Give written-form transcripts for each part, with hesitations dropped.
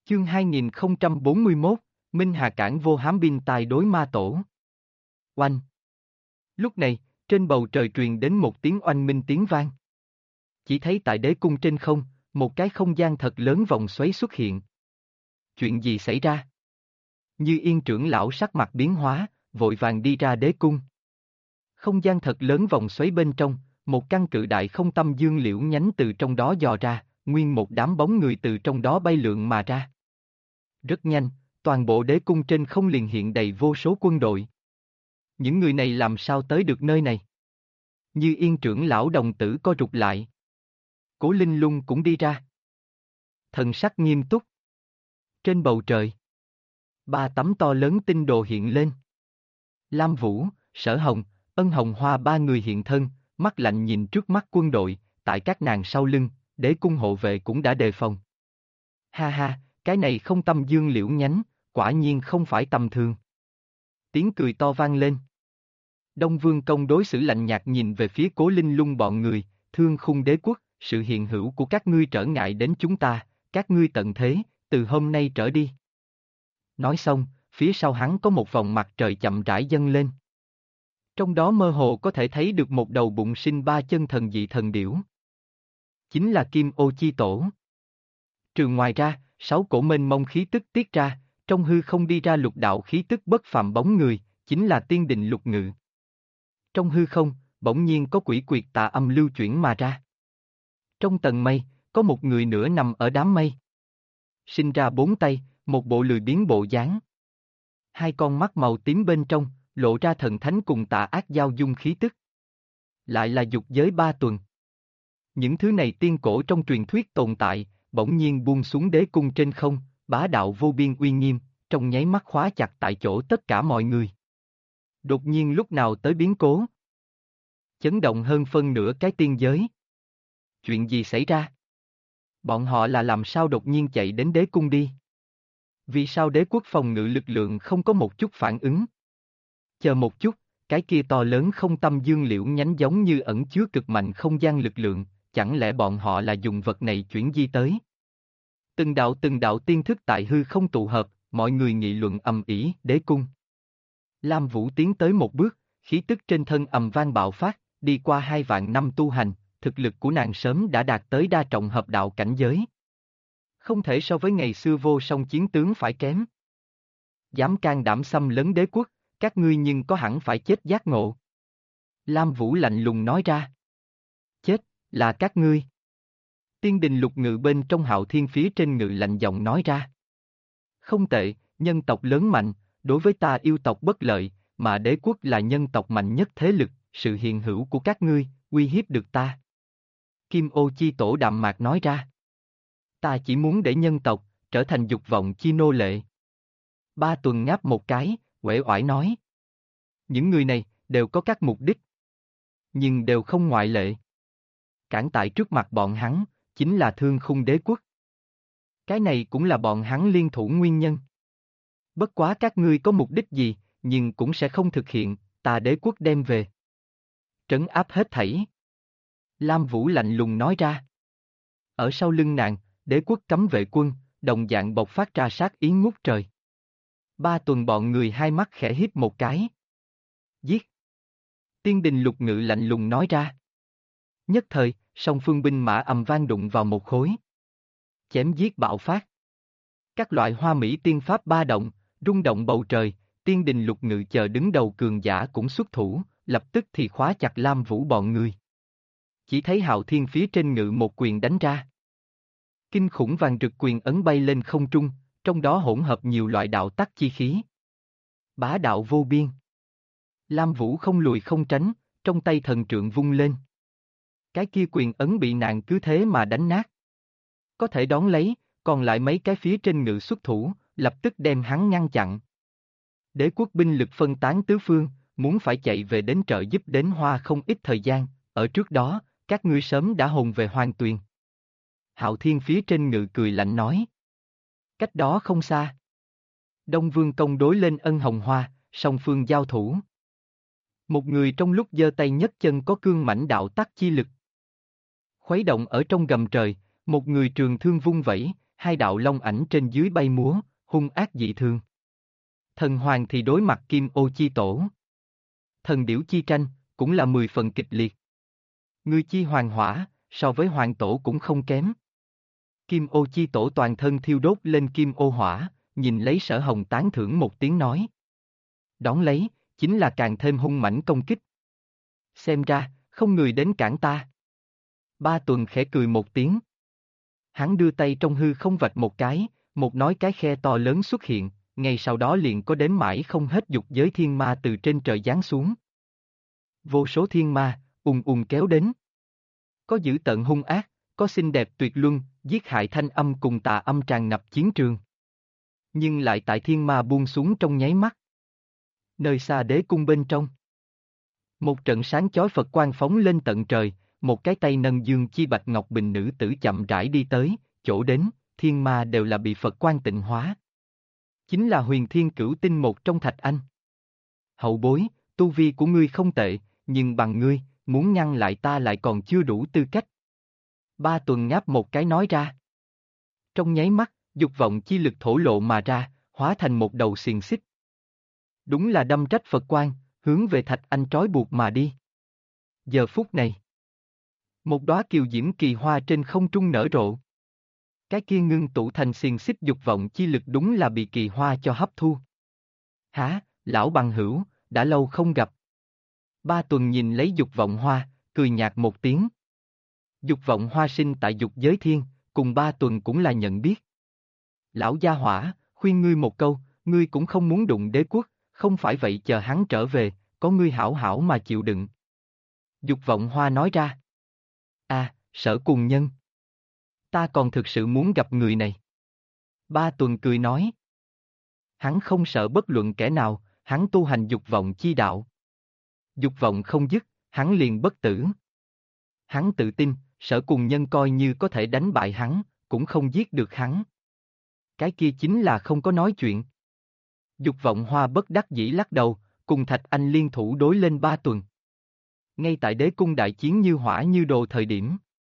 Chương 2041, Minh Hà Cảng vô hám binh tài đối ma tổ. Oanh! Lúc này, trên bầu trời truyền đến một tiếng oanh minh tiếng vang. Chỉ thấy tại đế cung trên không, một cái không gian thật lớn vòng xoáy xuất hiện. Chuyện gì xảy ra? Như Yên trưởng lão sắc mặt biến hóa, vội vàng đi ra đế cung. Không gian thật lớn vòng xoáy bên trong, một căn cự đại không tâm dương liễu nhánh từ trong đó dò ra, nguyên một đám bóng người từ trong đó bay lượn mà ra. Rất nhanh, toàn bộ đế cung trên không liền hiện đầy vô số quân đội. Những người này làm sao tới được nơi này? Như Yên trưởng lão đồng tử co rụt lại. Cố Linh Lung cũng đi ra. Thần sắc nghiêm túc. Trên bầu trời, ba tấm to lớn tinh đồ hiện lên. Lam Vũ, Sở Hồng, Ân Hồng Hoa ba người hiện thân, mắt lạnh nhìn trước mắt quân đội, tại các nàng sau lưng, đế cung hộ vệ cũng đã đề phòng. Ha ha, cái này không tâm dương liễu nhánh, quả nhiên không phải tầm thường. Tiếng cười to vang lên. Đông Vương Công đối xử lạnh nhạt nhìn về phía Cố Linh Lung bọn người, Thương Khung Đế Quốc, sự hiện hữu của các ngươi trở ngại đến chúng ta, các ngươi tận thế, từ hôm nay trở đi. Nói xong, phía sau hắn có một vòng mặt trời chậm rãi dâng lên. Trong đó mơ hồ có thể thấy được một đầu bụng sinh ba chân thần dị thần điểu. Chính là Kim Ô Chi Tổ. Trừ ngoài ra, 6 cổ mênh mông khí tức tiết ra, trong hư không đi ra lục đạo khí tức bất phàm bóng người, chính là tiên đình lục ngự. Trong hư không, bỗng nhiên có quỷ quyệt tà âm lưu chuyển mà ra. Trong tầng mây, có một người nữa nằm ở đám mây. Sinh ra 4 tay, một bộ lười biếng bộ dáng. 2 con mắt màu tím bên trong, lộ ra thần thánh cùng tà ác giao dung khí tức. Lại là dục giới 3 tuần. Những thứ này tiên cổ trong truyền thuyết tồn tại, bỗng nhiên buông xuống đế cung trên không, bá đạo vô biên uy nghiêm, trong nháy mắt khóa chặt tại chỗ tất cả mọi người. Đột nhiên lúc nào tới biến cố. Chấn động hơn phân nửa cái tiên giới. Chuyện gì xảy ra? Bọn họ là làm sao đột nhiên chạy đến đế cung đi? Vì sao đế quốc phòng ngự lực lượng không có một chút phản ứng? Chờ một chút, cái kia to lớn không tâm dương liễu nhánh giống như ẩn chứa cực mạnh không gian lực lượng, chẳng lẽ bọn họ là dùng vật này chuyển di tới? Từng đạo tiên thức tại hư không tụ hợp, mọi người nghị luận ầm ĩ, đế cung. Lam Vũ tiến tới một bước, khí tức trên thân ầm vang bạo phát, đi qua 2 vạn năm tu hành, thực lực của nàng sớm đã đạt tới đa trọng hợp đạo cảnh giới. Không thể so với ngày xưa vô song chiến tướng phải kém. Dám can đảm xâm lấn đế quốc, các ngươi nhưng có hẳn phải chết giác ngộ. Lam Vũ lạnh lùng nói ra. Chết, là các ngươi. Tiên đình lục ngự bên trong Hạo Thiên phía trên ngự lạnh giọng nói ra. Không tệ, nhân tộc lớn mạnh, đối với ta yêu tộc bất lợi, mà đế quốc là nhân tộc mạnh nhất thế lực, sự hiện hữu của các ngươi, uy hiếp được ta. Kim Ô Chi Tổ đạm mạc nói ra. Ta chỉ muốn để nhân tộc, trở thành dục vọng chi nô lệ. 3 tuần ngáp một cái, uể oải nói. Những người này, đều có các mục đích. Nhưng đều không ngoại lệ. Cản tại trước mặt bọn hắn, chính là Thương Khung Đế Quốc. Cái này cũng là bọn hắn liên thủ nguyên nhân. Bất quá các ngươi có mục đích gì, nhưng cũng sẽ không thực hiện, ta đế quốc đem về. Trấn áp hết thảy. Lam Vũ lạnh lùng nói ra. Ở sau lưng nàng, đế quốc cấm vệ quân, đồng dạng bộc phát ra sát ý ngút trời. 3 tuần bọn người hai mắt khẽ híp một cái. Giết. Tiên đình lục ngự lạnh lùng nói ra. Nhất thời, song phương binh mã ầm vang đụng vào một khối. Chém giết bạo phát. Các loại hoa mỹ tiên pháp ba động, rung động bầu trời, tiên đình lục ngự chờ đứng đầu cường giả cũng xuất thủ, lập tức thì khóa chặt Lam Vũ bọn người. Chỉ thấy Hạo Thiên phía trên ngự một quyền đánh ra. Kinh khủng vàng rực quyền ấn bay lên không trung, trong đó hỗn hợp nhiều loại đạo tắc chi khí. Bá đạo vô biên. Lam Vũ không lùi không tránh, trong tay thần trượng vung lên. Cái kia quyền ấn bị nàng cứ thế mà đánh nát. Có thể đón lấy, còn lại mấy cái phía trên ngự xuất thủ, lập tức đem hắn ngăn chặn. Đế quốc binh lực phân tán tứ phương, muốn phải chạy về đến trợ giúp đến hoa không ít thời gian, ở trước đó, các ngươi sớm đã hồn về Hoàng Tuyền. Hạo Thiên phía trên ngự cười lạnh nói. Cách đó không xa. Đông Vương công đối lên Ân Hồng Hoa, song phương giao thủ. Một người trong lúc giơ tay nhấc chân có cương mãnh đạo tắc chi lực. Khuấy động ở trong gầm trời, một người trường thương vung vẩy, hai đạo long ảnh trên dưới bay múa, hung ác dị thường. Thần hoàng thì đối mặt Kim Ô Chi Tổ. Thần điểu chi tranh, cũng là 10 phần kịch liệt. Ngươi chi hoàng hỏa, so với hoàng tổ cũng không kém. Kim Ô Chi Tổ toàn thân thiêu đốt lên kim ô hỏa, nhìn lấy Sở Hồng tán thưởng một tiếng nói. Đón lấy, chính là càng thêm hung mãnh công kích. Xem ra, không người đến cản ta. Ba Tuần khẽ cười một tiếng. Hắn đưa tay trong hư không vạch một cái, một nói cái khe to lớn xuất hiện, ngay sau đó liền có đếm mãi không hết dục giới thiên ma từ trên trời giáng xuống. Vô số thiên ma, kéo đến. Có dữ tợn hung ác, có xinh đẹp tuyệt luân, giết hại thanh âm cùng tà âm tràn ngập chiến trường. Nhưng lại tại thiên ma buông xuống trong nháy mắt. Nơi xa đế cung bên trong. Một trận sáng chói Phật quang phóng lên tận trời, một cái tay nâng dương chi bạch ngọc bình nữ tử chậm rãi đi tới, chỗ đến, thiên ma đều là bị Phật quang tịnh hóa. Chính là Huyền Thiên Cửu Tinh một trong Thạch Anh. Hậu bối, tu vi của ngươi không tệ, nhưng bằng ngươi, muốn ngăn lại ta lại còn chưa đủ tư cách. Ba Tuần ngáp một cái nói ra. Trong nháy mắt, dục vọng chi lực thổ lộ mà ra, hóa thành một đầu xiềng xích. Đúng là đâm trách Phật quang, hướng về Thạch Anh trói buộc mà đi. Giờ phút này, một đóa kiều diễm kỳ hoa trên không trung nở rộ. Cái kia ngưng tụ thành xiềng xích dục vọng chi lực đúng là bị kỳ hoa cho hấp thu. Hả, lão bằng hữu, đã lâu không gặp. Ba Tuần nhìn lấy dục vọng hoa, cười nhạt một tiếng. Dục vọng hoa sinh tại dục giới thiên, cùng Ba Tuần cũng là nhận biết. Lão gia hỏa, khuyên ngươi một câu, ngươi cũng không muốn đụng đế quốc, không phải vậy chờ hắn trở về, có ngươi hảo hảo mà chịu đựng. Dục vọng hoa nói ra. À, Sở cùng nhân. Ta còn thực sự muốn gặp người này. Ba Tuần cười nói. Hắn không sợ bất luận kẻ nào, hắn tu hành dục vọng chi đạo. Dục vọng không dứt, hắn liền bất tử. Hắn tự tin, Sở cùng nhân coi như có thể đánh bại hắn, cũng không giết được hắn. Cái kia chính là không có nói chuyện. Dục vọng hoa bất đắc dĩ lắc đầu, cùng Thạch Anh liên thủ đối lên Ba Tuần. Ngay tại đế cung đại chiến như hỏa như đồ thời điểm.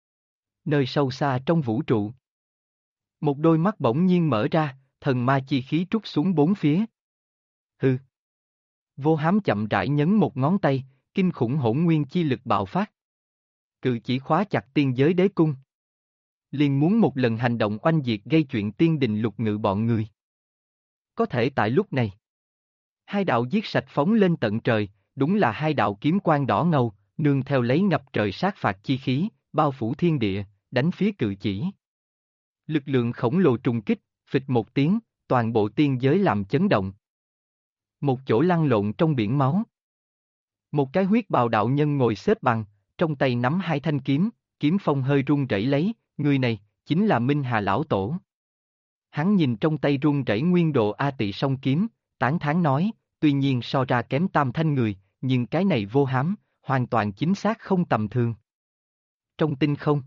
Nơi sâu xa trong vũ trụ. Một đôi mắt bỗng nhiên mở ra, thần ma chi khí trút xuống bốn phía. Hừ. Vô Hám chậm rãi nhấn một ngón tay, kinh khủng hỗn nguyên chi lực bạo phát. Cự chỉ khóa chặt tiên giới đế cung. Liền muốn một lần hành động oanh diệt gây chuyện tiên đình lục ngự bọn người. Có thể tại lúc này, hai đạo giết sạch phóng lên tận trời, đúng là hai đạo kiếm quang đỏ ngầu, nương theo lấy ngập trời sát phạt chi khí, bao phủ thiên địa, đánh phía cự chỉ. Lực lượng khổng lồ trùng kích, phịch một tiếng, toàn bộ tiên giới làm chấn động. Một chỗ lăn lộn trong biển máu. Một cái huyết bào đạo nhân ngồi xếp bằng, trong tay nắm hai thanh kiếm, kiếm phong hơi run rẩy lấy, người này, chính là Minh Hà Lão Tổ. Hắn nhìn trong tay run rẩy nguyên độ A Tị song kiếm, tán thán nói, tuy nhiên so ra kém Tam Thanh người, nhưng cái này Vô Hám, hoàn toàn chính xác không tầm thường. Trong tinh không,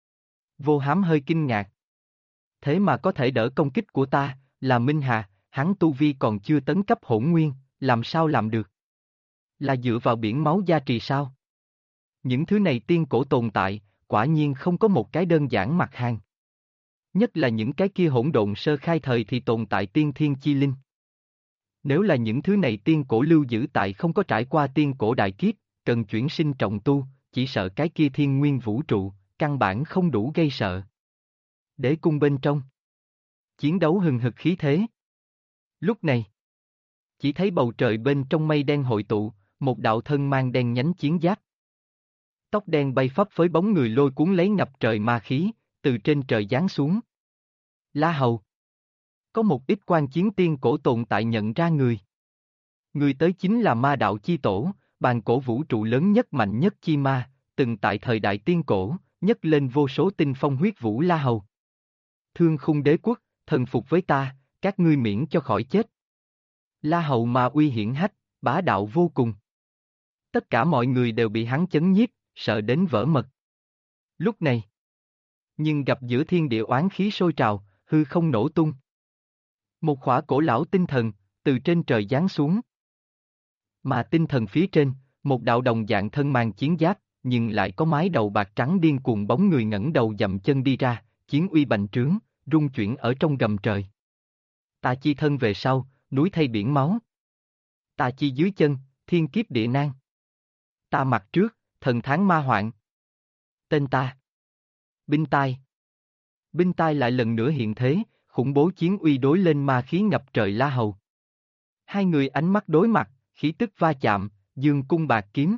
Vô Hám hơi kinh ngạc. Thế mà có thể đỡ công kích của ta, là Minh Hà, hắn tu vi còn chưa tấn cấp hỗn nguyên, làm sao làm được? Là dựa vào biển máu gia trì sao? Những thứ này tiên cổ tồn tại, quả nhiên không có một cái đơn giản mặt hàng. Nhất là những cái kia hỗn độn sơ khai thời thì tồn tại tiên thiên chi linh. Nếu là những thứ này tiên cổ lưu giữ tại không có trải qua tiên cổ đại kiếp, cần chuyển sinh trọng tu, chỉ sợ cái kia thiên nguyên vũ trụ, căn bản không đủ gây sợ. Đế cung bên trong. Chiến đấu hừng hực khí thế. Lúc này, chỉ thấy bầu trời bên trong mây đen hội tụ, một đạo thân mang đen nhánh chiến giáp. Tóc đen bay phấp phới bóng người lôi cuốn lấy ngập trời ma khí, từ trên trời giáng xuống. La Hầu. Có một ít quan chiến tiên cổ tồn tại nhận ra người. Người tới chính là ma đạo chi tổ, bàn cổ vũ trụ lớn nhất mạnh nhất chi ma, từng tại thời đại tiên cổ, nhấc lên vô số tinh phong huyết vũ La Hầu. Thương Khung Đế Quốc, thần phục với ta, các ngươi miễn cho khỏi chết. La Hầu ma uy hiển hách, bá đạo vô cùng. Tất cả mọi người đều bị hắn chấn nhiếp, sợ đến vỡ mật. Lúc này, nhưng gặp giữa thiên địa oán khí sôi trào, hư không nổ tung. Một khỏa cổ lão tinh thần, từ trên trời giáng xuống. Mà tinh thần phía trên, một đạo đồng dạng thân mang chiến giáp, nhưng lại có mái đầu bạc trắng điên cuồng bóng người ngẩng đầu dậm chân đi ra, chiến uy bành trướng, rung chuyển ở trong gầm trời. Ta chi thân về sau, núi thay biển máu. Ta chi dưới chân, thiên kiếp địa nan. Ta mặt trước, thần tháng ma hoạn. Tên ta. Binh tai. Binh tai lại lần nữa hiện thế, khủng bố chiến uy đối lên ma khí ngập trời La Hầu. Hai người ánh mắt đối mặt, khí tức va chạm, dương cung bạc kiếm.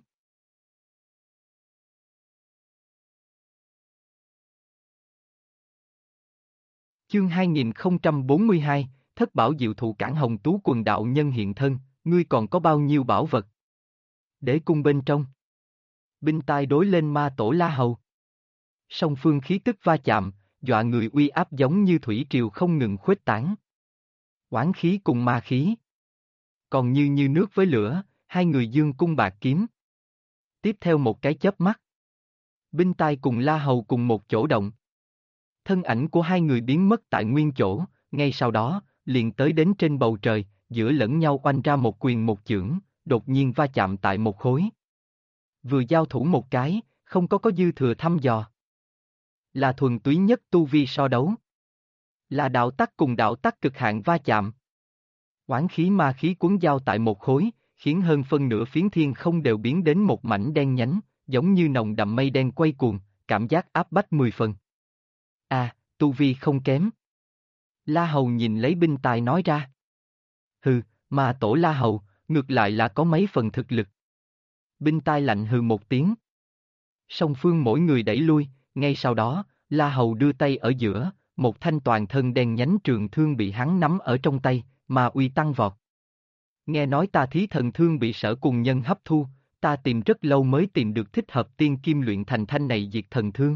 Chương 2042, Thất Bảo Diệu Thụ Cản Hồng Tú Quần đạo nhân hiện thân, ngươi còn có bao nhiêu bảo vật? Đế cung bên trong. Binh tai đối lên ma tổ La Hầu. Song phương khí tức va chạm, dọa người uy áp giống như thủy triều không ngừng khuếch tán. Oán khí cùng ma khí. Còn như nước với lửa, hai người dương cung bạc kiếm. Tiếp theo một cái chớp mắt. Binh tai cùng La Hầu cùng một chỗ động. Thân ảnh của hai người biến mất tại nguyên chỗ, ngay sau đó, liền tới đến trên bầu trời, giữa lẫn nhau oanh ra một quyền một chưởng, đột nhiên va chạm tại một khối. Vừa giao thủ một cái, không có dư thừa thăm dò. Là thuần túy nhất tu vi so đấu. Là đạo tắc cùng đạo tắc cực hạn va chạm. Oán khí ma khí cuốn giao tại một khối, khiến hơn phân nửa phiến thiên không đều biến đến một mảnh đen nhánh, giống như nồng đậm mây đen quay cuồng, cảm giác áp bách 10 phần. Tu vi không kém. La Hầu nhìn lấy binh tài nói ra. Hừ, mà tổ La Hầu, ngược lại là có mấy phần thực lực. Binh tai lạnh hừ một tiếng. Song phương mỗi người đẩy lui, ngay sau đó, La Hầu đưa tay ở giữa, một thanh toàn thân đen nhánh trường thương bị hắn nắm ở trong tay, mà uy tăng vọt. Nghe nói ta thí thần thương bị Sở Cùng Nhân hấp thu, ta tìm rất lâu mới tìm được thích hợp tiên kim luyện thành thanh này diệt thần thương.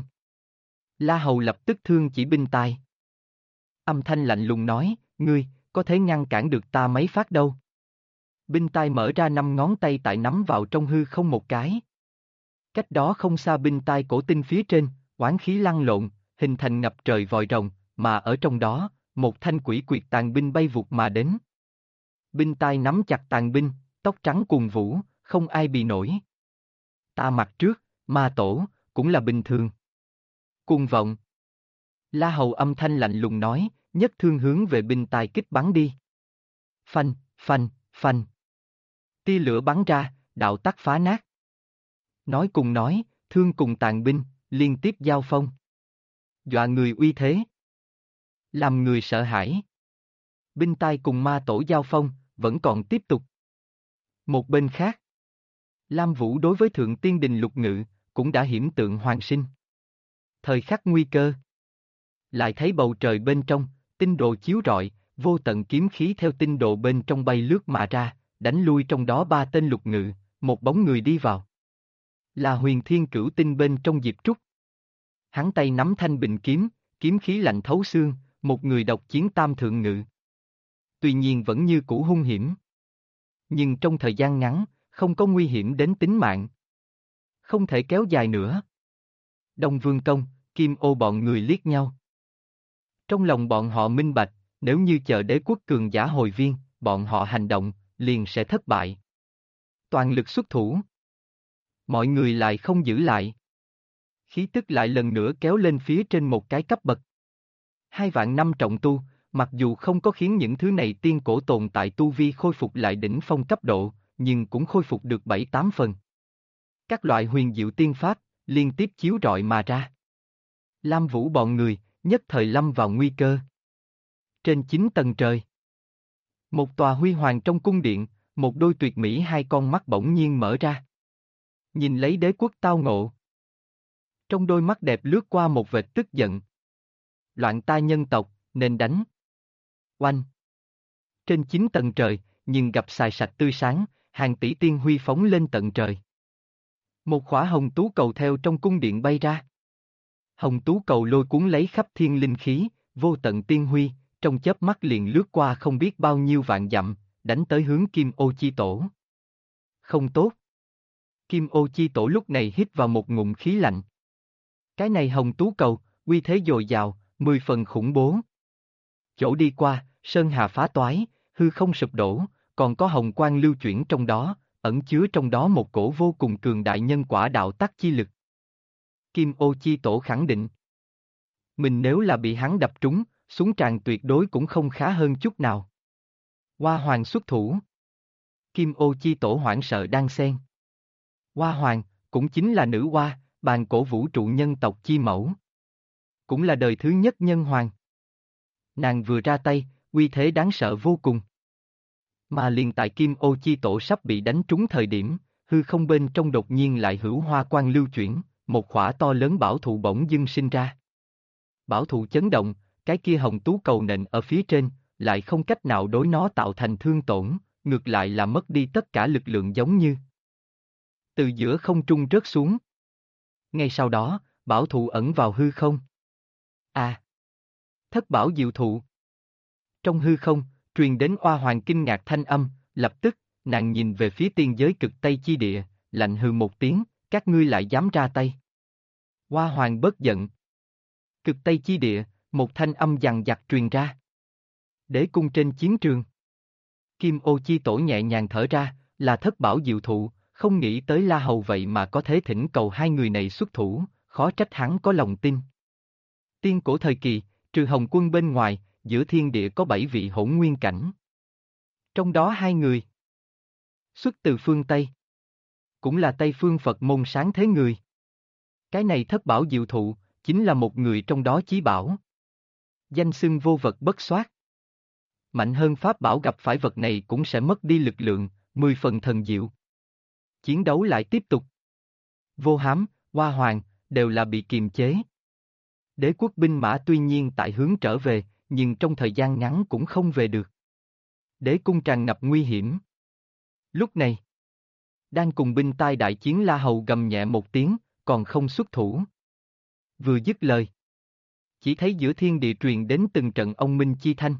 La Hầu lập tức thương chỉ binh tai. Âm thanh lạnh lùng nói, ngươi, có thể ngăn cản được ta mấy phát đâu. Binh tai mở ra 5 ngón tay tại nắm vào trong hư không một cái. Cách đó không xa binh tai cổ tinh phía trên, oán khí lăn lộn, hình thành ngập trời vòi rồng, mà ở trong đó, một thanh quỷ quyệt tàn binh bay vụt mà đến. Binh tai nắm chặt tàn binh, tóc trắng cuồng vũ, không ai bị nổi. Ta mặt trước, ma tổ, cũng là bình thường. Cuồng vọng. La Hầu âm thanh lạnh lùng nói, nhất thương hướng về binh tai kích bắn đi. Phanh, phanh, phanh. Tia lửa bắn ra, đạo tắc phá nát. Nói cùng nói, thương cùng tàn binh, liên tiếp giao phong. Dọa người uy thế. Làm người sợ hãi. Binh tai cùng ma tổ giao phong, vẫn còn tiếp tục. Một bên khác. Lam Vũ đối với Thượng Tiên Đình Lục Ngự, cũng đã hiểm tượng hoàn sinh. Thời khắc nguy cơ. Lại thấy bầu trời bên trong, tinh độ chiếu rọi, vô tận kiếm khí theo tinh độ bên trong bay lướt mà ra, đánh lui trong đó 3 tên Lục Ngự, một bóng người đi vào. Là Huyền Thiên Cửu Tinh bên trong Diệp Trúc. Hắn tay nắm thanh bình kiếm, kiếm khí lạnh thấu xương, một người độc chiến tam thượng ngự. Tuy nhiên vẫn như cũ hung hiểm. Nhưng trong thời gian ngắn, không có nguy hiểm đến tính mạng. Không thể kéo dài nữa. Đông Vương Công, Kim Ô bọn người liếc nhau. Trong lòng bọn họ minh bạch, nếu như chờ đế quốc cường giả hồi viên, bọn họ hành động, liền sẽ thất bại. Toàn lực xuất thủ. Mọi người lại không giữ lại. Khí tức lại lần nữa kéo lên phía trên một cái cấp bậc. 2 vạn năm trọng tu, mặc dù không có khiến những thứ này tiên cổ tồn tại tu vi khôi phục lại đỉnh phong cấp độ, nhưng cũng khôi phục được 7-8 phần. Các loại huyền diệu tiên pháp, liên tiếp chiếu rọi mà ra. Lam Vũ bọn người, nhất thời lâm vào nguy cơ. Trên 9 tầng trời. Một tòa huy hoàng trong cung điện, một đôi tuyệt mỹ hai con mắt bỗng nhiên mở ra. Nhìn lấy đế quốc tao ngộ. Trong đôi mắt đẹp lướt qua một vệt tức giận. Loạn ta nhân tộc, nên đánh. Oanh. Trên 9 tầng trời, nhưng gặp xài sạch tươi sáng, hàng tỷ tiên huy phóng lên tận trời. Một khỏa hồng tú cầu theo trong cung điện bay ra. Hồng tú cầu lôi cuốn lấy khắp thiên linh khí, vô tận tiên huy, trong chớp mắt liền lướt qua không biết bao nhiêu vạn dặm, đánh tới hướng Kim Ô Chi Tổ. Không tốt. Kim Ô Chi Tổ lúc này hít vào một ngụm khí lạnh. Cái này hồng tú cầu, uy thế dồi dào, 10 phần khủng bố. Chỗ đi qua, sơn hà phá toái, hư không sụp đổ, còn có hồng quang lưu chuyển trong đó, ẩn chứa trong đó một cổ vô cùng cường đại nhân quả đạo tắc chi lực. Kim Ô Chi Tổ khẳng định. Mình nếu là bị hắn đập trúng, súng tràng tuyệt đối cũng không khá hơn chút nào. Hoa Hoàng xuất thủ. Kim Ô Chi Tổ hoảng sợ đan xen. Hoa Hoàng, cũng chính là nữ hoa, bàn cổ vũ trụ nhân tộc chi mẫu. Cũng là đời thứ nhất nhân hoàng. Nàng vừa ra tay, uy thế đáng sợ vô cùng. Mà liền tại Kim Ô Chi Tổ sắp bị đánh trúng thời điểm, hư không bên trong đột nhiên lại hữu hoa quang lưu chuyển, một khỏa to lớn bảo thụ bỗng dưng sinh ra. Bảo thụ chấn động, cái kia hồng tú cầu nện ở phía trên, lại không cách nào đối nó tạo thành thương tổn, ngược lại là mất đi tất cả lực lượng giống như từ giữa không trung rớt xuống. Ngay sau đó, bảo thụ ẩn vào hư không. À! Thất bảo diệu thụ. Trong hư không, truyền đến Oa Hoàng kinh ngạc thanh âm, lập tức, nàng nhìn về phía tiên giới cực Tây chi địa, lạnh hừ một tiếng, các ngươi lại dám ra tay. Oa Hoàng bớt giận. Cực Tây chi địa, một thanh âm dằng dặc truyền ra. Đế cung trên chiến trường. Kim Ô Chi Tổ nhẹ nhàng thở ra, là thất bảo diệu thụ, không nghĩ tới La Hầu vậy mà có thể thỉnh cầu hai người này xuất thủ, khó trách hắn có lòng tin. Tiên cổ thời kỳ, trừ Hồng Quân bên ngoài, giữa thiên địa có 7 vị hỗn nguyên cảnh. Trong đó 2 người xuất từ phương Tây, cũng là Tây phương Phật môn sáng thế người. Cái này thất bảo diệu thụ, chính là một người trong đó chí bảo. Danh xưng vô vật bất soát. Mạnh hơn pháp bảo gặp phải vật này cũng sẽ mất đi lực lượng, 10 phần thần diệu. Chiến đấu lại tiếp tục. Vô Hám, Hoa Hoàng, đều là bị kiềm chế. Đế quốc binh mã tuy nhiên tại hướng trở về, nhưng trong thời gian ngắn cũng không về được. Đế cung tràn ngập nguy hiểm. Lúc này, đang cùng binh tai đại chiến La Hầu gầm nhẹ một tiếng, còn không xuất thủ. Vừa dứt lời, chỉ thấy giữa thiên địa truyền đến từng trận ông minh chi thanh.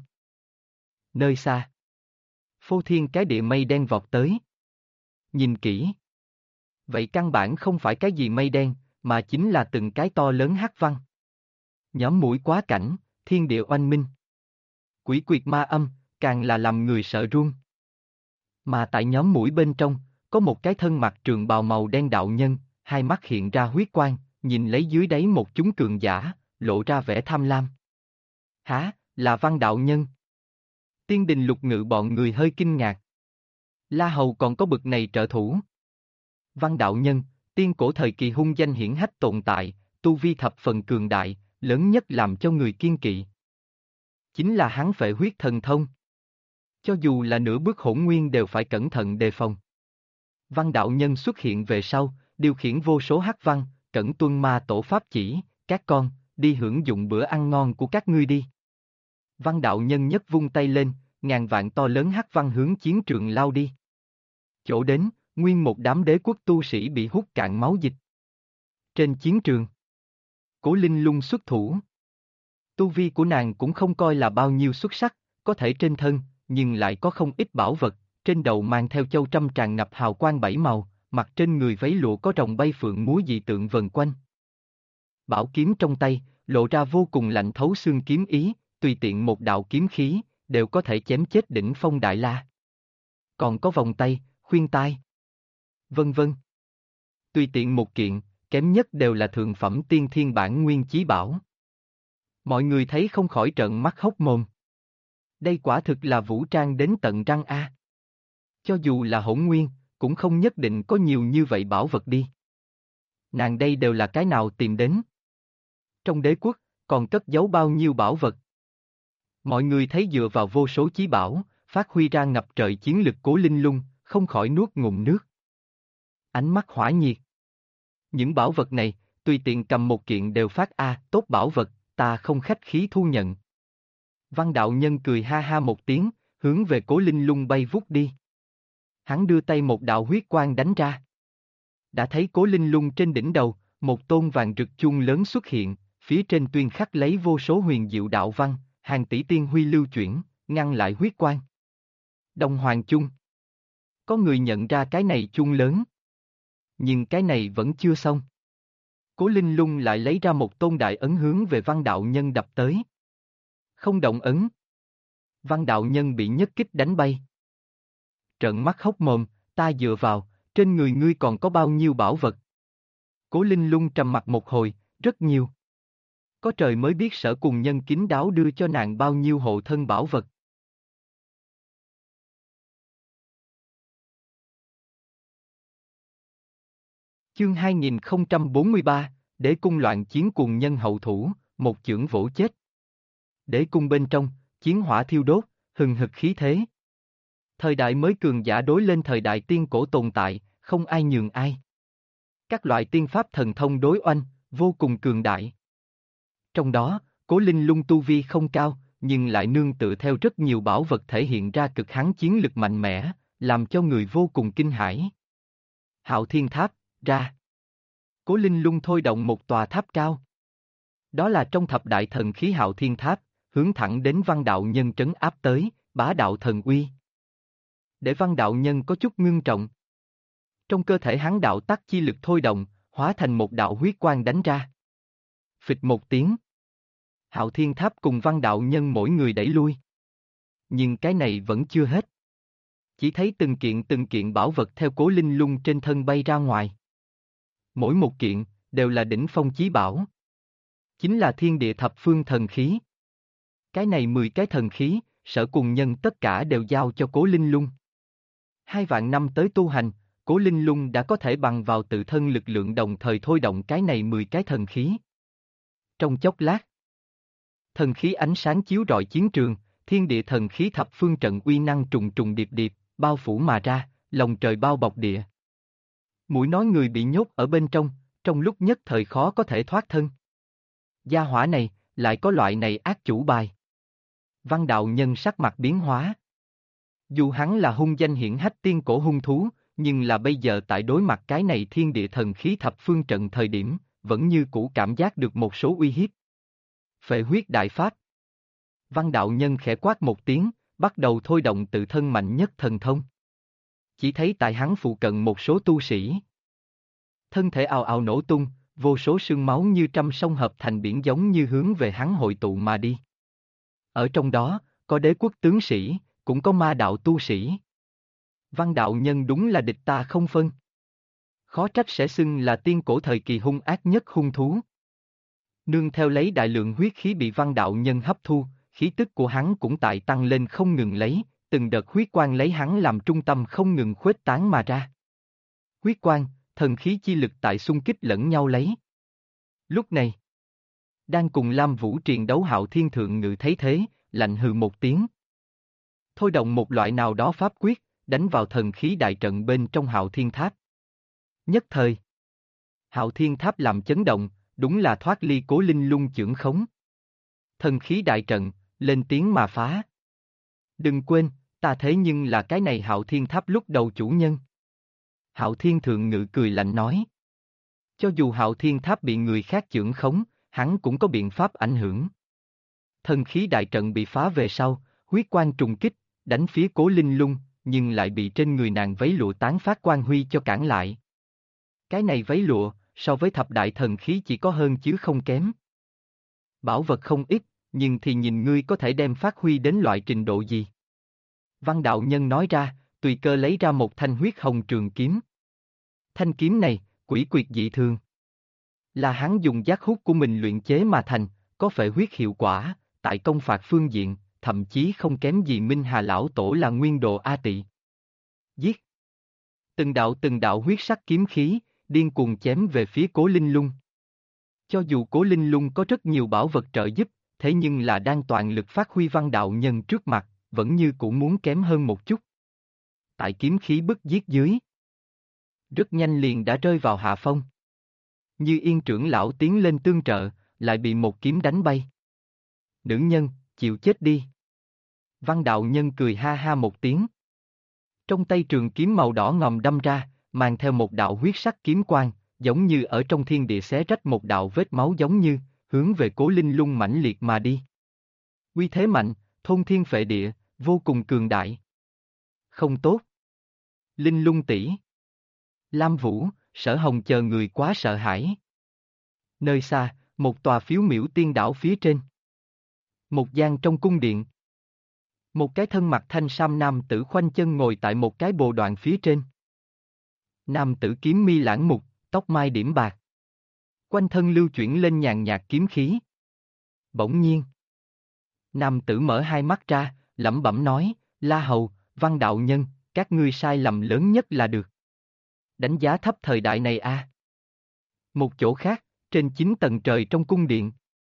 Nơi xa, phô thiên cái địa mây đen vọt tới. Nhìn kỹ, vậy căn bản không phải cái gì mây đen, mà chính là từng cái to lớn hắc văn. Nhóm mũi quá cảnh, thiên địa oanh minh. Quỷ quyệt ma âm, càng là làm người sợ run. Mà tại nhóm mũi bên trong, có một cái thân mặc trường bào màu đen đạo nhân, hai mắt hiện ra huyết quang, nhìn lấy dưới đáy một chúng cường giả, lộ ra vẻ tham lam. Hả, là Văn đạo nhân. Tiên đình lục ngự bọn người hơi kinh ngạc. La Hầu còn có bực này trợ thủ. Văn đạo nhân, tiên cổ thời kỳ hung danh hiển hách tồn tại, tu vi thập phần cường đại, lớn nhất làm cho người kiên kỵ. Chính là hắn phệ huyết thần thông. Cho dù là nửa bước hỗn nguyên đều phải cẩn thận đề phòng. Văn đạo nhân xuất hiện về sau, điều khiển vô số hắc văn, cẩn tuân ma tổ pháp chỉ, các con, đi hưởng dụng bữa ăn ngon của các ngươi đi. Văn đạo nhân nhất vung tay lên, ngàn vạn to lớn hắc văn hướng chiến trường lao đi. Chỗ đến, nguyên một đám đế quốc tu sĩ bị hút cạn máu dịch. Trên chiến trường, Cố Linh Lung xuất thủ. Tu vi của nàng cũng không coi là bao nhiêu xuất sắc, có thể trên thân, nhưng lại có không ít bảo vật, trên đầu mang theo châu trăm tràn ngập hào quang 7 màu, mặt trên người váy lụa có rồng bay phượng múa dị tượng vần quanh. Bảo kiếm trong tay, lộ ra vô cùng lạnh thấu xương kiếm ý, tùy tiện một đạo kiếm khí, đều có thể chém chết đỉnh phong đại la. Còn có vòng tay, khuyên tai, vân vân. Tùy tiện một kiện, kém nhất đều là thượng phẩm tiên thiên bản nguyên chí bảo. Mọi người thấy không khỏi trợn mắt hốc mồm. Đây quả thực là vũ trang đến tận răng a. Cho dù là hỗn nguyên, cũng không nhất định có nhiều như vậy bảo vật đi. Nàng đây đều là cái nào tìm đến. Trong đế quốc, còn cất giấu bao nhiêu bảo vật. Mọi người thấy dựa vào vô số chí bảo, phát huy ra ngập trời chiến lực Cố Linh Lung, không khỏi nuốt ngụm nước. Ánh mắt hỏa nhiệt. Những bảo vật này, tùy tiện cầm một kiện đều phát tốt bảo vật, ta không khách khí thu nhận. Văn đạo nhân cười ha ha một tiếng, hướng về Cố Linh Lung bay vút đi. Hắn đưa tay một đạo huyết quang đánh ra. Đã thấy Cố Linh Lung trên đỉnh đầu, một tôn vàng rực chuông lớn xuất hiện, phía trên tuyên khắc lấy vô số huyền diệu đạo văn, hàng tỷ tiên huy lưu chuyển, ngăn lại huyết quang. Đông Hoàng chung. Có người nhận ra cái này chuông lớn. Nhưng cái này vẫn chưa xong. Cố Linh Lung lại lấy ra một tôn đại ấn hướng về Văn đạo nhân đập tới. Không động ấn. Văn đạo nhân bị nhất kích đánh bay. Trợn mắt hốc mồm, ta dựa vào, trên người ngươi còn có bao nhiêu bảo vật? Cố Linh Lung trầm mặt một hồi, rất nhiều. Có trời mới biết Sở Cùng Nhân kín đáo đưa cho nàng bao nhiêu hộ thân bảo vật. Chương 2043, Đế cung loạn chiến cùng nhân hậu thủ, một chưởng vỗ chết. Đế cung bên trong, chiến hỏa thiêu đốt, hừng hực khí thế. Thời đại mới cường giả đối lên thời đại tiên cổ tồn tại, không ai nhường ai. Các loại tiên pháp thần thông đối oanh, vô cùng cường đại. Trong đó, Cố Linh Lung tu vi không cao, nhưng lại nương tựa theo rất nhiều bảo vật thể hiện ra cực hãn chiến lực mạnh mẽ, làm cho người vô cùng kinh hãi. Hạo Thiên Tháp, ra. Cố Linh Lung thôi động một tòa tháp cao. Đó là trong thập đại thần khí Hạo Thiên Tháp, hướng thẳng đến Văn Đạo Nhân trấn áp tới, bá đạo thần uy. Để Văn Đạo Nhân có chút ngưng trọng. Trong cơ thể hắn đạo tắc chi lực thôi động, hóa thành một đạo huyết quang đánh ra. Phịch một tiếng. Hạo Thiên Tháp cùng Văn Đạo Nhân mỗi người đẩy lui. Nhưng cái này vẫn chưa hết. Chỉ thấy từng kiện bảo vật theo Cố Linh Lung trên thân bay ra ngoài. Mỗi một kiện, đều là đỉnh phong chí bảo. Chính là thiên địa thập phương thần khí. Cái này 10 cái thần khí, Sở Cùng Nhân tất cả đều giao cho Cố Linh Lung. 2 vạn năm tới tu hành, Cố Linh Lung đã có thể bằng vào tự thân lực lượng đồng thời thôi động cái này 10 cái thần khí. Trong chốc lát, thần khí ánh sáng chiếu rọi chiến trường, thiên địa thần khí thập phương trận uy năng trùng trùng điệp điệp, bao phủ mà ra, lòng trời bao bọc địa. Mũi nói người bị nhốt ở bên trong lúc nhất thời khó có thể thoát thân. Gia hỏa này, lại có loại này ác chủ bài. Văn Đạo Nhân sắc mặt biến hóa. Dù hắn là hung danh hiển hách tiên cổ hung thú, nhưng là bây giờ tại đối mặt cái này thiên địa thần khí thập phương trận thời điểm, vẫn như cũ cảm giác được một số uy hiếp. Phệ huyết đại pháp. Văn Đạo Nhân khẽ quát một tiếng, bắt đầu thôi động tự thân mạnh nhất thần thông. Chỉ thấy tại hắn phụ cận một số tu sĩ. Thân thể ào ào nổ tung, vô số sương máu như trăm sông hợp thành biển giống như hướng về hắn hội tụ mà đi. Ở trong đó, có đế quốc tướng sĩ, cũng có ma đạo tu sĩ. Văn Đạo Nhân đúng là địch ta không phân. Khó trách sẽ xưng là tiên cổ thời kỳ hung ác nhất hung thú. Nương theo lấy đại lượng huyết khí bị Văn Đạo Nhân hấp thu, khí tức của hắn cũng tại tăng lên không ngừng lấy, từng đợt huyết quang lấy hắn làm trung tâm không ngừng khuếch tán mà ra. Huyết quang, thần khí chi lực tại xung kích lẫn nhau lấy. Lúc này, đang cùng Lam Vũ triền đấu Hạo Thiên Thượng Ngự thấy thế, lạnh hừ một tiếng. Thôi động một loại nào đó pháp quyết, đánh vào thần khí đại trận bên trong Hạo Thiên Tháp. Nhất thời, Hạo Thiên Tháp làm chấn động, đúng là thoát ly Cố Linh Lung chưởng khống. Thần khí đại trận, lên tiếng mà phá. Đừng quên, ta thế nhưng là cái này Hạo Thiên Tháp lúc đầu chủ nhân. Hạo Thiên Thượng Ngự cười lạnh nói. Cho dù Hạo Thiên Tháp bị người khác chưởng khống, hắn cũng có biện pháp ảnh hưởng. Thần khí đại trận bị phá về sau, huyết quang trùng kích, đánh phía Cố Linh Lung, nhưng lại bị trên người nàng váy lụa tán phát quang huy cho cản lại. Cái này váy lụa, so với thập đại thần khí chỉ có hơn chứ không kém. Bảo vật không ít, nhưng thì nhìn ngươi có thể đem phát huy đến loại trình độ gì. Văn Đạo Nhân nói ra, tùy cơ lấy ra một thanh huyết hồng trường kiếm. Thanh kiếm này, quỷ quyệt dị thường. Là hắn dùng giác hút của mình luyện chế mà thành, có phệ huyết hiệu quả, tại công phạt phương diện, thậm chí không kém gì Minh Hà Lão Tổ là nguyên đồ A Tị. Giết! Từng đạo huyết sắc kiếm khí, điên cuồng chém về phía Cố Linh Lung. Cho dù Cố Linh Lung có rất nhiều bảo vật trợ giúp, thế nhưng là đang toàn lực phát huy Văn Đạo Nhân trước mặt, vẫn như cũng muốn kém hơn một chút. Tại kiếm khí bức giết dưới, rất nhanh liền đã rơi vào hạ phong. Như Yên trưởng lão tiến lên tương trợ, lại bị một kiếm đánh bay. Nữ nhân, chịu chết đi. Văn Đạo Nhân cười ha ha một tiếng. Trong tay trường kiếm màu đỏ ngòm đâm ra, mang theo một đạo huyết sắc kiếm quang, giống như ở trong thiên địa xé rách một đạo vết máu giống như, hướng về Cố Linh Lung mãnh liệt mà đi. Uy thế mạnh, thôn thiên phệ địa, vô cùng cường đại. Không tốt. Linh Lung tỷ, Lam Vũ, Sở Hồng chờ người quá sợ hãi. Nơi xa, một tòa phiếu miểu tiên đảo phía trên. Một gian trong cung điện. Một cái thân mặc thanh sam nam tử khoanh chân ngồi tại một cái bồ đoàn phía trên. Nam tử kiếm mi lãng mục, tóc mai điểm bạc. Quanh thân lưu chuyển lên nhàn nhạt kiếm khí. Bỗng nhiên, nam tử mở hai mắt ra, lẩm bẩm nói, La Hầu, Văn đạo nhân, các ngươi sai lầm lớn nhất là được. Đánh giá thấp thời đại này a. Một chỗ khác, trên 9 tầng trời trong cung điện.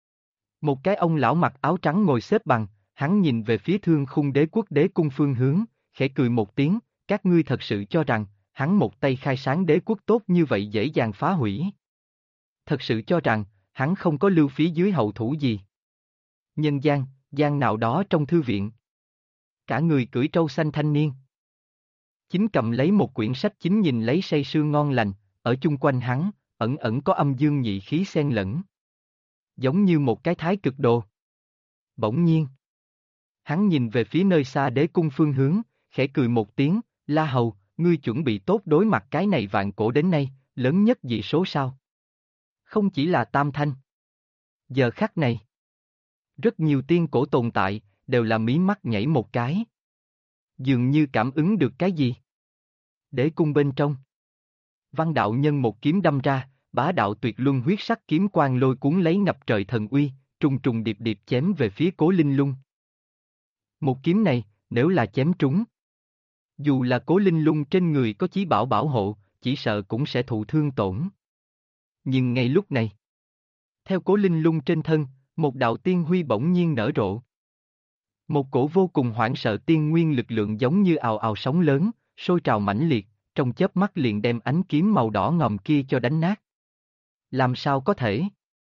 Một cái ông lão mặc áo trắng ngồi xếp bằng, hắn nhìn về phía Thương Khung Đế Quốc đế cung phương hướng, khẽ cười một tiếng, các ngươi thật sự cho rằng, hắn một tay khai sáng đế quốc tốt như vậy dễ dàng phá hủy. Thật sự cho rằng, hắn không có lưu phía dưới hậu thủ gì. Nhân gian, gian nào đó trong thư viện. Cả người cưỡi trâu xanh thanh niên. Chính cầm lấy một quyển sách chính nhìn lấy say sưa ngon lành, ở chung quanh hắn, ẩn ẩn có âm dương nhị khí xen lẫn. Giống như một cái thái cực đồ. Bỗng nhiên, hắn nhìn về phía nơi xa đế cung phương hướng, khẽ cười một tiếng, La Hầu, ngươi chuẩn bị tốt đối mặt cái này vạn cổ đến nay, lớn nhất dị số sao? Không chỉ là Tam Thanh. Giờ khắc này, rất nhiều tiên cổ tồn tại, đều là mí mắt nhảy một cái. Dường như cảm ứng được cái gì. Đế cung bên trong. Văn đạo nhân một kiếm đâm ra, bá đạo tuyệt luân huyết sắc kiếm quang lôi cuốn lấy ngập trời thần uy, trùng trùng điệp điệp chém về phía Cố Linh Lung. Một kiếm này, nếu là chém trúng, dù là Cố Linh Lung trên người có chí bảo bảo hộ, chỉ sợ cũng sẽ thụ thương tổn. Nhưng ngay lúc này, theo Cố Linh Lung trên thân, một đạo tiên huy bỗng nhiên nở rộ. Một cổ vô cùng hoảng sợ tiên nguyên lực lượng giống như ào ào sóng lớn, sôi trào mãnh liệt, trong chớp mắt liền đem ánh kiếm màu đỏ ngòm kia cho đánh nát. Làm sao có thể?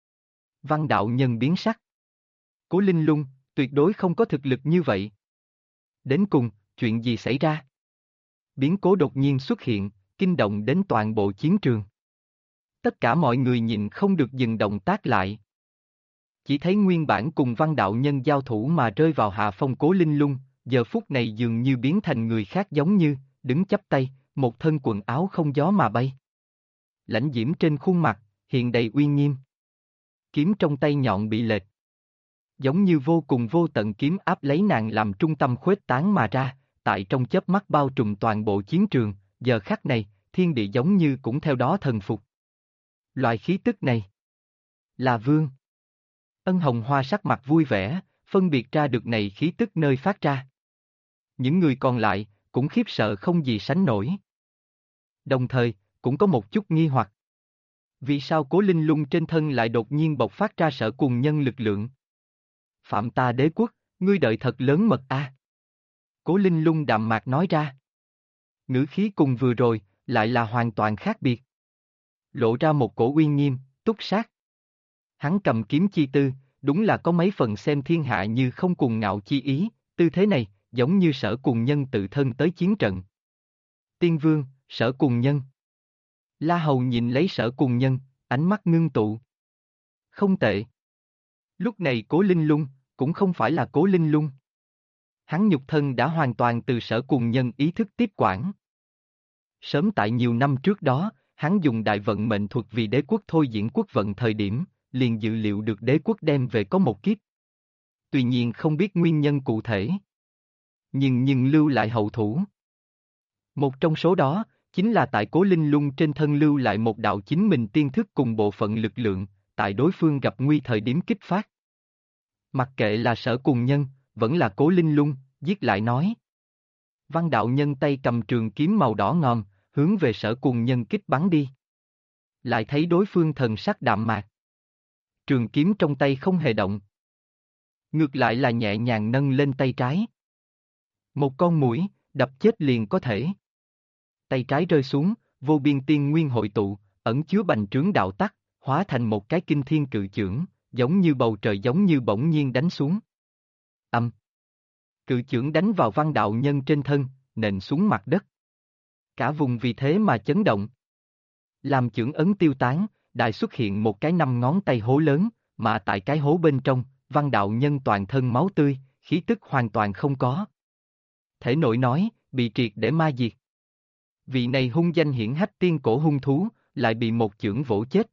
Văn đạo nhân biến sắc. Cố Linh Lung, tuyệt đối không có thực lực như vậy. Đến cùng, chuyện gì xảy ra? Biến cố đột nhiên xuất hiện, kinh động đến toàn bộ chiến trường. Tất cả mọi người nhìn không được dừng động tác lại. Chỉ thấy nguyên bản cùng văn đạo nhân giao thủ mà rơi vào hạ phong Cố Linh Lung, giờ phút này dường như biến thành người khác giống như, đứng chắp tay, một thân quần áo không gió mà bay. Lãnh diễm trên khuôn mặt, hiện đầy uy nghiêm. Kiếm trong tay nhọn bị lệch. Giống như vô cùng vô tận kiếm áp lấy nàng làm trung tâm khuếch tán mà ra, tại trong chớp mắt bao trùm toàn bộ chiến trường, giờ khắc này, thiên địa giống như cũng theo đó thần phục. Loại khí tức này là vương. Ân Hồng Hoa sắc mặt vui vẻ, phân biệt ra được này khí tức nơi phát ra. Những người còn lại, cũng khiếp sợ không gì sánh nổi. Đồng thời, cũng có một chút nghi hoặc. Vì sao Cố Linh Lung trên thân lại đột nhiên bộc phát ra sở cùng nhân lực lượng? Phạm ta đế quốc, ngươi đợi thật lớn mật a. Cố Linh Lung đạm mạc nói ra. Ngữ khí cùng vừa rồi, lại là hoàn toàn khác biệt. Lộ ra một cổ uy nghiêm, túc sát. Hắn cầm kiếm chi tư, đúng là có mấy phần xem thiên hạ như không cuồng ngạo chi ý, tư thế này, giống như sở cùng nhân tự thân tới chiến trận. Tiên vương, sở cùng nhân. La Hầu nhìn lấy sở cùng nhân, ánh mắt ngưng tụ. Không tệ. Lúc này Cố Linh Lung, cũng không phải là Cố Linh Lung. Hắn nhục thân đã hoàn toàn từ sở cùng nhân ý thức tiếp quản. Sớm tại nhiều năm trước đó, hắn dùng đại vận mệnh thuật vì đế quốc thôi diễn quốc vận thời điểm, liền dự liệu được đế quốc đem về có một kiếp. Tuy nhiên không biết nguyên nhân cụ thể. Nhưng lưu lại hậu thủ. Một trong số đó, chính là tại Cố Linh Lung trên thân lưu lại một đạo chính mình tiên thức cùng bộ phận lực lượng, tại đối phương gặp nguy thời điểm kích phát. Mặc kệ là sở cùng nhân, vẫn là Cố Linh Lung, giết lại nói. Văn đạo nhân tay cầm trường kiếm màu đỏ ngòm, hướng về sở cùng nhân kích bắn đi. Lại thấy đối phương thần sắc đạm mạc. Trường kiếm trong tay không hề động. Ngược lại là nhẹ nhàng nâng lên tay trái. Một con muỗi, đập chết liền có thể. Tay trái rơi xuống, vô biên tiên nguyên hội tụ, ẩn chứa bành trướng đạo tắc, hóa thành một cái kinh thiên cự chưởng, giống như bầu trời giống như bỗng nhiên đánh xuống. Âm. Cự chưởng đánh vào văn đạo nhân trên thân, nện xuống mặt đất. Cả vùng vì thế mà chấn động. Làm chưởng ấn tiêu tán, đại xuất hiện một cái 5 ngón tay hố lớn, mà tại cái hố bên trong, văn đạo nhân toàn thân máu tươi, khí tức hoàn toàn không có. Thể nội nói, bị triệt để ma diệt. Vị này hung danh hiển hách tiên cổ hung thú, lại bị một chưởng vỗ chết.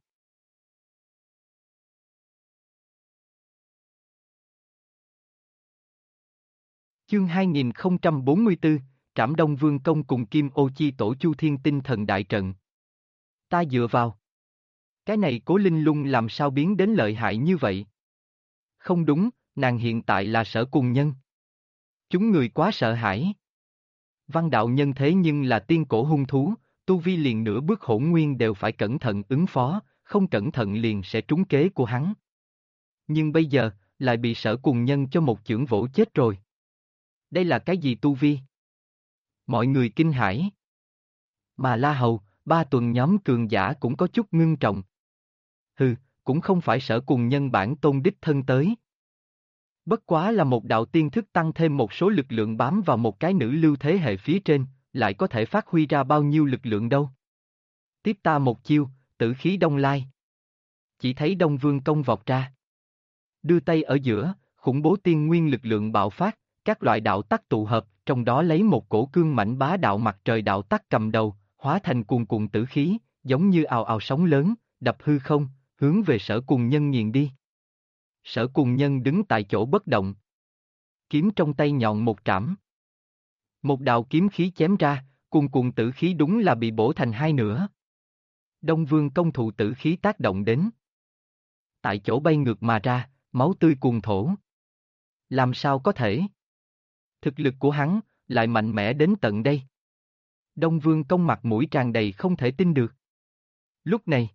Chương 2044, Trảm Đông Vương Công cùng Kim Ô Chi Tổ Chu Thiên Tinh Thần Đại Trận. Ta dựa vào. Cái này Cố Linh Lung làm sao biến đến lợi hại như vậy? Không đúng, nàng hiện tại là Sở Cùng Nhân. Chúng người quá sợ hãi. Văn đạo nhân thế nhưng là tiên cổ hung thú, tu vi liền nửa bước hỗn nguyên đều phải cẩn thận ứng phó, không cẩn thận liền sẽ trúng kế của hắn. Nhưng bây giờ, lại bị Sở Cùng Nhân cho một chưởng vỗ chết rồi. Đây là cái gì tu vi? Mọi người kinh hãi. Mà La Hầu, Ba Tuần nhóm cường giả cũng có chút ngưng trọng. Hừ, cũng không phải Sở Cùng Nhân bản tôn đích thân tới. Bất quá là một đạo tiên thức tăng thêm một số lực lượng bám vào một cái nữ lưu thế hệ phía trên, lại có thể phát huy ra bao nhiêu lực lượng đâu. Tiếp ta một chiêu, tử khí đông lai. Chỉ thấy Đông Vương công vọt ra. Đưa tay ở giữa, khủng bố tiên nguyên lực lượng bạo phát, các loại đạo tắc tụ hợp, trong đó lấy một cổ cương mãnh bá đạo mặt trời đạo tắc cầm đầu, hóa thành cuồn cuộn tử khí, giống như ào ào sóng lớn, đập hư không, hướng về Sở Cùng Nhân nghiền đi. Sở Cùng Nhân đứng tại chỗ bất động. Kiếm trong tay nhọn một trảm. Một đạo kiếm khí chém ra, cuồn cuộn tử khí đúng là bị bổ thành hai nửa. Đông Vương công thụ tử khí tác động đến. Tại chỗ bay ngược mà ra, máu tươi cuồn thổ. Làm sao có thể? Thực lực của hắn, lại mạnh mẽ đến tận đây. Đông Vương công mặt mũi tràn đầy không thể tin được. Lúc này,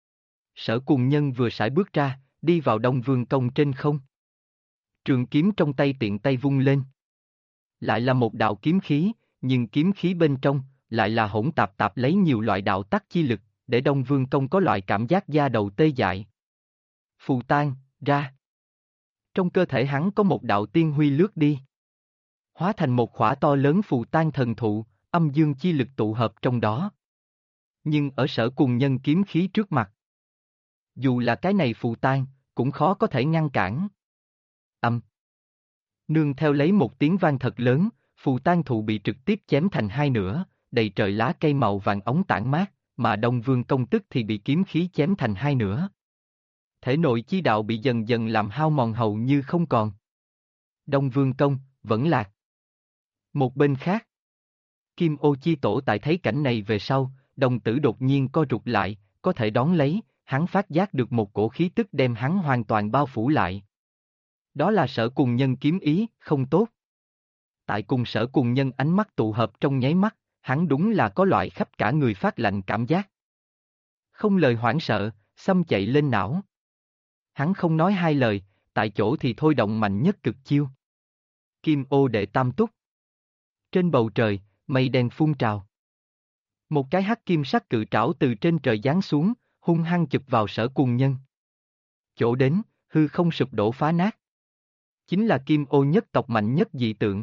Sở Cùng Nhân vừa sải bước ra, đi vào Đông Vương công trên không. Trường kiếm trong tay tiện tay vung lên. Lại là một đạo kiếm khí, nhưng kiếm khí bên trong, lại là hỗn tạp tạp lấy nhiều loại đạo tắc chi lực, để Đông Vương công có loại cảm giác da đầu tê dại. Phù tan, ra. Trong cơ thể hắn có một đạo tiên huy lướt đi. Hóa thành một khỏa to lớn phù tan thần thụ, âm dương chi lực tụ hợp trong đó. Nhưng ở Sở Cùng Nhân kiếm khí trước mặt, dù là cái này phù tan, cũng khó có thể ngăn cản. Âm. Nương theo lấy một tiếng vang thật lớn, phù tan thụ bị trực tiếp chém thành hai nửa, đầy trời lá cây màu vàng óng tản mát, mà Đông Vương công tức thì bị kiếm khí chém thành hai nửa. Thể nội chi đạo bị dần dần làm hao mòn hầu như không còn. Đông Vương công, vẫn lạc. Một bên khác, Kim Ô Chi Tổ tại thấy cảnh này về sau, đồng tử đột nhiên co rụt lại, có thể đón lấy, hắn phát giác được một cổ khí tức đem hắn hoàn toàn bao phủ lại. Đó là Sở Cùng Nhân kiếm ý, không tốt. Tại cùng Sở Cùng Nhân ánh mắt tụ hợp trong nháy mắt, hắn đúng là có loại khắp cả người phát lạnh cảm giác. Không lời hoảng sợ, xâm chạy lên não. Hắn không nói hai lời, tại chỗ thì thôi động mạnh nhất cực chiêu. Kim ô đệ tam túc. Trên bầu trời, mây đen phun trào. Một cái hắc kim sắc cự trảo từ trên trời giáng xuống, hung hăng chụp vào Sở Cùng Nhân. Chỗ đến, hư không sụp đổ phá nát. Chính là Kim ô nhất tộc mạnh nhất dị tượng.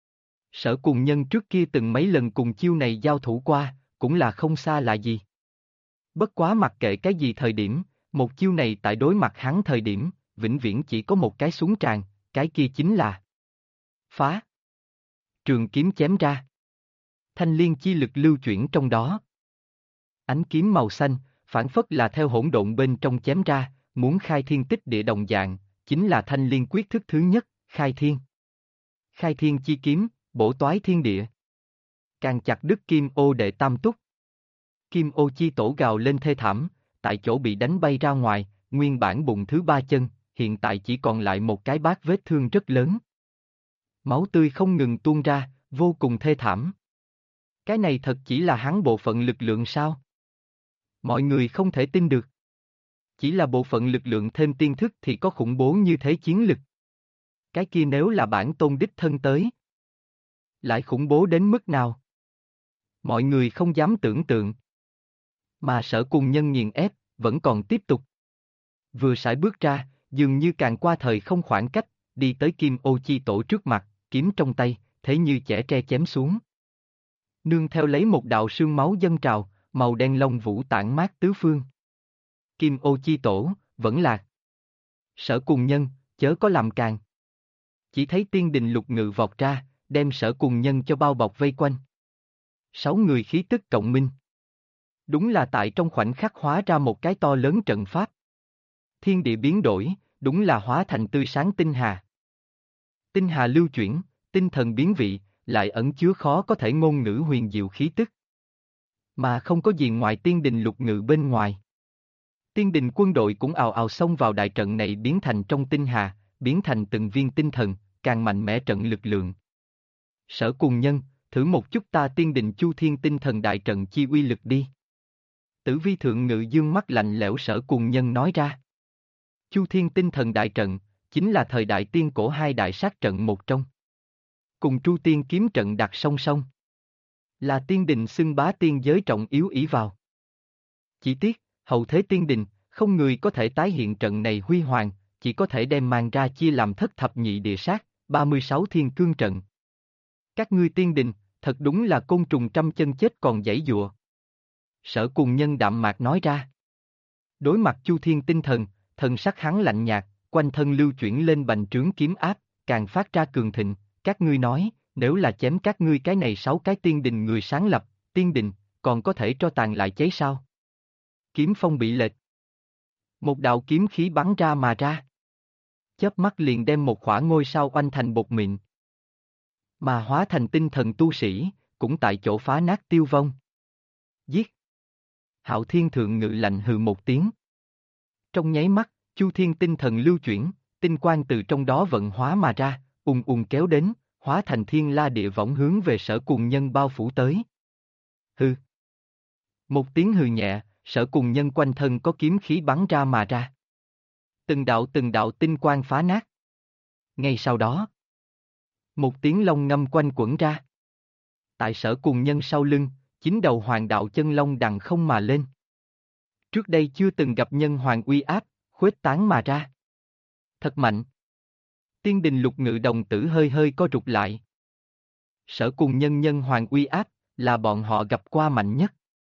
Sở Cùng Nhân trước kia từng mấy lần cùng chiêu này giao thủ qua, cũng là không xa lạ gì. Bất quá mặc kệ cái gì thời điểm, một chiêu này tại đối mặt hắn thời điểm, vĩnh viễn chỉ có một cái súng tràn, cái kia chính là phá. Trường kiếm chém ra. Thanh liên chi lực lưu chuyển trong đó. Ánh kiếm màu xanh, phản phất là theo hỗn độn bên trong chém ra, muốn khai thiên tích địa đồng dạng, chính là thanh liên quyết thức thứ nhất, khai thiên. Khai thiên chi kiếm, bổ toái thiên địa. Càng chặt đứt Kim ô đệ tam túc. Kim ô chi tổ gào lên thê thảm, tại chỗ bị đánh bay ra ngoài, nguyên bản bụng thứ ba chân, hiện tại chỉ còn lại một cái bát vết thương rất lớn. Máu tươi không ngừng tuôn ra, vô cùng thê thảm. Cái này thật chỉ là hắn bộ phận lực lượng sao? Mọi người không thể tin được. Chỉ là bộ phận lực lượng thêm tiên thức thì có khủng bố như thế chiến lực. Cái kia nếu là bản tôn đích thân tới, lại khủng bố đến mức nào? Mọi người không dám tưởng tượng. Mà Sở Cùng Nhân nghiền ép, vẫn còn tiếp tục. Vừa sải bước ra, dường như càng qua thời không khoảng cách, đi tới Kim ô chi tổ trước mặt, kiếm trong tay, thế như chẻ tre chém xuống. Nương theo lấy một đạo sương máu dâng trào, màu đen lông vũ tản mát tứ phương. Kim ô chi tổ, vẫn lạc. Sở Cùng Nhân, chớ có làm càng. Chỉ thấy tiên đình lục ngự vọt ra, đem Sở Cùng Nhân cho bao bọc vây quanh. 6 người khí tức cộng minh. Đúng là tại trong khoảnh khắc hóa ra một cái to lớn trận pháp. Thiên địa biến đổi, đúng là hóa thành tươi sáng tinh hà. Tinh hà lưu chuyển, tinh thần biến vị, lại ẩn chứa khó có thể ngôn ngữ huyền diệu khí tức. Mà không có gì ngoài tiên đình lục ngự bên ngoài. Tiên đình quân đội cũng ào ào xông vào đại trận này biến thành trong tinh hà, biến thành từng viên tinh thần, càng mạnh mẽ trận lực lượng. Sở Cùng Nhân, thử một chút ta Tiên Đình Chu Thiên tinh thần đại trận chi uy lực đi. Tử Vi Thượng Ngự dương mắt lạnh lẽo Sở Cùng Nhân nói ra. Chu Thiên tinh thần đại trận, chính là thời đại tiên cổ hai đại sát trận một trong. Cùng Tru Tiên kiếm trận đặt song song. Là Tiên Đình xưng bá tiên giới trọng yếu ỷ vào. Chỉ tiếc, hậu thế Tiên Đình, không người có thể tái hiện trận này huy hoàng, chỉ có thể đem mang ra chia làm thất thập nhị địa sát, 36 thiên cương trận. Các ngươi Tiên Đình, thật đúng là côn trùng trăm chân chết còn giãy giụa. Sở Cùng Nhân đạm mạc nói ra. Đối mặt Chu Thiên tinh thần, thần sắc hắn lạnh nhạt, quanh thân lưu chuyển lên bành trướng kiếm áp, càng phát ra cường thịnh, các ngươi nói, nếu là chém các ngươi cái này 6 cái Tiên Đình người sáng lập, Tiên Đình, còn có thể tro tàn lại cháy sao? Kiếm phong bị lệch. Một đạo kiếm khí bắn ra mà ra. Chớp mắt liền đem một khỏa ngôi sao oanh thành bột mịn. Mà hóa thành tinh thần tu sĩ, cũng tại chỗ phá nát tiêu vong. Giết! Hạo Thiên Thượng Ngự lạnh hừ một tiếng. Trong nháy mắt, Chu Thiên tinh thần lưu chuyển, tinh quang từ trong đó vận hóa mà ra, ùn ùn kéo đến, hóa thành thiên la địa võng hướng về Sở Cùng Nhân bao phủ tới. Hừ! Một tiếng hừ nhẹ, Sở Cùng Nhân quanh thân có kiếm khí bắn ra mà ra. Từng đạo tinh quang phá nát. Ngay sau đó, một tiếng long ngâm quanh quẩn ra. Tại Sở Cùng Nhân sau lưng, 9 đầu hoàng đạo chân long đằng không mà lên. Trước đây chưa từng gặp nhân hoàng uy áp, khuếch tán mà ra. Thật mạnh. Tiên Đình Lục Ngự đồng tử hơi hơi co rụt lại. Sở Cùng Nhân nhân hoàng uy áp, là bọn họ gặp qua mạnh nhất.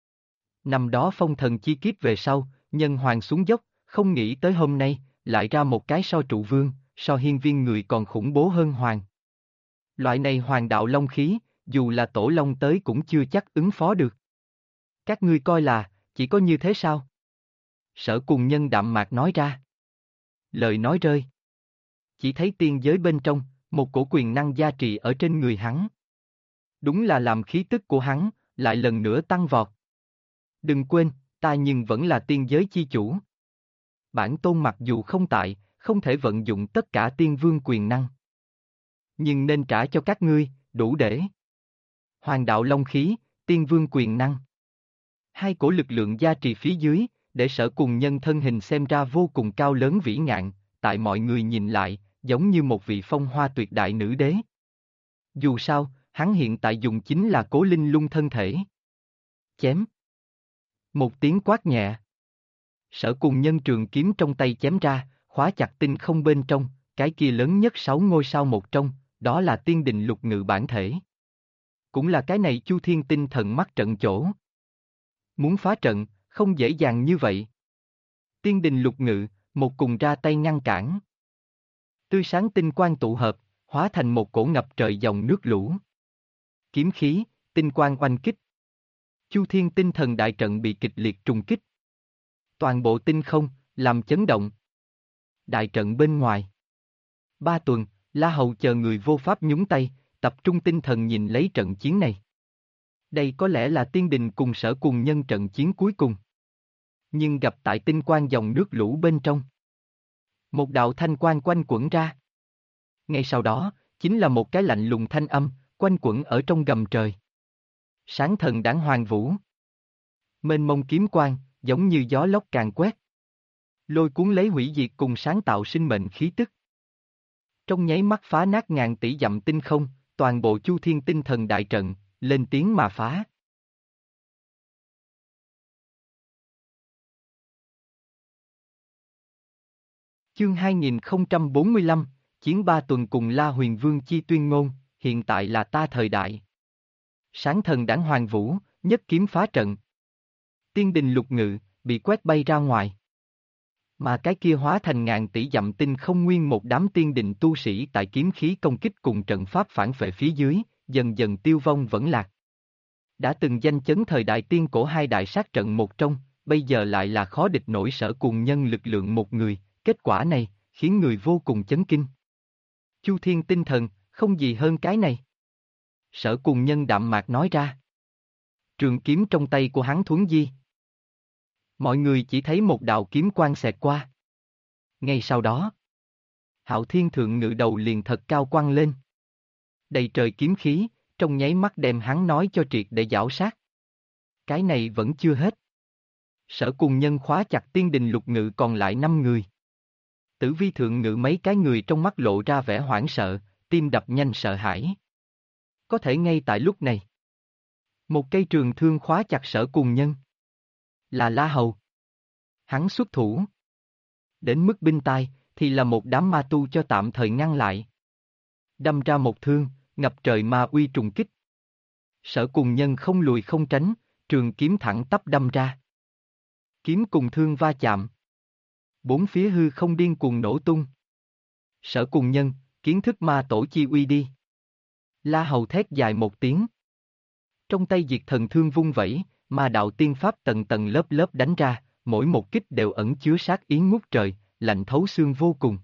Năm đó phong thần chi kiếp về sau, nhân hoàng xuống dốc, không nghĩ tới hôm nay, lại ra một cái so trụ vương, so hiên viên người còn khủng bố hơn hoàng. Loại này hoàng đạo long khí, dù là tổ long tới cũng chưa chắc ứng phó được. Các ngươi coi là, chỉ có như thế sao? Sở Cùng Nhân đạm mạc nói ra. Lời nói rơi. Chỉ thấy tiên giới bên trong, một cổ quyền năng gia trì ở trên người hắn. Đúng là làm khí tức của hắn, lại lần nữa tăng vọt. Đừng quên, ta nhưng vẫn là tiên giới chi chủ. Bản tôn mặc dù không tại, không thể vận dụng tất cả tiên vương quyền năng. Nhưng nên trả cho các ngươi, đủ để. Hoàng đạo long khí, tiên vương quyền năng. Hai cổ lực lượng gia trì phía dưới, để Sở Cùng Nhân thân hình xem ra vô cùng cao lớn vĩ ngạn, tại mọi người nhìn lại, giống như một vị phong hoa tuyệt đại nữ đế. Dù sao, hắn hiện tại dùng chính là Cố Linh Lung thân thể. Chém. Một tiếng quát nhẹ. Sở Cùng Nhân trường kiếm trong tay chém ra, khóa chặt tinh không bên trong, cái kia lớn nhất 6 ngôi sao một trong, đó là Tiên Đình Lục Ngự bản thể. Cũng là cái này Chu Thiên tinh thần mắt trận chỗ. Muốn phá trận, không dễ dàng như vậy. Tiên Đình Lục Ngự, một cùng ra tay ngăn cản. Tươi sáng tinh quang tụ hợp, hóa thành một cổ ngập trời dòng nước lũ. Kiếm khí, tinh quang oanh kích. Chu Thiên tinh thần đại trận bị kịch liệt trùng kích. Toàn bộ tinh không, làm chấn động. Đại trận bên ngoài. 3 tuần, La Hầu chờ người vô pháp nhúng tay, tập trung tinh thần nhìn lấy trận chiến này. Đây có lẽ là Tiên Đình cùng Sở Cùng Nhân trận chiến cuối cùng. Nhưng gặp tại tinh quang dòng nước lũ bên trong. Một đạo thanh quang quanh quẩn ra. Ngay sau đó, chính là một cái lạnh lùng thanh âm, quanh quẩn ở trong gầm trời. Sáng thần đãng hoàng vũ. Mênh mông kiếm quang, giống như gió lốc càn quét. Lôi cuốn lấy hủy diệt cùng sáng tạo sinh mệnh khí tức. Trong nháy mắt phá nát ngàn tỷ dặm tinh không, toàn bộ Chu Thiên tinh thần đại trận, lên tiếng mà phá. Chương 2045, Chiến 3 tuần cùng La Huyền Vương chi tuyên ngôn, hiện tại là ta thời đại. Sáng thần đãng hoàng vũ, nhất kiếm phá trận. Tiên Đình Lục Ngự, bị quét bay ra ngoài. Mà cái kia hóa thành ngàn tỷ dặm tinh không nguyên một đám tiên đình tu sĩ tại kiếm khí công kích cùng trận pháp phản phệ phía dưới, dần dần tiêu vong vẫn lạc. Đã từng danh chấn thời đại tiên cổ hai đại sát trận một trong, bây giờ lại là khó địch nổi Sở Cùng Nhân lực lượng một người, kết quả này, khiến người vô cùng chấn kinh. Chu Thiên tinh thần, không gì hơn cái này. Sở Cùng Nhân đạm mạc nói ra. Trường kiếm trong tay của hắn thuấn di. Mọi người chỉ thấy một đạo kiếm quang xẹt qua. Ngay sau đó, Hạo Thiên Thượng Ngự đầu liền thật cao quăng lên. Đầy trời kiếm khí, trong nháy mắt đem hắn nói cho triệt để giảo sát. Cái này vẫn chưa hết. Sở Cùng Nhân khóa chặt Tiên Đình Lục Ngự còn lại 5 người. Tử Vi Thượng Ngự mấy cái người trong mắt lộ ra vẻ hoảng sợ, tim đập nhanh sợ hãi. Có thể ngay tại lúc này, một cây trường thương khóa chặt Sở Cùng Nhân. Là La Hầu. Hắn xuất thủ. Đến mức binh tai, thì là một đám ma tu cho tạm thời ngăn lại. Đâm ra một thương, ngập trời ma uy trùng kích. Sở Cùng Nhân không lùi không tránh, trường kiếm thẳng tắp đâm ra. Kiếm cùng thương va chạm. Bốn phía hư không điên cuồng nổ tung. Sở Cùng Nhân, kiến thức ma tổ chi uy đi. La Hầu thét dài một tiếng. Trong tay diệt thần thương vung vẩy, ma đạo tiên pháp tầng tầng lớp lớp đánh ra, mỗi một kích đều ẩn chứa sát ý ngút trời, lạnh thấu xương vô cùng.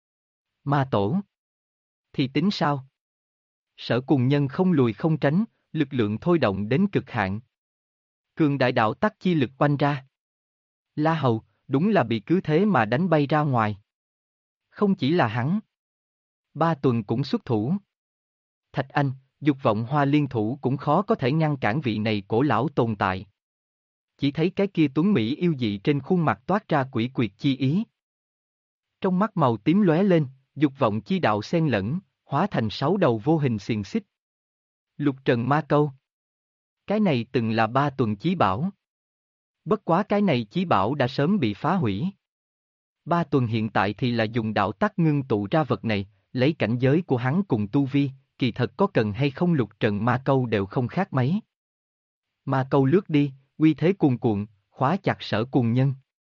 Ma tổ. Thì tính sao? Sở Cùng Nhân không lùi không tránh, lực lượng thôi động đến cực hạn. Cường đại đạo tắc chi lực oanh ra. La Hầu, đúng là bị cứ thế mà đánh bay ra ngoài. Không chỉ là hắn. Ba Tuần cũng xuất thủ. Thạch Anh, Dục Vọng Hoa liên thủ cũng khó có thể ngăn cản vị này cổ lão tồn tại. Chỉ thấy cái kia tuấn Mỹ yêu dị trên khuôn mặt toát ra quỷ quyệt chi ý. Trong mắt màu tím lóe lên, dục vọng chi đạo xen lẫn, hóa thành 6 đầu vô hình xiềng xích. Lục trần ma câu. Cái này từng là Ba Tuần chí bảo. Bất quá cái này chí bảo đã sớm bị phá hủy. Ba Tuần hiện tại thì là dùng đạo tắc ngưng tụ ra vật này, lấy cảnh giới của hắn cùng tu vi, kỳ thật có cần hay không lục trần ma câu đều không khác mấy. Ma câu lướt đi, uy thế cuồn cuộn, khóa chặt Sở Cùng Nhân.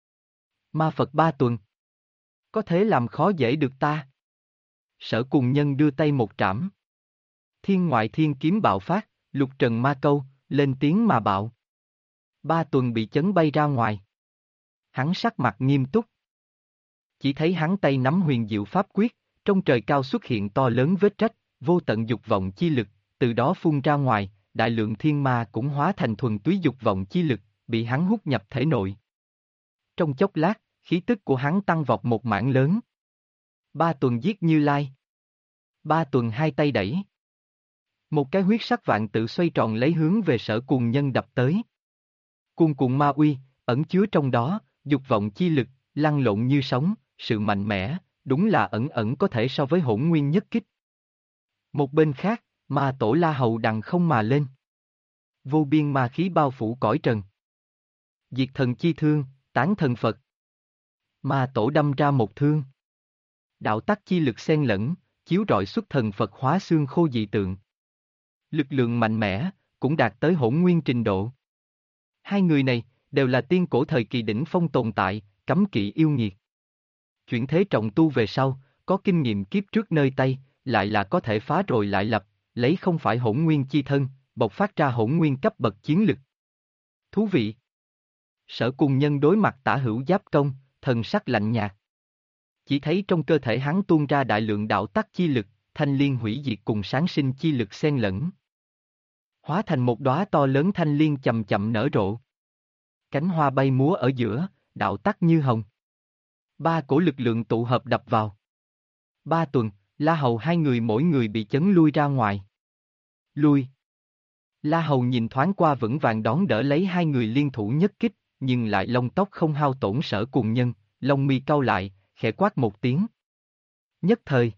Ma Phật Ba Tuần. Có thế làm khó dễ được ta. Sở Cùng Nhân đưa tay một trảm. Thiên ngoại thiên kiếm bạo phát, lục trần ma câu, lên tiếng mà bạo. Ba Tuần bị chấn bay ra ngoài. Hắn sắc mặt nghiêm túc. Chỉ thấy hắn tay nắm huyền diệu pháp quyết, trong trời cao xuất hiện to lớn vết rách, vô tận dục vọng chi lực, từ đó phun ra ngoài, đại lượng thiên ma cũng hóa thành thuần túy dục vọng chi lực, bị hắn hút nhập thể nội. Trong chốc lát, khí tức của hắn tăng vọt một mảng lớn. Ba Tuần giết Như Lai. Ba Tuần hai tay đẩy. Một cái huyết sắc vạn tự xoay tròn lấy hướng về Sở Cùng Nhân đập tới. Cuồn cuộn ma uy, ẩn chứa trong đó, dục vọng chi lực, lăn lộn như sóng, sự mạnh mẽ, đúng là ẩn ẩn có thể so với Hỗn Nguyên nhất kích. Một bên khác, ma tổ La Hầu đằng không mà lên. Vô biên ma khí bao phủ cõi trần. Diệt thần chi thương, tán thần Phật. Ma tổ đâm ra một thương. Đạo tắc chi lực xen lẫn, chiếu rọi xuất thần Phật hóa xương khô dị tượng. Lực lượng mạnh mẽ, cũng đạt tới Hỗn Nguyên trình độ. Hai người này, đều là tiên cổ thời kỳ đỉnh phong tồn tại, cấm kỵ yêu nghiệt. Chuyển thế trọng tu về sau, có kinh nghiệm kiếp trước nơi tay, lại là có thể phá rồi lại lập, lấy không phải Hỗn Nguyên chi thân, bộc phát ra Hỗn Nguyên cấp bậc chiến lực. Thú vị. Sở Cùng Nhân đối mặt tả hữu giáp công, thần sắc lạnh nhạt. Chỉ thấy trong cơ thể hắn tuôn ra đại lượng đạo tắc chi lực, thanh liên hủy diệt cùng sáng sinh chi lực xen lẫn. Hóa thành một đóa to lớn thanh liên chậm chậm nở rộ. Cánh hoa bay múa ở giữa, đạo tắc như hồng. Ba cổ lực lượng tụ hợp đập vào. Ba Tuần, La Hầu hai người mỗi người bị chấn lui ra ngoài. Lui. La Hầu nhìn thoáng qua vững vàng đón đỡ lấy hai người liên thủ nhất kích, nhưng lại lông tóc không hao tổn Sở Cùng Nhân, lông mi cau lại, khẽ quát một tiếng. Nhất thời.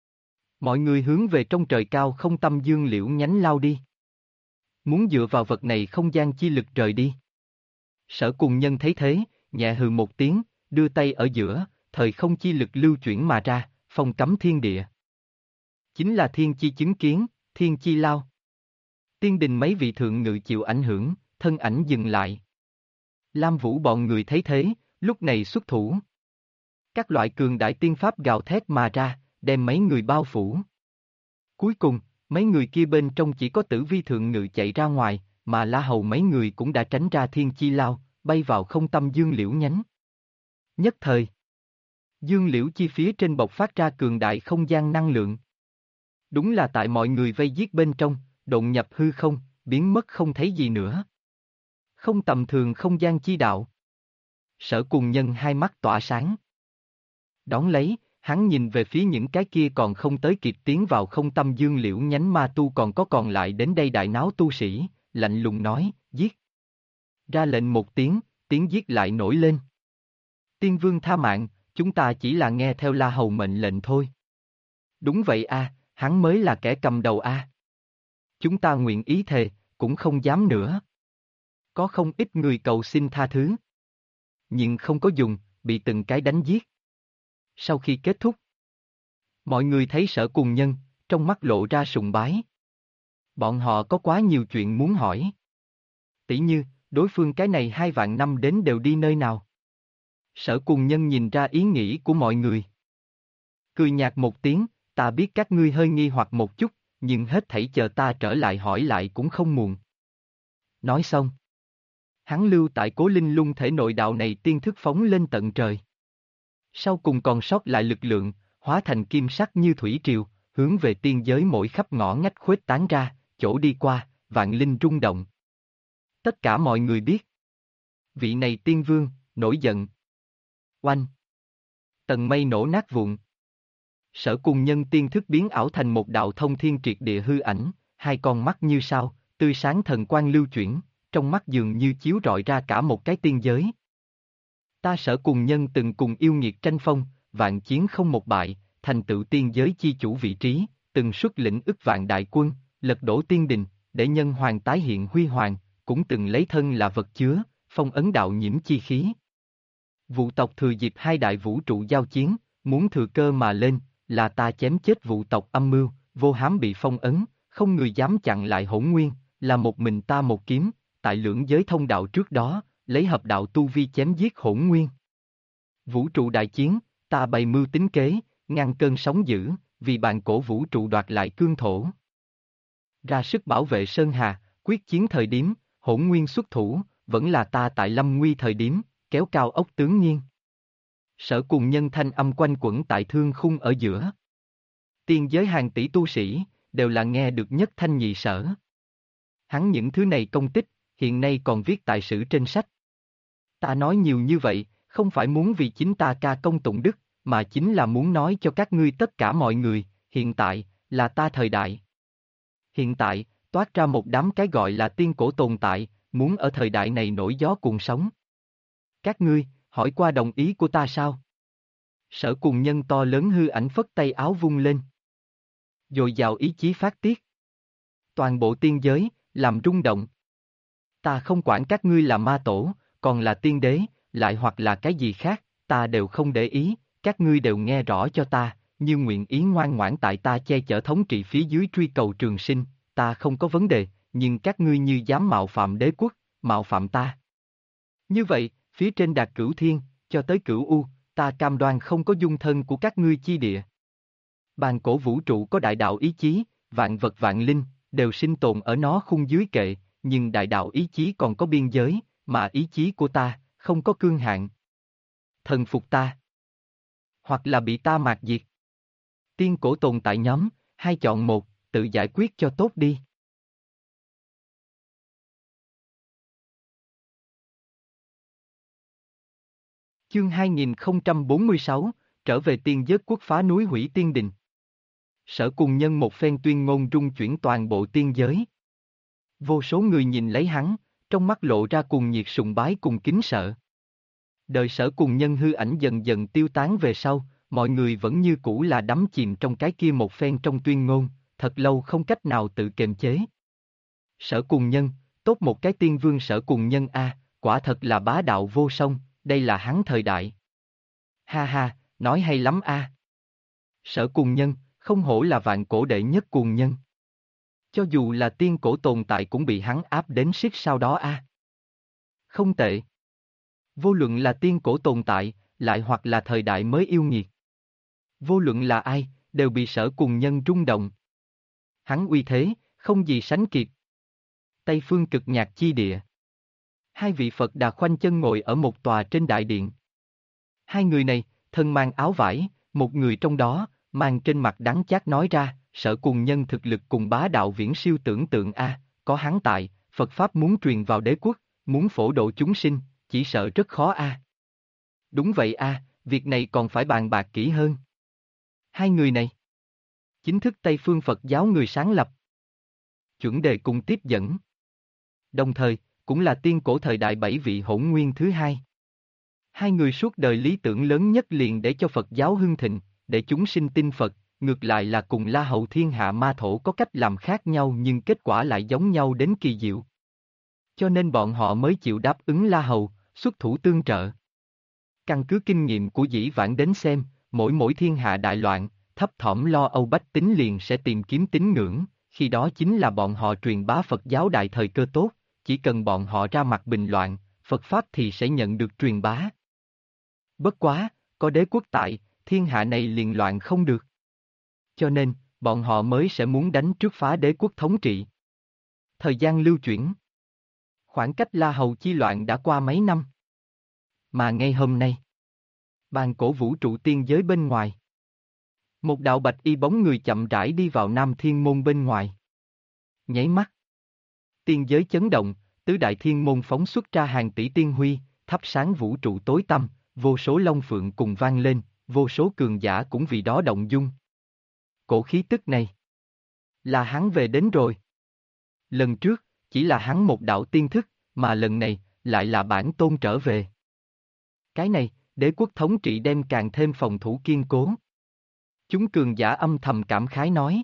Mọi người hướng về trong trời cao không tâm dương liễu nhánh lao đi. Muốn dựa vào vật này không gian chi lực rời đi. Sở Cùng Nhân thấy thế, nhẹ hừ một tiếng, đưa tay ở giữa, thời không chi lực lưu chuyển mà ra, phong cấm thiên địa. Chính là thiên chi chứng kiến, thiên chi lao. Tiên đình mấy vị thượng ngự chịu ảnh hưởng, thân ảnh dừng lại. Lam Vũ bọn người thấy thế, lúc này xuất thủ. Các loại cường đại tiên pháp gào thét mà ra, đem mấy người bao phủ. Cuối cùng, mấy người kia bên trong chỉ có Tử Vi thượng ngự chạy ra ngoài, mà La Hầu mấy người cũng đã tránh ra thiên chi lao, bay vào không tâm dương liễu nhánh. Nhất thời, dương liễu chi phía trên bộc phát ra cường đại không gian năng lượng. Đúng là tại mọi người vây giết bên trong, độn nhập hư không, biến mất không thấy gì nữa. Không tầm thường không gian chi đạo. Sở Cùng Nhân hai mắt tỏa sáng. Đón lấy, Hắn nhìn về phía những cái kia còn không tới kịp tiến vào không tâm dương liễu nhánh ma tu còn lại đến đây đại náo tu sĩ, lạnh lùng nói, giết. Ra lệnh một tiếng, tiếng giết lại nổi lên. Tiên vương tha mạng, chúng ta chỉ là nghe theo La Hầu mệnh lệnh thôi. Đúng vậy a, hắn mới là kẻ cầm đầu a. Chúng ta nguyện ý thề, cũng không dám nữa. Có không ít người cầu xin tha thứ. Nhưng không có dùng, bị từng cái đánh giết. Sau khi kết thúc, mọi người thấy Sở Cùng Nhân, trong mắt lộ ra sùng bái. Bọn họ có quá nhiều chuyện muốn hỏi. Tỉ như, đối phương cái này 2 vạn năm đến đều đi nơi nào? Sở Cùng Nhân nhìn ra ý nghĩ của mọi người. Cười nhạt một tiếng, ta biết các ngươi hơi nghi hoặc một chút, nhưng hết thảy chờ ta trở lại hỏi lại cũng không muộn. Nói xong. Hắn lưu tại Cố Linh Lung thể nội đạo này tiên thức phóng lên tận trời. Sau cùng còn sót lại lực lượng, hóa thành kim sắc như thủy triều, hướng về tiên giới mỗi khắp ngõ ngách khuếch tán ra, chỗ đi qua, vạn linh rung động. Tất cả mọi người biết. Vị này tiên vương, nổi giận. Oanh! Tầng mây nổ nát vụn. Sở Cùng Nhân tiên thức biến ảo thành một đạo thông thiên triệt địa hư ảnh, 2 con mắt như sao, tươi sáng thần quang lưu chuyển, trong mắt dường như chiếu rọi ra cả một cái tiên giới. Ta Sở Cùng Nhân từng cùng yêu nghiệt tranh phong, vạn chiến không một bại, thành tựu tiên giới chi chủ vị trí, từng xuất lĩnh ức vạn đại quân, lật đổ tiên đình, để nhân hoàng tái hiện huy hoàng, cũng từng lấy thân là vật chứa, phong ấn đạo nhiễm chi khí. Vụ tộc thừa dịp 2 đại vũ trụ giao chiến, muốn thừa cơ mà lên, là ta chém chết vụ tộc âm mưu, vô hám bị phong ấn, không người dám chặn lại Hỗn Nguyên, là một mình ta một kiếm, tại lưỡng giới thông đạo trước đó, lấy hợp đạo tu vi chém giết Hỗn Nguyên. Vũ trụ đại chiến, ta bày mưu tính kế, ngăn cơn sóng dữ, vì bàn cổ vũ trụ đoạt lại cương thổ. Ra sức bảo vệ Sơn Hà, quyết chiến thời điểm, Hỗn Nguyên xuất thủ, vẫn là ta tại lâm nguy thời điểm, kéo cao ốc tướng nghiêng. Sở Cùng Nhân thanh âm quanh quẩn tại thương khung ở giữa. Tiên giới hàng tỷ tu sĩ, đều là nghe được nhất thanh nhị sở. Hắn những thứ này công tích, hiện nay còn viết tại sử trên sách. Ta nói nhiều như vậy, không phải muốn vì chính ta ca công tụng đức, mà chính là muốn nói cho các ngươi tất cả mọi người, hiện tại, là ta thời đại. Hiện tại, toát ra một đám cái gọi là tiên cổ tồn tại, muốn ở thời đại này nổi gió cuồng sóng. Các ngươi, hỏi qua đồng ý của ta sao? Sở Cùng Nhân to lớn hư ảnh phất tay áo vung lên. Dồi dào ý chí phát tiết. Toàn bộ tiên giới, làm rung động. Ta không quản các ngươi là ma tổ, còn là tiên đế, lại hoặc là cái gì khác, ta đều không để ý, các ngươi đều nghe rõ cho ta, như nguyện ý ngoan ngoãn tại ta che chở thống trị phía dưới truy cầu trường sinh, ta không có vấn đề, nhưng các ngươi như dám mạo phạm đế quốc, mạo phạm ta. Như vậy, phía trên đạt cửu thiên, cho tới cửu u, ta cam đoan không có dung thân của các ngươi chi địa. Bàn cổ vũ trụ có đại đạo ý chí, vạn vật vạn linh, đều sinh tồn ở nó khung dưới kệ, nhưng đại đạo ý chí còn có biên giới, mà ý chí của ta, không có cương hạn. Thần phục ta. Hoặc là bị ta mạt diệt. Tiên cổ tồn tại nhóm, 2 chọn 1, tự giải quyết cho tốt đi. Chương 2046, trở về tiên giới quốc phá núi hủy tiên đình. Sở Cùng Nhân một phen tuyên ngôn rung chuyển toàn bộ tiên giới. Vô số người nhìn lấy hắn, trong mắt lộ ra cuồng nhiệt sùng bái cùng kính sợ. Đời Sở Cùng Nhân hư ảnh dần dần tiêu tán về sau, mọi người vẫn như cũ là đắm chìm trong cái kia một phen trong tuyên ngôn, thật lâu không cách nào tự kiềm chế. Sở Cùng Nhân, tốt một cái tiên vương Sở Cùng Nhân a, quả thật là bá đạo vô song, đây là hắn thời đại. Ha ha, nói hay lắm a. Sở Cùng Nhân, không hổ là vạn cổ đệ nhất cuồng nhân. Cho dù là tiên cổ tồn tại cũng bị hắn áp đến siết sau đó a. Không tệ. Vô luận là tiên cổ tồn tại, lại hoặc là thời đại mới yêu nghiệt. Vô luận là ai, đều bị Sở Cùng Nhân rung động. Hắn uy thế, không gì sánh kịp. Tây phương cực nhạc chi địa. 2 vị Phật Đà khoanh chân ngồi ở một tòa trên đại điện. 2 người này, thân mang áo vải, một người trong đó, mang trên mặt đắng chát nói ra, Sở Cùng Nhân thực lực cùng bá đạo viễn siêu tưởng tượng a, có hắn tại, Phật Pháp muốn truyền vào đế quốc, muốn phổ độ chúng sinh, chỉ sợ rất khó a. Đúng vậy a, việc này còn phải bàn bạc kỹ hơn. Hai người này, chính thức Tây Phương Phật giáo người sáng lập, chuẩn đề cùng tiếp dẫn. Đồng thời, cũng là tiên cổ thời đại 7 vị hỗn nguyên thứ hai. Hai người suốt đời lý tưởng lớn nhất liền để cho Phật giáo hưng thịnh, để chúng sinh tin Phật, ngược lại là cùng La Hầu thiên hạ ma thổ có cách làm khác nhau nhưng kết quả lại giống nhau đến kỳ diệu. Cho nên bọn họ mới chịu đáp ứng La Hầu, xuất thủ tương trợ. Căn cứ kinh nghiệm của dĩ vãng đến xem, mỗi thiên hạ đại loạn, thấp thỏm lo âu bách tính liền sẽ tìm kiếm tín ngưỡng, khi đó chính là bọn họ truyền bá Phật giáo đại thời cơ tốt, chỉ cần bọn họ ra mặt bình loạn, Phật Pháp thì sẽ nhận được truyền bá. Bất quá, có đế quốc tại, thiên hạ này liền loạn không được. Cho nên, bọn họ mới sẽ muốn đánh trước phá đế quốc thống trị. Thời gian lưu chuyển. Khoảng cách La Hầu chi loạn đã qua mấy năm. Mà ngay hôm nay, bàn cổ vũ trụ tiên giới bên ngoài. Một đạo bạch y bóng người chậm rãi đi vào Nam Thiên Môn bên ngoài. Nháy mắt. Tiên giới chấn động, tứ đại thiên môn phóng xuất ra hàng tỷ tiên huy, thắp sáng vũ trụ tối tăm, vô số long phượng cùng vang lên, vô số cường giả cũng vì đó động dung. Cổ khí tức này, là hắn về đến rồi. Lần trước, chỉ là hắn một đạo tiên thức, mà lần này, lại là bản tôn trở về. Cái này, đế quốc thống trị đem càng thêm phòng thủ kiên cố. Chúng cường giả âm thầm cảm khái nói.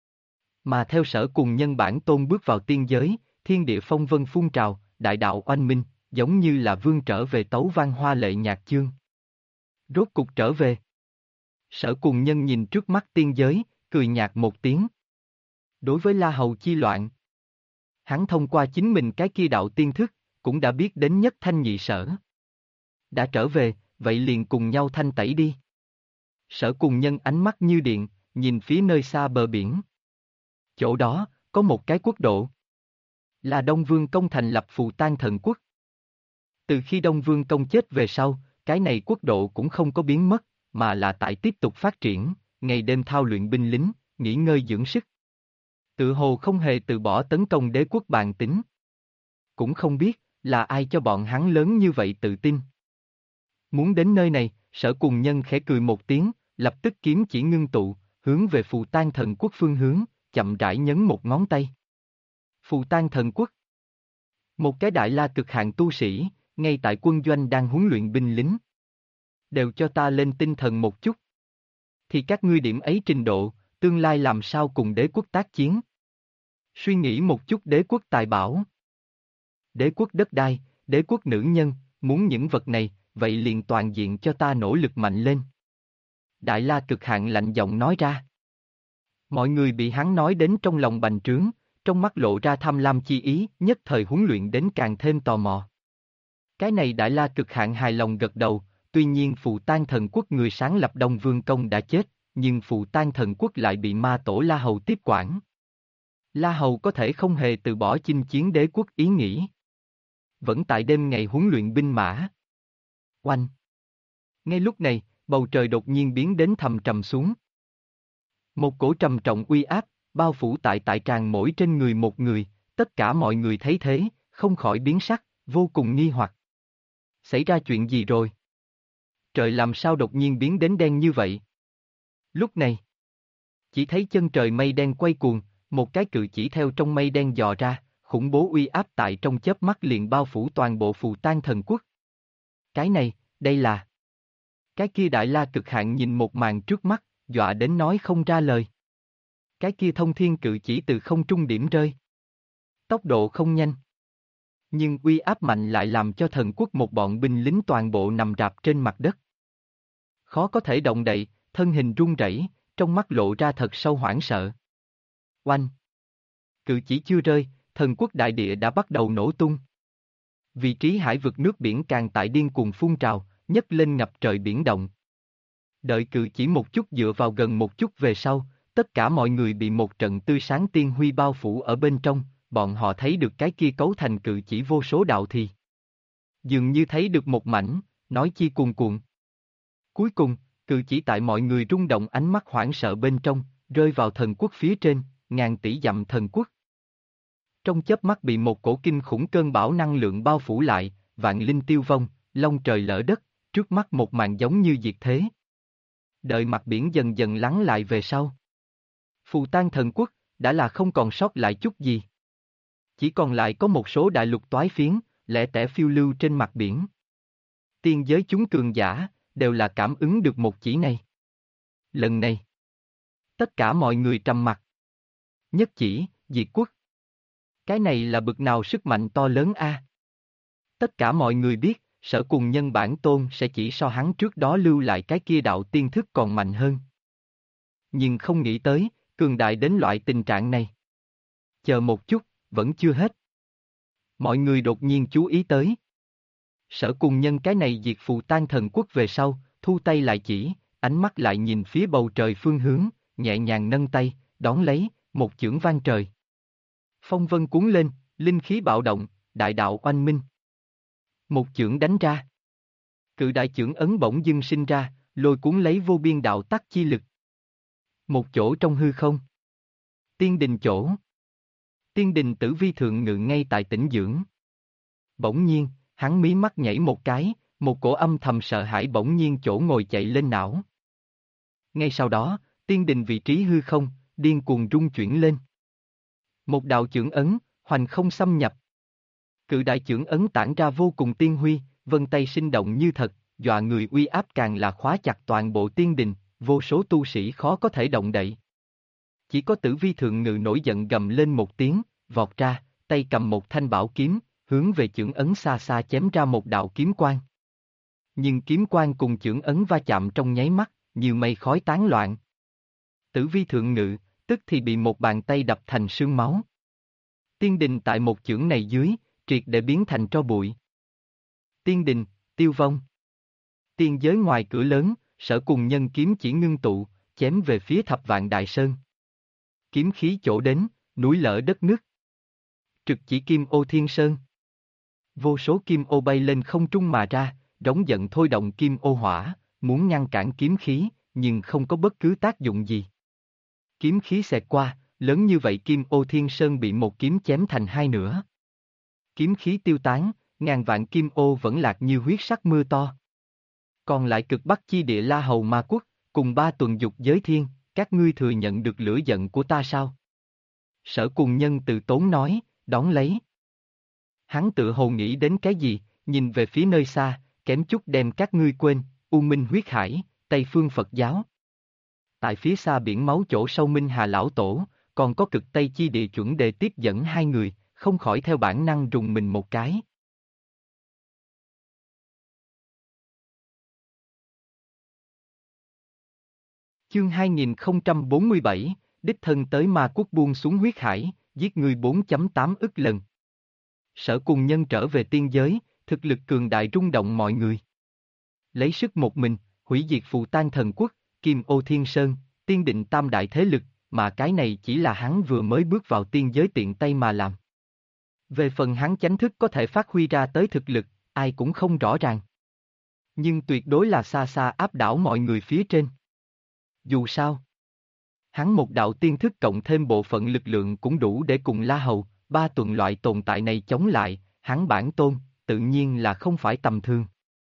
Mà theo Sở Cùng Nhân bản tôn bước vào tiên giới, thiên địa phong vân phun trào, đại đạo oanh minh, giống như là vương trở về tấu vang hoa lệ nhạc chương. Rốt cục trở về. Sở Cùng Nhân nhìn trước mắt tiên giới, cười nhạt một tiếng. Đối với La Hầu chi loạn, hắn thông qua chính mình cái kia đạo tiên thức, cũng đã biết đến nhất thanh nhị sở. Đã trở về, vậy liền cùng nhau thanh tẩy đi. Sở Cùng Nhân ánh mắt như điện, nhìn phía nơi xa bờ biển. Chỗ đó, có một cái quốc độ. Là Đông Vương Công thành lập Phù Tang Thần Quốc. Từ khi Đông Vương Công chết về sau, cái này quốc độ cũng không có biến mất, mà là tại tiếp tục phát triển, ngày đêm thao luyện binh lính, nghỉ ngơi dưỡng sức. Tự hồ không hề từ bỏ tấn công đế quốc bàn tính. Cũng không biết, là ai cho bọn hắn lớn như vậy tự tin. Muốn đến nơi này, Sở Cùng Nhân khẽ cười một tiếng, lập tức kiếm chỉ ngưng tụ, hướng về Phù Tang Thần Quốc phương hướng, chậm rãi nhấn một ngón tay. Phù Tang Thần Quốc. Một cái đại la cực hạn tu sĩ, ngay tại quân doanh đang huấn luyện binh lính. Đều cho ta lên tinh thần một chút. Thì các ngươi điểm ấy trình độ, tương lai làm sao cùng đế quốc tác chiến? Suy nghĩ một chút đế quốc tài bảo. Đế quốc đất đai, đế quốc nữ nhân, muốn những vật này, vậy liền toàn diện cho ta nỗ lực mạnh lên. Đại la cực hạn lạnh giọng nói ra. Mọi người bị hắn nói đến trong lòng bành trướng, trong mắt lộ ra tham lam chi ý, nhất thời huấn luyện đến càng thêm tò mò. Cái này Đại la cực hạn hài lòng gật đầu, tuy nhiên Phù Tang Thần Quốc người sáng lập Đông Vương Công đã chết, nhưng Phù Tang Thần Quốc lại bị ma tổ La Hầu tiếp quản. La Hầu có thể không hề từ bỏ chinh chiến đế quốc ý nghĩ. Vẫn tại đêm ngày huấn luyện binh mã. Oanh! Ngay lúc này, bầu trời đột nhiên biến đến thầm trầm xuống. Một cổ trầm trọng uy áp, bao phủ tại tràn mỗi trên người một người, tất cả mọi người thấy thế, không khỏi biến sắc, vô cùng nghi hoặc. Xảy ra chuyện gì rồi? Trời làm sao đột nhiên biến đến đen như vậy? Lúc này, chỉ thấy chân trời mây đen quay cuồng, một cái cự chỉ theo trong mây đen dò ra, khủng bố uy áp tại trong chớp mắt liền bao phủ toàn bộ Phù Tang Thần Quốc. Cái này, đây là... Cái kia Đại La cực hạn nhìn một màn trước mắt, dọa đến nói không ra lời. Cái kia thông thiên cự chỉ từ không trung điểm rơi. Tốc độ không nhanh. Nhưng uy áp mạnh lại làm cho thần quốc một bọn binh lính toàn bộ nằm rạp trên mặt đất. Khó có thể động đậy, thân hình run rẩy, trong mắt lộ ra thật sâu hoảng sợ. Oanh! Cự chỉ chưa rơi, thần quốc đại địa đã bắt đầu nổ tung. Vị trí hải vực nước biển càng tại điên cuồng phun trào, nhấc lên ngập trời biển động. Đợi cự chỉ một chút dựa vào gần một chút về sau, tất cả mọi người bị một trận tươi sáng tiên huy bao phủ ở bên trong, bọn họ thấy được cái kia cấu thành cự chỉ vô số đạo thì. Dường như thấy được một mảnh, nói chi cuồn cuộn. Cuối cùng, cự chỉ tại mọi người rung động ánh mắt hoảng sợ bên trong, rơi vào thần quốc phía trên, ngàn tỷ dặm thần quốc. Trong chớp mắt bị một cổ kinh khủng cơn bão năng lượng bao phủ lại, vạn linh tiêu vong, long trời lỡ đất, trước mắt một màn giống như diệt thế. Đợi mặt biển dần dần lắng lại về sau. Phù Tang Thần Quốc, đã là không còn sót lại chút gì. Chỉ còn lại có một số đại lục toái phiến, lẻ tẻ phiêu lưu trên mặt biển. Tiên giới chúng cường giả, đều là cảm ứng được một chỉ này. Lần này, tất cả mọi người trầm mặc. Nhất chỉ, diệt quốc. Cái này là bực nào sức mạnh to lớn a? Tất cả mọi người biết, Sở Cùng Nhân bản tôn sẽ chỉ so hắn trước đó lưu lại cái kia đạo tiên thức còn mạnh hơn. Nhưng không nghĩ tới, cường đại đến loại tình trạng này. Chờ một chút, vẫn chưa hết. Mọi người đột nhiên chú ý tới. Sở Cùng Nhân cái này diệt Phù Tang Thần Quốc về sau, thu tay lại chỉ, ánh mắt lại nhìn phía bầu trời phương hướng, nhẹ nhàng nâng tay, đón lấy, một chưởng vang trời. Phong vân cuốn lên, linh khí bạo động, đại đạo oanh minh. Một chưởng đánh ra. Cự đại chưởng ấn bỗng dưng sinh ra, lôi cuốn lấy vô biên đạo tắc chi lực. Một chỗ trong hư không. Tiên đình chỗ. Tiên đình Tử Vi thượng ngự ngay tại tĩnh dưỡng. Bỗng nhiên, hắn mí mắt nhảy một cái, một cổ âm thầm sợ hãi bỗng nhiên chỗ ngồi chạy lên não. Ngay sau đó, tiên đình vị trí hư không, điên cuồng rung chuyển lên. Một đạo chưởng ấn, hoành không xâm nhập. Cự đại chưởng ấn tản ra vô cùng tiên huy, vân tay sinh động như thật, dọa người uy áp càng là khóa chặt toàn bộ tiên đình, vô số tu sĩ khó có thể động đậy. Chỉ có Tử Vi thượng ngự nổi giận gầm lên một tiếng, vọt ra, tay cầm một thanh bảo kiếm, hướng về chưởng ấn xa xa chém ra một đạo kiếm quang. Nhưng kiếm quang cùng chưởng ấn va chạm trong nháy mắt, như mây khói tán loạn. Tử Vi thượng ngự, tức thì bị một bàn tay đập thành sương máu. Tiên đình tại một chưởng này dưới, triệt để biến thành tro bụi. Tiên đình, tiêu vong. Tiên giới ngoài cửa lớn, Sở Cùng Nhân kiếm chỉ ngưng tụ, chém về phía Thập Vạn Đại Sơn. Kiếm khí chỗ đến, núi lở đất nứt. Trực chỉ kim ô thiên sơn. Vô số kim ô bay lên không trung mà ra, rống giận thôi động kim ô hỏa, muốn ngăn cản kiếm khí, nhưng không có bất cứ tác dụng gì. Kiếm khí xẹt qua, lớn như vậy kim ô thiên sơn bị một kiếm chém thành hai nửa. Kiếm khí tiêu tán, ngàn vạn kim ô vẫn lạc như huyết sắc mưa to. Còn lại cực bắc chi địa La Hầu Ma Quốc, cùng 3 tuần dục giới thiên, các ngươi thừa nhận được lửa giận của ta sao? Sở Cùng Nhân từ tốn nói, đón lấy. Hắn tự hồ nghĩ đến cái gì, nhìn về phía nơi xa, kém chút đem các ngươi quên, U Minh huyết hải, Tây Phương Phật giáo. Tại phía xa biển máu chỗ sâu Minh Hà Lão Tổ, còn có cực Tây chi địa chuẩn đề tiếp dẫn hai người, không khỏi theo bản năng rùng mình một cái. Chương 2047, đích thân tới ma quốc buông xuống huyết hải, giết người 4.8 ức lần. Sở Cùng Nhân trở về tiên giới, thực lực cường đại rung động mọi người. Lấy sức một mình, hủy diệt Phù Tang Thần Quốc, Kim Ô Thiên Sơn, tiên định tam đại thế lực, mà cái này chỉ là hắn vừa mới bước vào tiên giới tiện tay mà làm. Về phần hắn chánh thức có thể phát huy ra tới thực lực, ai cũng không rõ ràng. Nhưng tuyệt đối là xa xa áp đảo mọi người phía trên. Dù sao, hắn một đạo tiên thức cộng thêm bộ phận lực lượng cũng đủ để cùng La Hầu, 3 tuần loại tồn tại này chống lại, hắn bản tôn, tự nhiên là không phải tầm thường.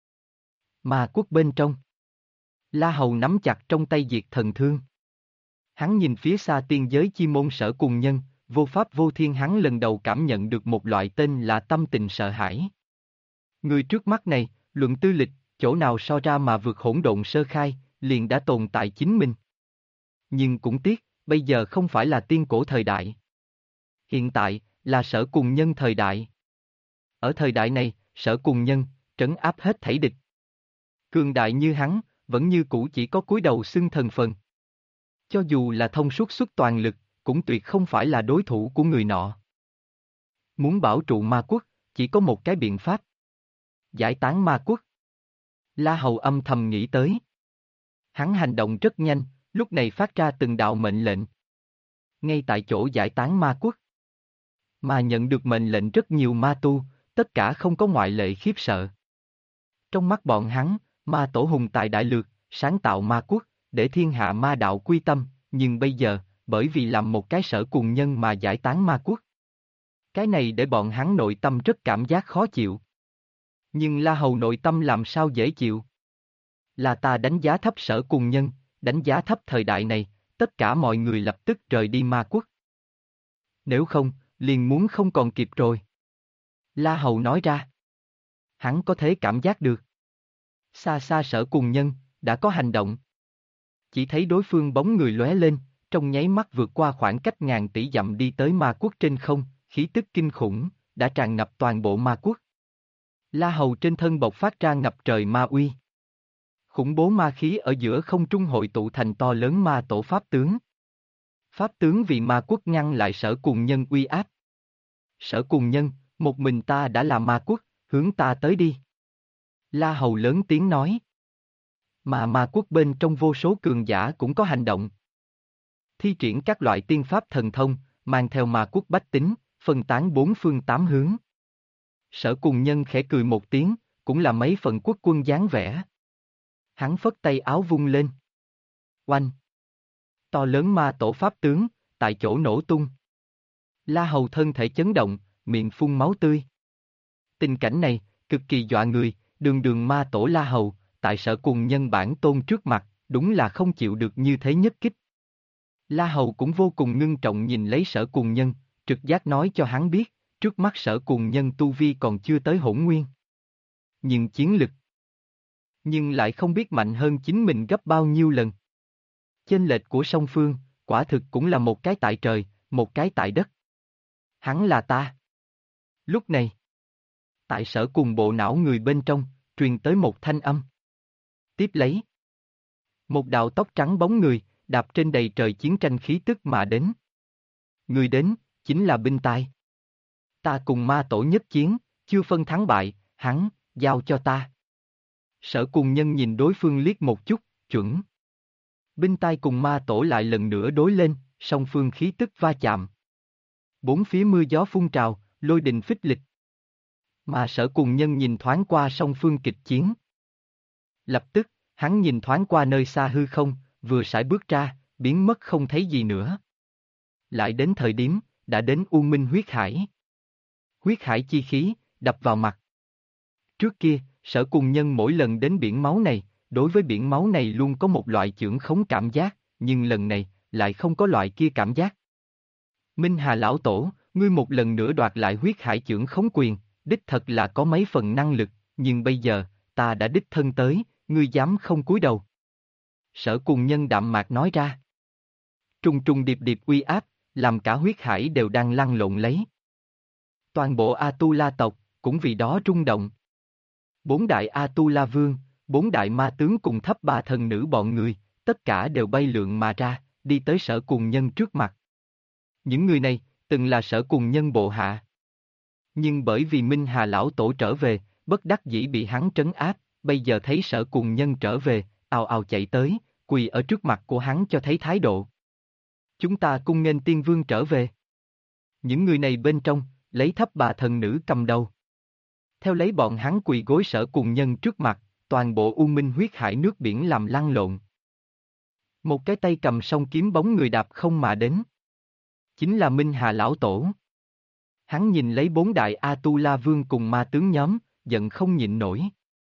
Ma quốc bên trong, La Hầu nắm chặt trong tay diệt thần thương. Hắn nhìn phía xa tiên giới chi môn Sở Cùng Nhân, vô pháp vô thiên hắn lần đầu cảm nhận được một loại tên là tâm tình sợ hãi. Người trước mắt này, luận tư lịch, chỗ nào so ra mà vượt hỗn độn sơ khai, liền đã tồn tại chính mình. Nhưng cũng tiếc, bây giờ không phải là tiên cổ thời đại. Hiện tại, là Sở Cùng Nhân thời đại. Ở thời đại này, Sở Cùng Nhân, trấn áp hết thảy địch. Cường đại như hắn, vẫn như cũ chỉ có cúi đầu xưng thần phần. Cho dù là thông suốt xuất toàn lực, cũng tuyệt không phải là đối thủ của người nọ. Muốn bảo trụ ma quốc, chỉ có một cái biện pháp. Giải tán ma quốc. La Hầu âm thầm nghĩ tới. Hắn hành động rất nhanh, lúc này phát ra từng đạo mệnh lệnh. Ngay tại chỗ giải tán ma quốc. Mà nhận được mệnh lệnh rất nhiều ma tu, tất cả không có ngoại lệ khiếp sợ. Trong mắt bọn hắn, ma tổ hùng tài đại lược, sáng tạo ma quốc, để thiên hạ ma đạo quy tâm, nhưng bây giờ, bởi vì làm một cái Sở Cùng Nhân mà giải tán ma quốc. Cái này để bọn hắn nội tâm rất cảm giác khó chịu. Nhưng La Hầu nội tâm làm sao dễ chịu? Là ta đánh giá thấp Sở Cùng Nhân, đánh giá thấp thời đại này, tất cả mọi người lập tức rời đi ma quốc. Nếu không, liền muốn không còn kịp rồi. La Hầu nói ra. Hắn có thể cảm giác được. Xa xa Sở Cùng Nhân, đã có hành động. Chỉ thấy đối phương bóng người lóe lên, trong nháy mắt vượt qua khoảng cách ngàn tỷ dặm đi tới ma quốc trên không, khí tức kinh khủng, đã tràn ngập toàn bộ ma quốc. La Hầu trên thân bộc phát ra ngập trời ma uy. Khủng bố ma khí ở giữa không trung hội tụ thành to lớn ma tổ pháp tướng. Pháp tướng vì ma quốc ngăn lại Sở Cùng Nhân uy áp. Sở Cùng Nhân, một mình ta đã là ma quốc, hướng ta tới đi. La Hầu lớn tiếng nói. Mà ma quốc bên trong vô số cường giả cũng có hành động. Thi triển các loại tiên pháp thần thông, mang theo ma quốc bách tính, phân tán bốn phương tám hướng. Sở Cùng Nhân khẽ cười một tiếng, cũng là mấy phần quốc quân dáng vẻ. Hắn phất tay áo vung lên. Oanh! To lớn ma tổ pháp tướng, tại chỗ nổ tung. La Hầu thân thể chấn động, miệng phun máu tươi. Tình cảnh này, cực kỳ dọa người, đường đường ma tổ La Hầu, tại Sở Cùng Nhân bản tôn trước mặt, đúng là không chịu được như thế nhất kích. La Hầu cũng vô cùng ngưng trọng nhìn lấy Sở Cùng Nhân, trực giác nói cho hắn biết, trước mắt Sở Cùng Nhân tu vi còn chưa tới hỗn nguyên. Nhưng chiến lực, nhưng lại không biết mạnh hơn chính mình gấp bao nhiêu lần. Chênh lệch của song phương, quả thực cũng là một cái tại trời, một cái tại đất. Hắn là ta. Lúc này, tại Sở Cùng bộ não người bên trong, truyền tới một thanh âm. Tiếp lấy, một đạo tóc trắng bóng người, đạp trên đầy trời chiến tranh khí tức mà đến. Người đến, chính là Binh Tai. Ta cùng ma tổ nhất chiến, chưa phân thắng bại, hắn, giao cho ta. Sở Cùng Nhân nhìn đối phương liếc một chút, chuẩn. Binh Tai cùng ma tổ lại lần nữa đối lên, song phương khí tức va chạm. Bốn phía mưa gió phun trào, lôi đình phích lịch. Mà Sở Cùng Nhân nhìn thoáng qua song phương kịch chiến. Lập tức, hắn nhìn thoáng qua nơi xa hư không, vừa sải bước ra, biến mất không thấy gì nữa. Lại đến thời điểm, đã đến U Minh huyết hải. Huyết hải chi khí, đập vào mặt. Trước kia, Sở Cùng Nhân mỗi lần đến biển máu này, đối với biển máu này luôn có một loại chưởng khống cảm giác, nhưng lần này, lại không có loại kia cảm giác. Minh Hà Lão Tổ, ngươi một lần nữa đoạt lại huyết hải chưởng khống quyền, đích thật là có mấy phần năng lực, nhưng bây giờ, ta đã đích thân tới, ngươi dám không cúi đầu. Sở Cùng Nhân đạm mạc nói ra. Trùng trùng điệp điệp uy áp, làm cả huyết hải đều đang lăn lộn lấy. Toàn bộ A-tu-la tộc, cũng vì đó rung động. Bốn đại A-tu-la vương, bốn đại ma tướng cùng thấp ba thần nữ bọn người, tất cả đều bay lượn mà ra, đi tới Sở Cùng Nhân trước mặt. Những người này, từng là Sở Cùng Nhân bộ hạ. Nhưng bởi vì Minh Hà Lão Tổ trở về, bất đắc dĩ bị hắn trấn áp, bây giờ thấy Sở Cùng Nhân trở về, ào ào chạy tới, quỳ ở trước mặt của hắn cho thấy thái độ. Chúng ta cung nghênh tiên vương trở về. Những người này bên trong, lấy thấp bà thần nữ cầm đầu. Theo lấy bọn hắn quỳ gối Sở Cùng Nhân trước mặt, toàn bộ U Minh huyết hải nước biển làm lăn lộn. Một cái tay cầm song kiếm bóng người đạp không mà đến. Chính là Minh Hà Lão Tổ. Hắn nhìn lấy bốn đại A-tu-la vương cùng ma tướng nhóm, giận không nhịn nổi.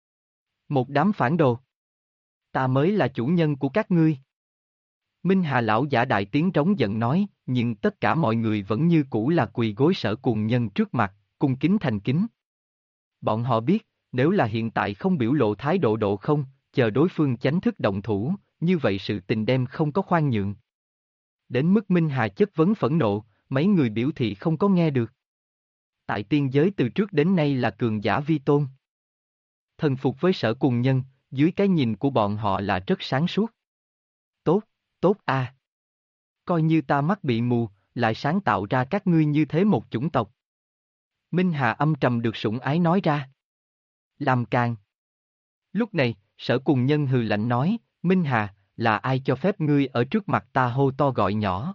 Một đám phản đồ. Ta mới là chủ nhân của các ngươi. Minh Hà Lão giả đại tiếng trống giận nói, nhưng tất cả mọi người vẫn như cũ là quỳ gối Sở Cùng Nhân trước mặt, cung kính thành kính. Bọn họ biết, nếu là hiện tại không biểu lộ thái độ độ không, chờ đối phương chánh thức động thủ, như vậy sự tình đem không có khoan nhượng. Đến mức Minh Hà chất vấn phẫn nộ, mấy người biểu thị không có nghe được. Tại tiên giới từ trước đến nay là cường giả vi tôn. Thần phục với Sở Cùng Nhân, dưới cái nhìn của bọn họ là rất sáng suốt. Tốt, tốt a. Coi như ta mắt bị mù, lại sáng tạo ra các ngươi như thế một chủng tộc. Minh Hà âm trầm được sủng ái nói ra. Làm càng. Lúc này, Sở Cùng Nhân hừ lạnh nói, Minh Hà, là ai cho phép ngươi ở trước mặt ta hô to gọi nhỏ?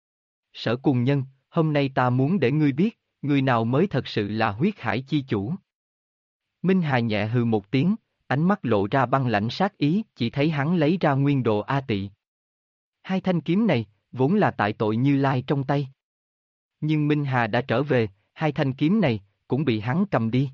Sở Cùng Nhân, hôm nay ta muốn để ngươi biết, người nào mới thật sự là huyết hải chi chủ. Minh Hà nhẹ hừ một tiếng, ánh mắt lộ ra băng lãnh sát ý, chỉ thấy hắn lấy ra nguyên đồ A Tị. Hai thanh kiếm này, vốn là tại tội Như Lai trong tay. Nhưng Minh Hà đã trở về, hai thanh kiếm này, cũng bị hắn cầm đi.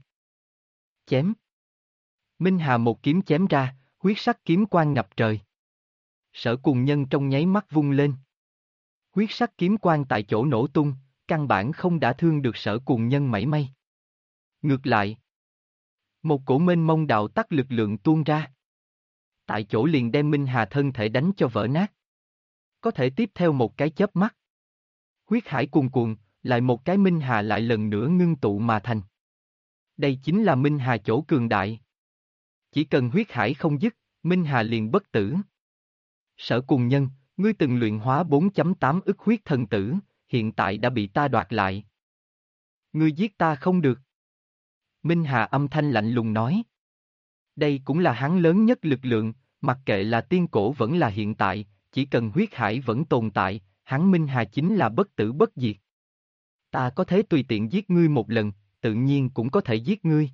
Chém. Minh Hà một kiếm chém ra, huyết sắc kiếm quang ngập trời. Sở Cùng Nhân trong nháy mắt vung lên. Huyết sắc kiếm quang tại chỗ nổ tung, căn bản không đả thương được Sở Cùng Nhân mảy may. Ngược lại, một cổ mênh mông đạo tắc lực lượng tuôn ra. Tại chỗ liền đem Minh Hà thân thể đánh cho vỡ nát. Có thể tiếp theo một cái chớp mắt. Huyết hải cuồn cuộn, lại một cái Minh Hà lại lần nữa ngưng tụ mà thành. Đây chính là Minh Hà chỗ cường đại. Chỉ cần huyết hải không dứt, Minh Hà liền bất tử. Sở Cùng Nhân, ngươi từng luyện hóa 4.8 ức huyết thần tử, hiện tại đã bị ta đoạt lại. Ngươi giết ta không được. Minh Hà âm thanh lạnh lùng nói. Đây cũng là hắn lớn nhất lực lượng, mặc kệ là tiên cổ vẫn là hiện tại, chỉ cần huyết hải vẫn tồn tại, hắn Minh Hà chính là bất tử bất diệt. Ta có thể tùy tiện giết ngươi một lần, tự nhiên cũng có thể giết ngươi.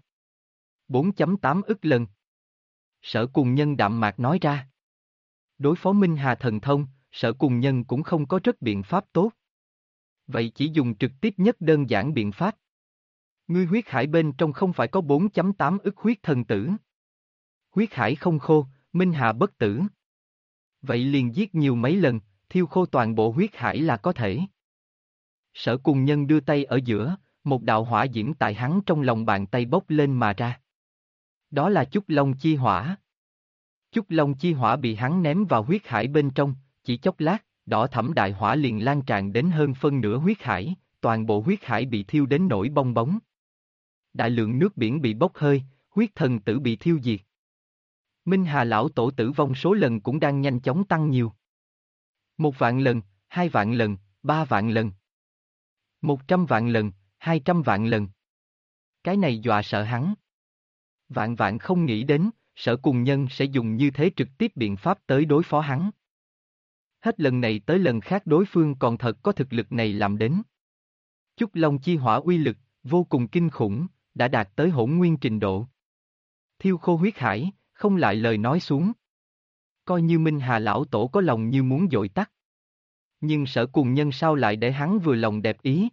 4.8 ức lần. Sở Cùng Nhân đạm mạc nói ra. Đối phó Minh Hà thần thông, Sở Cùng Nhân cũng không có rất biện pháp tốt. Vậy chỉ dùng trực tiếp nhất đơn giản biện pháp. Ngươi huyết hải bên trong không phải có 4.8 ức huyết thần tử. Huyết hải không khô, Minh Hà bất tử. Vậy liền giết nhiều mấy lần, thiêu khô toàn bộ huyết hải là có thể. Sở Cùng Nhân đưa tay ở giữa, một đạo hỏa diễm tại hắn trong lòng bàn tay bốc lên mà ra. Đó là Chúc Long Chi Hỏa. Chúc Long Chi Hỏa bị hắn ném vào huyết hải bên trong, chỉ chốc lát, đỏ thẫm đại hỏa liền lan tràn đến hơn phân nửa huyết hải, toàn bộ huyết hải bị thiêu đến nổi bong bóng. Đại lượng nước biển bị bốc hơi, huyết thần tử bị thiêu diệt. Minh Hà lão tổ tử vong số lần cũng đang nhanh chóng tăng nhiều. 1.000.000 lần, 2.000.000 lần, 3.000.000 lần. 100.000 lần, 200.000 lần. Cái này dọa sợ hắn. Vạn vạn không nghĩ đến, Sở Cùng Nhân sẽ dùng như thế trực tiếp biện pháp tới đối phó hắn. Hết lần này tới lần khác đối phương còn thật có thực lực này làm đến. Chúc Long Chi Hỏa uy lực, vô cùng kinh khủng, đã đạt tới hỗn nguyên trình độ. Thiêu khô huyết hải, không lại lời nói xuống. Coi như Minh Hà lão tổ có lòng như muốn dội tắt. Nhưng Sở Cùng Nhân sao lại để hắn vừa lòng đẹp ý.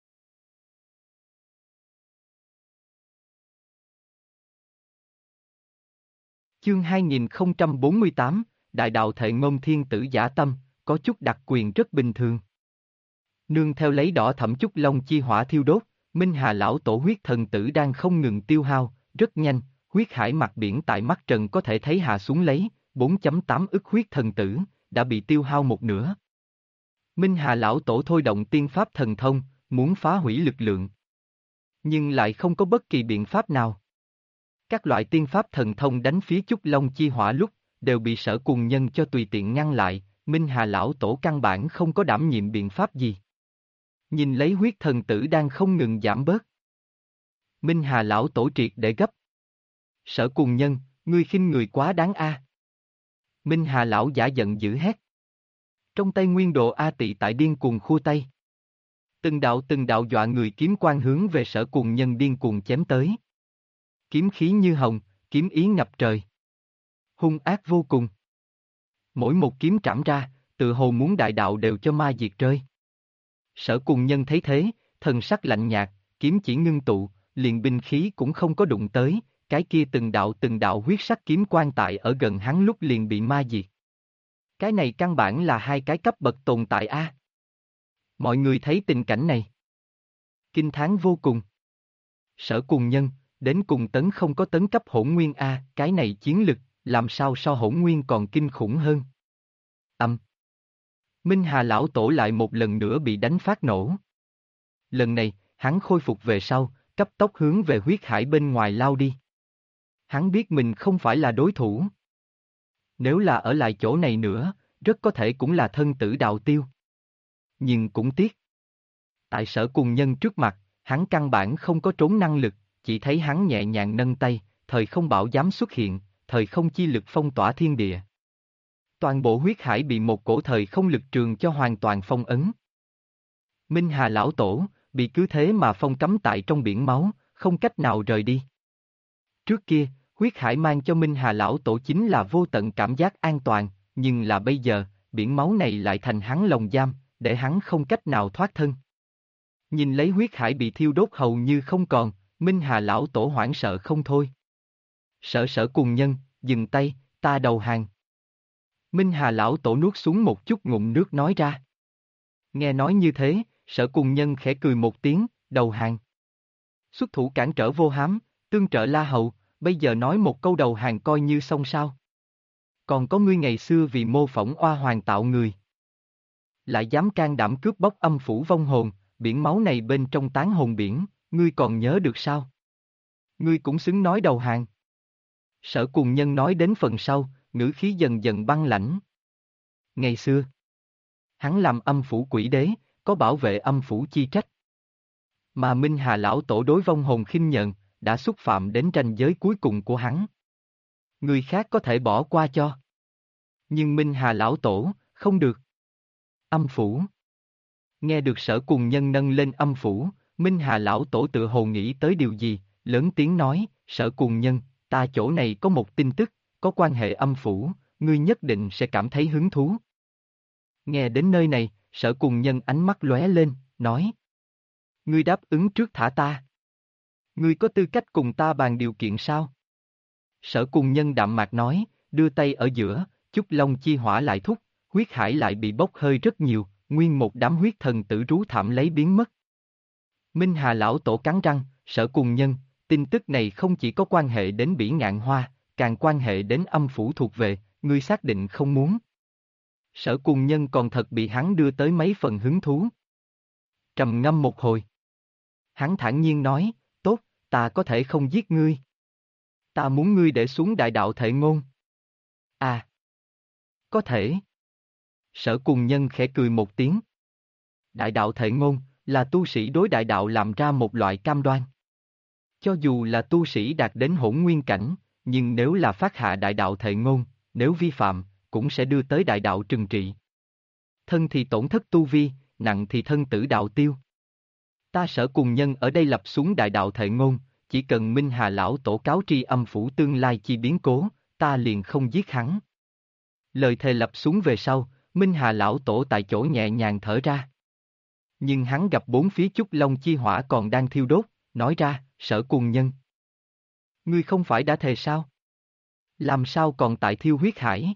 Chương 2048, Đại đạo Thệ Ngôn Thiên Tử Giả Tâm, có chút đặc quyền rất bình thường. Nương theo lấy đỏ thẫm Chúc Long Chi Hỏa thiêu đốt, Minh Hà lão tổ huyết thần tử đang không ngừng tiêu hao, rất nhanh, huyết hải mặt biển tại mắt trần có thể thấy hạ xuống lấy, 4.8 ức huyết thần tử, đã bị tiêu hao một nửa. Minh Hà lão tổ thôi động tiên pháp thần thông, muốn phá hủy lực lượng. Nhưng lại không có bất kỳ biện pháp nào. Các loại tiên pháp thần thông đánh phía Chúc Long Chi Hỏa lúc, đều bị Sở Cùng Nhân cho tùy tiện ngăn lại, Minh Hà lão tổ căn bản không có đảm nhiệm biện pháp gì. Nhìn lấy huyết thần tử đang không ngừng giảm bớt. Minh Hà lão tổ triệt để gấp. Sở Cùng Nhân, ngươi khinh người quá đáng a. Minh Hà lão giả giận dữ hét. Trong tay nguyên độ A Tị tại điên cuồng khua tay. Từng đạo dọa người kiếm quang hướng về Sở Cùng Nhân điên cuồng chém tới. Kiếm khí như hồng, kiếm ý ngập trời. Hung ác vô cùng. Mỗi một kiếm trảm ra, tự hồ muốn đại đạo đều cho ma diệt rơi. Sở Cùng Nhân thấy thế, thần sắc lạnh nhạt, kiếm chỉ ngưng tụ, liền binh khí cũng không có đụng tới, cái kia từng đạo huyết sắc kiếm quan tại ở gần hắn lúc liền bị ma diệt. Cái này căn bản là hai cái cấp bậc tồn tại a. Mọi người thấy tình cảnh này. Kinh thán vô cùng. Sở Cùng Nhân, đến cùng tấn không có tấn cấp hỗn nguyên a, cái này chiến lực, làm sao so hỗn nguyên còn kinh khủng hơn. Minh Hà lão tổ lại một lần nữa bị đánh phát nổ. Lần này, hắn khôi phục về sau, cấp tốc hướng về huyết hải bên ngoài lao đi. Hắn biết mình không phải là đối thủ. Nếu là ở lại chỗ này nữa, rất có thể cũng là thân tử đạo tiêu. Nhưng cũng tiếc. Tại Sở Cùng Nhân trước mặt, hắn căn bản không có trốn năng lực, chỉ thấy hắn nhẹ nhàng nâng tay, thời không bảo giám xuất hiện, thời không chi lực phong tỏa thiên địa. Toàn bộ huyết hải bị một cổ thời không lực trường cho hoàn toàn phong ấn. Minh Hà lão tổ, bị cứ thế mà phong cấm tại trong biển máu, không cách nào rời đi. Trước kia, huyết hải mang cho Minh Hà lão tổ chính là vô tận cảm giác an toàn, nhưng là bây giờ, biển máu này lại thành hắn lồng giam, để hắn không cách nào thoát thân. Nhìn lấy huyết hải bị thiêu đốt hầu như không còn, Minh Hà lão tổ hoảng sợ không thôi. Sở Cùng Nhân, dừng tay, ta đầu hàng. Minh Hà lão tổ nuốt xuống một chút ngụm nước nói ra. Nghe nói như thế, Sở Cùng Nhân khẽ cười một tiếng, đầu hàng. Xuất thủ cản trở Vô Hám, tương trợ La Hầu, bây giờ nói một câu đầu hàng coi như xong sao. Còn có ngươi ngày xưa vì mô phỏng oa hoàng tạo người. Lại dám can đảm cướp bóc âm phủ vong hồn, biển máu này bên trong tán hồn biển, ngươi còn nhớ được sao? Ngươi cũng xứng nói đầu hàng. Sở Cùng Nhân nói đến phần sau, ngữ khí dần dần băng lãnh. Ngày xưa, hắn làm âm phủ quỷ đế, có bảo vệ âm phủ chi trách. Mà Minh Hà lão tổ đối vong hồn khinh nhờn, đã xúc phạm đến ranh giới cuối cùng của hắn. Người khác có thể bỏ qua cho. Nhưng Minh Hà lão tổ, không được. Âm phủ. Nghe được Sở Cùng Nhân nâng lên âm phủ, Minh Hà lão tổ tự hồ nghĩ tới điều gì, lớn tiếng nói, Sở Cùng Nhân, ta chỗ này có một tin tức, có quan hệ âm phủ, ngươi nhất định sẽ cảm thấy hứng thú. Nghe đến nơi này, Sở Cùng Nhân ánh mắt lóe lên, nói. Ngươi đáp ứng trước thả ta. Ngươi có tư cách cùng ta bàn điều kiện sao? Sở Cùng Nhân đạm mạc nói, đưa tay ở giữa, chút long chi hỏa lại thúc, huyết hải lại bị bốc hơi rất nhiều, nguyên một đám huyết thần tử rú thảm lấy biến mất. Minh Hà lão tổ cắn răng, Sở Cùng Nhân, tin tức này không chỉ có quan hệ đến Bỉ Ngạn Hoa, càng quan hệ đến âm phủ thuộc về, ngươi xác định không muốn. Sở Cùng Nhân còn thật bị hắn đưa tới mấy phần hứng thú. Trầm ngâm một hồi. Hắn thản nhiên nói, tốt, ta có thể không giết ngươi. Ta muốn ngươi để xuống đại đạo Thệ Ngôn. À. Có thể. Sở Cùng Nhân khẽ cười một tiếng. Đại đạo Thệ Ngôn, là tu sĩ đối đại đạo làm ra một loại cam đoan. Cho dù là tu sĩ đạt đến hỗn nguyên cảnh, nhưng nếu là phát hạ đại đạo Thệ Ngôn, nếu vi phạm, cũng sẽ đưa tới đại đạo trừng trị. Thân thì tổn thất tu vi, nặng thì thân tử đạo tiêu. Ta Sở Cùng Nhân ở đây lập xuống đại đạo Thệ Ngôn, chỉ cần Minh Hà lão tổ cáo tri âm phủ tương lai chi biến cố, ta liền không giết hắn. Lời thề lập xuống về sau, Minh Hà lão tổ tại chỗ nhẹ nhàng thở ra. Nhưng hắn gặp bốn phía chút long chi hỏa còn đang thiêu đốt, nói ra, Sở Cùng Nhân. Ngươi không phải đã thề sao? Làm sao còn tại thiêu huyết hải?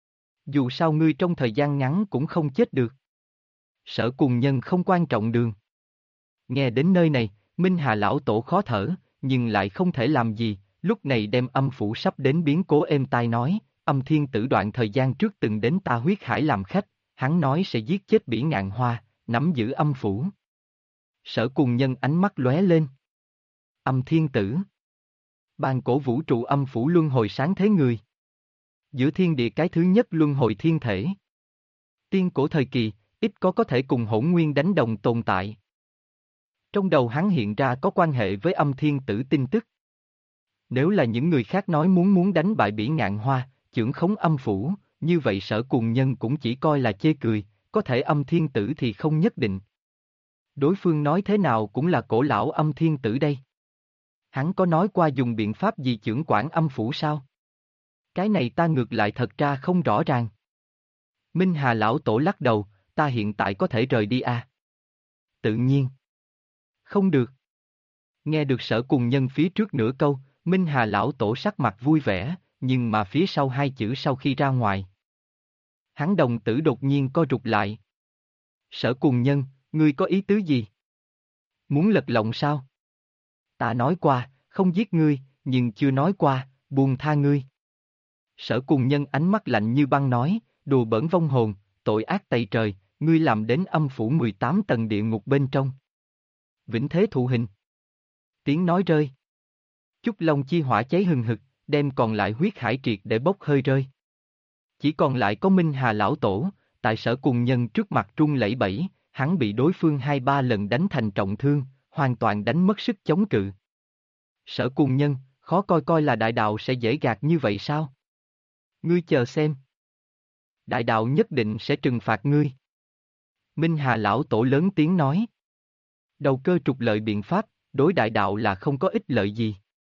Dù sao ngươi trong thời gian ngắn cũng không chết được. Sở Cùng Nhân không quan trọng đường. Nghe đến nơi này, Minh Hà lão tổ khó thở, nhưng lại không thể làm gì, lúc này đem âm phủ sắp đến biến cố êm tai nói, âm thiên tử đoạn thời gian trước từng đến ta huyết hải làm khách, hắn nói sẽ giết chết Bỉ Ngạn Hoa, nắm giữ âm phủ. Sở Cùng Nhân ánh mắt lóe lên. Âm thiên tử. Bàn cổ vũ trụ âm phủ luân hồi sáng thế người. Giữa thiên địa cái thứ nhất luân hồi thiên thể. Tiên cổ thời kỳ, ít có thể cùng hỗn nguyên đánh đồng tồn tại. Trong đầu hắn hiện ra có quan hệ với âm thiên tử tin tức. Nếu là những người khác nói muốn đánh bại Bỉ Ngạn Hoa, chưởng khống âm phủ, như vậy Sở Cùng Nhân cũng chỉ coi là chê cười, có thể âm thiên tử thì không nhất định. Đối phương nói thế nào cũng là cổ lão âm thiên tử đây. Hắn có nói qua dùng biện pháp gì chưởng quản âm phủ sao? Cái này ta ngược lại thật ra không rõ ràng. Minh Hà lão tổ lắc đầu, ta hiện tại có thể rời đi à? Tự nhiên. Không được. Nghe được Sở Cùng Nhân phía trước nửa câu, Minh Hà lão tổ sắc mặt vui vẻ, nhưng mà phía sau hai chữ sau khi ra ngoài. Hắn đồng tử đột nhiên co rụt lại. Sở Cùng Nhân, ngươi có ý tứ gì? Muốn lật lọng sao? Ta nói qua, không giết ngươi, nhưng chưa nói qua, buông tha ngươi. Sở Cùng Nhân ánh mắt lạnh như băng nói, đùa bỡn vong hồn, tội ác tày trời, ngươi làm đến âm phủ 18 tầng địa ngục bên trong. Vĩnh thế thụ hình. Tiếng nói rơi. Chút long chi hỏa cháy hừng hực, đem còn lại huyết hải triệt để bốc hơi rơi. Chỉ còn lại có Minh Hà lão tổ, tại Sở Cùng Nhân trước mặt run lẩy bẩy, hắn bị đối phương 2-3 lần đánh thành trọng thương, hoàn toàn đánh mất sức chống cự. Sở Cùng Nhân, khó coi là đại đạo sẽ dễ gạt như vậy sao? Ngươi chờ xem. Đại đạo nhất định sẽ trừng phạt ngươi. Minh Hà lão tổ lớn tiếng nói. Đầu cơ trục lợi biện pháp, đối đại đạo là không có ích lợi gì.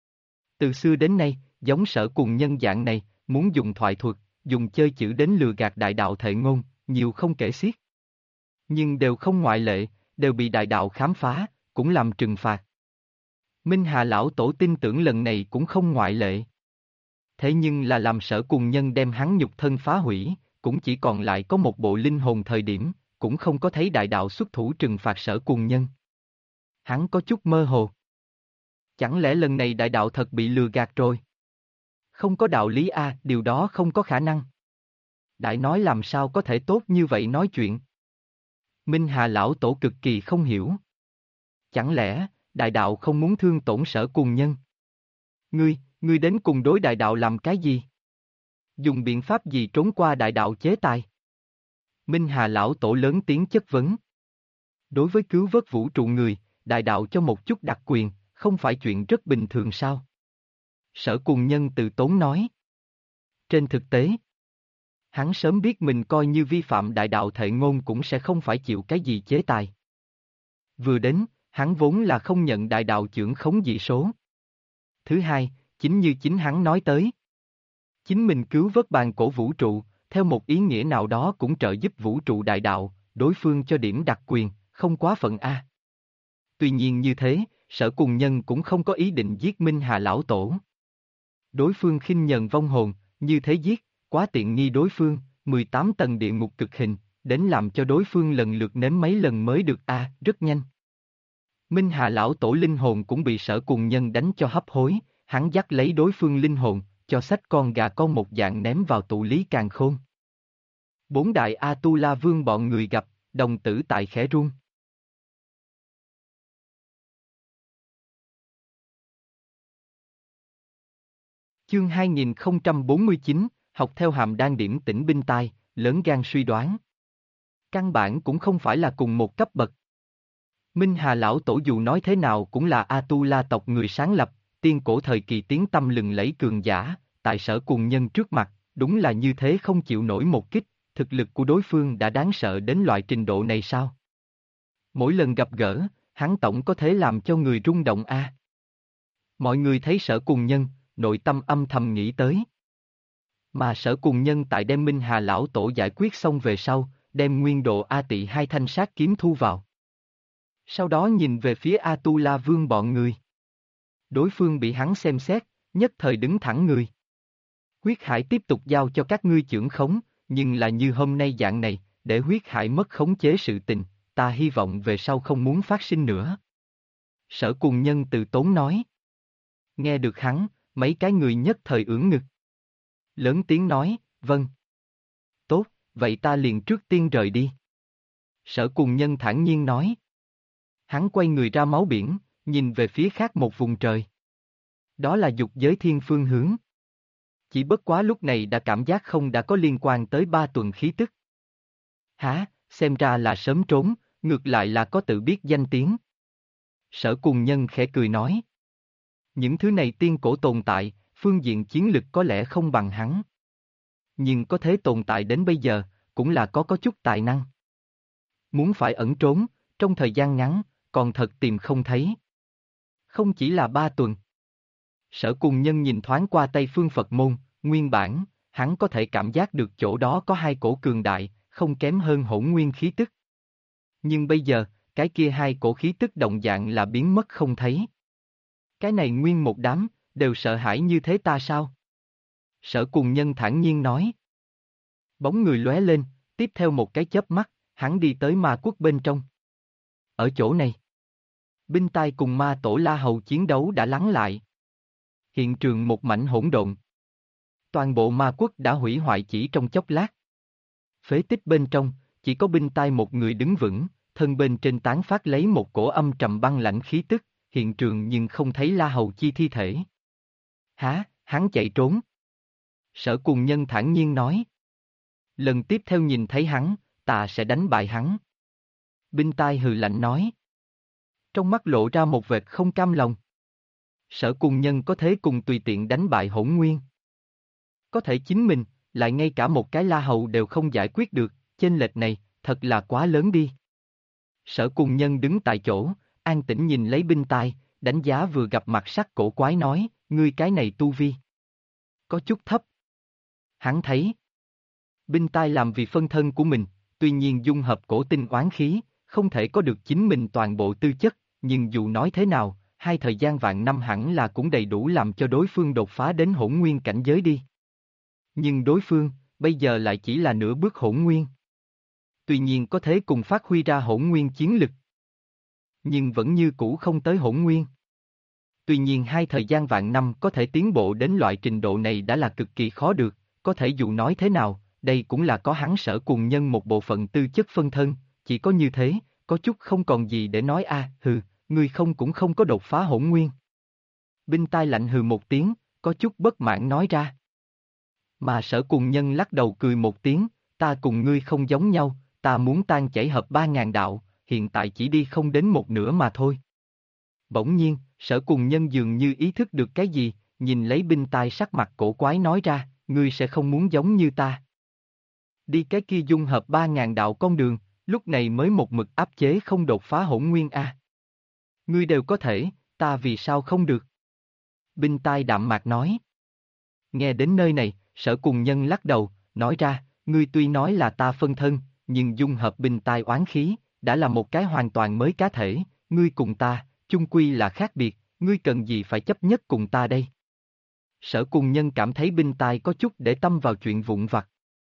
Từ xưa đến nay, giống Sở Cùng Nhân dạng này, muốn dùng thoại thuật, dùng chơi chữ đến lừa gạt đại đạo Thệ Ngôn, nhiều không kể xiết. Nhưng đều không ngoại lệ, đều bị đại đạo khám phá, cũng làm trừng phạt. Minh Hà lão tổ tin tưởng lần này cũng không ngoại lệ. Thế nhưng là làm Sở Cùng Nhân đem hắn nhục thân phá hủy, cũng chỉ còn lại có một bộ linh hồn thời điểm, cũng không có thấy đại đạo xuất thủ trừng phạt Sở Cùng Nhân. Hắn có chút mơ hồ. Chẳng lẽ lần này đại đạo thật bị lừa gạt rồi? Không có đạo lý a, điều đó không có khả năng. Đại nói làm sao có thể tốt như vậy nói chuyện. Minh Hà lão tổ cực kỳ không hiểu. Chẳng lẽ, đại đạo không muốn thương tổn Sở Cùng Nhân? Ngươi đến cùng đối đại đạo làm cái gì? Dùng biện pháp gì trốn qua đại đạo chế tài? Minh Hà lão tổ lớn tiếng chất vấn. Đối với cứu vớt vũ trụ người, đại đạo cho một chút đặc quyền, không phải chuyện rất bình thường sao? Sở Cùng Nhân từ tốn nói. Trên thực tế, hắn sớm biết mình coi như vi phạm đại đạo thệ ngôn cũng sẽ không phải chịu cái gì chế tài. Vừa đến, hắn vốn là không nhận đại đạo chưởng khống dị số. Thứ hai, chính như chính hắn nói tới. Chính mình cứu vớt bàn cổ vũ trụ, theo một ý nghĩa nào đó cũng trợ giúp vũ trụ đại đạo, đối phương cho điểm đặc quyền, không quá phận A. Tuy nhiên như thế, Sở Cùng Nhân cũng không có ý định giết Minh Hà lão tổ. Đối phương khinh nhờn vong hồn, như thế giết, quá tiện nghi đối phương, 18 tầng địa ngục cực hình, đến làm cho đối phương lần lượt nếm mấy lần mới được A, rất nhanh. Minh Hà lão tổ linh hồn cũng bị Sở Cùng Nhân đánh cho hấp hối, hắn dắt lấy đối phương linh hồn, cho xách con gà con một dạng ném vào tụ lý càn khôn. Bốn đại A-tu-la vương bọn người gặp, đồng tử tại khẽ run. Chương 2049, học theo Hàm Đan điểm tĩnh binh tai, lớn gan suy đoán. Căn bản cũng không phải là cùng một cấp bậc. Minh Hà lão tổ dù nói thế nào cũng là A-tu-la tộc người sáng lập, tiên cổ thời kỳ tiếng tăm lừng lẫy cường giả, tại Sở Cùng Nhân trước mặt, đúng là như thế không chịu nổi một kích, thực lực của đối phương đã đáng sợ đến loại trình độ này sao? Mỗi lần gặp gỡ, hắn tổng có thể làm cho người rung động a. Mọi người thấy Sở Cùng Nhân, nội tâm âm thầm nghĩ tới. Mà Sở Cùng Nhân tại đem Minh Hà lão tổ giải quyết xong về sau, đem nguyên độ A Tị hai thanh sát kiếm thu vào. Sau đó nhìn về phía A-tu-la vương bọn người. Đối phương bị hắn xem xét, nhất thời đứng thẳng người. Huyết Hải tiếp tục giao cho các ngươi chưởng khống, nhưng là như hôm nay dạng này, để Huyết Hải mất khống chế sự tình, ta hy vọng về sau không muốn phát sinh nữa. Sở Cùng Nhân từ tốn nói. Nghe được hắn, mấy cái người nhất thời ưỡn ngực. Lớn tiếng nói, vâng. Tốt, vậy ta liền trước tiên rời đi. Sở Cùng Nhân thản nhiên nói. Hắn quay người ra máu biển, nhìn về phía khác một vùng trời. Đó là dục giới thiên phương hướng. Chỉ bất quá lúc này đã cảm giác không đã có liên quan tới 3 tuần khí tức. Hả, xem ra là sớm trốn, ngược lại là có tự biết danh tiếng. Sở Cùng Nhân khẽ cười nói. Những thứ này tiên cổ tồn tại, phương diện chiến lực có lẽ không bằng hắn. Nhưng có thế tồn tại đến bây giờ, cũng là có chút tài năng. Muốn phải ẩn trốn, trong thời gian ngắn, còn thật tìm không thấy. Không chỉ là 3 tuần. Sở Cùng Nhân nhìn thoáng qua Tây Phương Phật môn, nguyên bản, hắn có thể cảm giác được chỗ đó có 2 cổ cường đại, không kém hơn hỗn nguyên khí tức. Nhưng bây giờ, cái kia 2 cổ khí tức đồng dạng là biến mất không thấy. Cái này nguyên một đám, đều sợ hãi như thế ta sao? Sở Cùng Nhân thản nhiên nói. Bóng người lóe lên, tiếp theo một cái chớp mắt, hắn đi tới ma quốc bên trong. Ở chỗ này, binh tai cùng ma tổ La Hầu chiến đấu đã lắng lại. Hiện trường một mảnh hỗn độn. Toàn bộ ma quốc đã hủy hoại chỉ trong chốc lát. Phế tích bên trong, chỉ có binh tai một người đứng vững, thân bên trên tán phát lấy một cổ âm trầm băng lạnh khí tức, hiện trường nhưng không thấy La Hầu chi thi thể. Hả, hắn chạy trốn. Sở Cùng Nhân thản nhiên nói. Lần tiếp theo nhìn thấy hắn, ta sẽ đánh bại hắn. Binh tai hừ lạnh nói. Trong mắt lộ ra một vệt không cam lòng. Sở Cùng Nhân có thế cùng tùy tiện đánh bại Hỗn Nguyên. Có thể chính mình, lại ngay cả một cái La Hầu đều không giải quyết được, chênh lệch này, thật là quá lớn đi. Sở Cùng Nhân đứng tại chỗ, an tĩnh nhìn lấy binh tai, đánh giá vừa gặp mặt sắc cổ quái nói, ngươi cái này tu vi. Có chút thấp. Hắn thấy. Binh tai làm vì phân thân của mình, tuy nhiên dung hợp cổ tinh oán khí, không thể có được chính mình toàn bộ tư chất, nhưng dù nói thế nào, hai thời gian vạn năm hẳn là cũng đầy đủ làm cho đối phương đột phá đến hỗn nguyên cảnh giới đi. Nhưng đối phương, bây giờ lại chỉ là nửa bước hỗn nguyên. Tuy nhiên có thể cùng phát huy ra hỗn nguyên chiến lực. Nhưng vẫn như cũ không tới hỗn nguyên. Tuy nhiên hai thời gian vạn năm có thể tiến bộ đến loại trình độ này đã là cực kỳ khó được, có thể dù nói thế nào, đây cũng là có hắn Sở Cùng Nhân một bộ phận tư chất phân thân, chỉ có như thế, có chút không còn gì để nói hừ, ngươi không cũng không có đột phá hỗn nguyên. Binh tai lạnh hừ một tiếng, có chút bất mãn nói ra. Mà Sở Cùng Nhân lắc đầu cười một tiếng, ta cùng ngươi không giống nhau, ta muốn tan chảy hợp 3.000 đạo, hiện tại chỉ đi không đến một nửa mà thôi. Bỗng nhiên, Sở Cùng Nhân dường như ý thức được cái gì, nhìn lấy binh tai sắc mặt cổ quái nói ra, ngươi sẽ không muốn giống như ta. Đi cái kia dung hợp 3.000 đạo con đường, lúc này mới một mực áp chế không đột phá hỗn nguyên a. Ngươi đều có thể, ta vì sao không được? Binh tai đạm mạc nói. Nghe đến nơi này, Sở Cùng Nhân lắc đầu, nói ra, ngươi tuy nói là ta phân thân, nhưng dung hợp binh tai oán khí, đã là một cái hoàn toàn mới cá thể, ngươi cùng ta, chung quy là khác biệt, ngươi cần gì phải chấp nhất cùng ta đây? Sở Cùng Nhân cảm thấy binh tai có chút để tâm vào chuyện vụn vặt.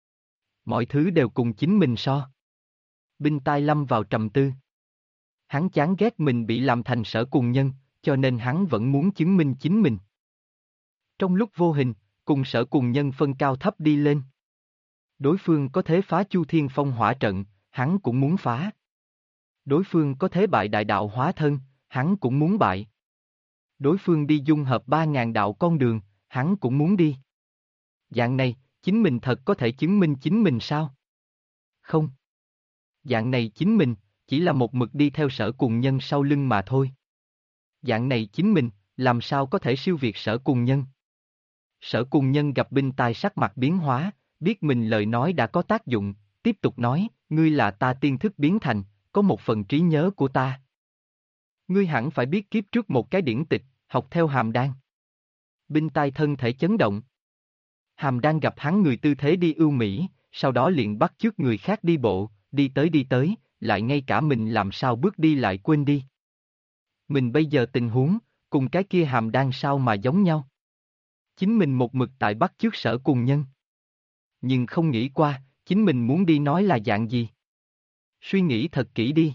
Mọi thứ đều cùng chính mình so. Binh tai lâm vào trầm tư. Hắn chán ghét mình bị làm thành Sở Cùng Nhân, cho nên hắn vẫn muốn chứng minh chính mình. Trong lúc vô hình, cùng Sở Cùng Nhân phân cao thấp đi lên. Đối phương có thể phá Chu Thiên Phong hỏa trận, hắn cũng muốn phá. Đối phương có thể bại đại đạo hóa thân, hắn cũng muốn bại. Đối phương đi dung hợp 3.000 đạo con đường, hắn cũng muốn đi. Dạng này, chính mình thật có thể chứng minh chính mình sao? Không. Dạng này chính mình, chỉ là một mực đi theo Sở Cùng Nhân sau lưng mà thôi. Dạng này chính mình, làm sao có thể siêu việt Sở Cùng Nhân? Sở Cùng Nhân gặp binh tai sắc mặt biến hóa, biết mình lời nói đã có tác dụng, tiếp tục nói, ngươi là ta tiên thức biến thành, có một phần trí nhớ của ta. Ngươi hẳn phải biết kiếp trước một cái điển tịch, học theo Hàm Đan. Binh tai thân thể chấn động. Hàm Đan gặp hắn người tư thế đi ưu mỹ, sau đó liền bắt chước người khác đi bộ, đi tới, lại ngay cả mình làm sao bước đi lại quên đi. Mình bây giờ tình huống, cùng cái kia Hàm Đan sao mà giống nhau. Chính mình một mực tại bắt chước Sở Cùng Nhân. Nhưng không nghĩ qua, chính mình muốn đi nói là dạng gì. Suy nghĩ thật kỹ đi.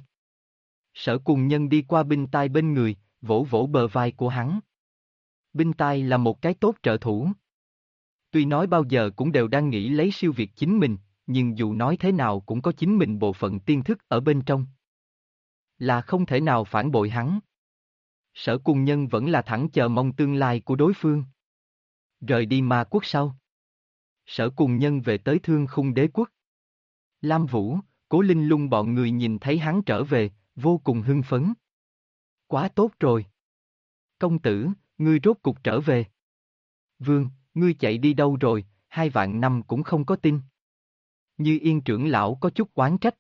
Sở Cùng Nhân đi qua binh tai bên người, vỗ vỗ bờ vai của hắn. Binh tai là một cái tốt trợ thủ. Tuy nói bao giờ cũng đều đang nghĩ lấy siêu việt chính mình, nhưng dù nói thế nào cũng có chính mình bộ phận tiên thức ở bên trong. Là không thể nào phản bội hắn. Sở Cùng Nhân vẫn là thẳng chờ mong tương lai của đối phương. Rời đi Ma Quốc sau. Sở Cùng Nhân về tới Thương Khung Đế Quốc. Lam Vũ, Cố Linh Lung bọn người nhìn thấy hắn trở về, vô cùng hưng phấn. Quá tốt rồi. Công tử, ngươi rốt cục trở về. Vương, ngươi chạy đi đâu rồi, 2.000 năm cũng không có tin. Như Yên trưởng lão có chút oán trách.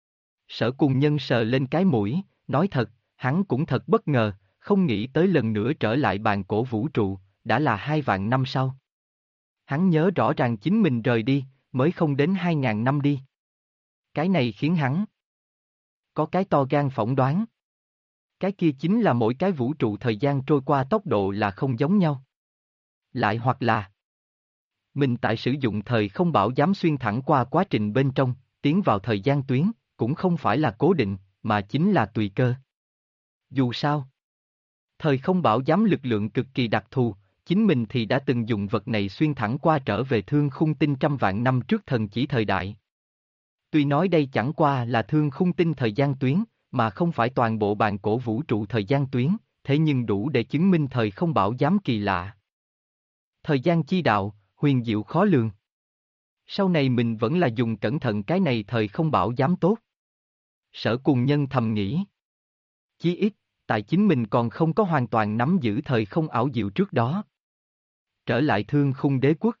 Sở Cùng Nhân sờ lên cái mũi, nói thật, hắn cũng thật bất ngờ, không nghĩ tới lần nữa trở lại bàn cổ vũ trụ, đã là 2.000 năm sau. Hắn nhớ rõ ràng chính mình rời đi, mới không đến 2.000 năm đi. Cái này khiến hắn có cái to gan phỏng đoán. Cái kia chính là mỗi cái vũ trụ thời gian trôi qua tốc độ là không giống nhau. Lại hoặc là mình tại sử dụng thời không bảo giám xuyên thẳng qua quá trình bên trong, tiến vào thời gian tuyến, cũng không phải là cố định, mà chính là tùy cơ. Dù sao, thời không bảo giám lực lượng cực kỳ đặc thù, chính mình thì đã từng dùng vật này xuyên thẳng qua trở về Thương Khung Tinh trăm vạn năm trước thần chỉ thời đại. Tuy nói đây chẳng qua là Thương Khung Tinh thời gian tuyến, mà không phải toàn bộ bàn cổ vũ trụ thời gian tuyến, thế nhưng đủ để chứng minh thời không bảo giám kỳ lạ. Thời gian chi đạo, huyền diệu khó lường. Sau này mình vẫn là dùng cẩn thận cái này thời không bảo giám tốt. Sở Cùng Nhân thầm nghĩ. Chí ít, tại chính mình còn không có hoàn toàn nắm giữ thời không ảo diệu trước đó. Trở lại Thương Khung Đế Quốc.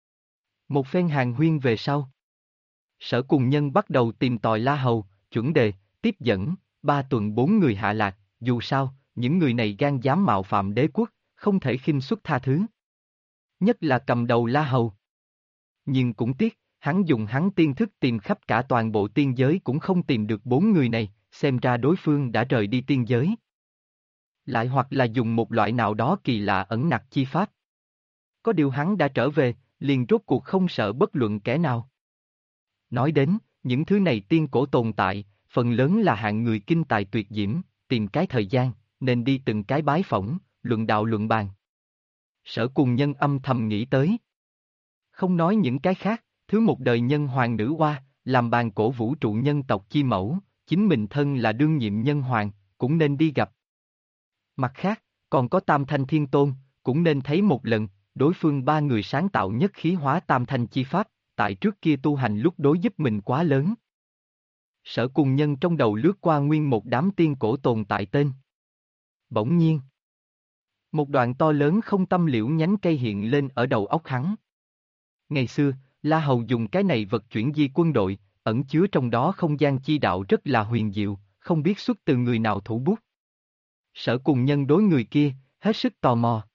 Một phen hàng huyên về sau. Sở Cùng Nhân bắt đầu tìm tòi La Hầu, chuẩn đề, tiếp dẫn, 3 tuần 4 người hạ lạc, dù sao, những người này gan dám mạo phạm đế quốc, không thể khinh suất tha thứ. Nhất là cầm đầu La Hầu. Nhưng cũng tiếc, hắn dùng hắn tiên thức tìm khắp cả toàn bộ tiên giới cũng không tìm được 4 người này, xem ra đối phương đã rời đi tiên giới. Lại hoặc là dùng một loại nào đó kỳ lạ ẩn nặc chi pháp. Có điều hắn đã trở về, liền rốt cuộc không sợ bất luận kẻ nào. Nói đến, những thứ này tiên cổ tồn tại, phần lớn là hạng người kinh tài tuyệt diễm, tìm cái thời gian, nên đi từng cái bái phỏng, luận đạo luận bàn. Sở Cùng Nhân âm thầm nghĩ tới. Không nói những cái khác, thứ một đời nhân hoàng nữ oa, làm bàn cổ vũ trụ nhân tộc chi mẫu, chính mình thân là đương nhiệm nhân hoàng, cũng nên đi gặp. Mặt khác, còn có Tam Thanh Thiên Tôn, cũng nên thấy một lần, đối phương ba người sáng tạo nhất khí hóa Tam Thanh chi pháp, tại trước kia tu hành lúc đối giúp mình quá lớn. Sở Cùng Nhân trong đầu lướt qua nguyên một đám tiên cổ tồn tại tên. Bỗng nhiên, một đoạn to lớn không tâm liễu nhánh cây hiện lên ở đầu óc hắn. Ngày xưa, La Hầu dùng cái này vật chuyển di quân đội, ẩn chứa trong đó không gian chi đạo rất là huyền diệu, không biết xuất từ người nào thủ bút. Sở Cùng Nhân đối người kia, hết sức tò mò.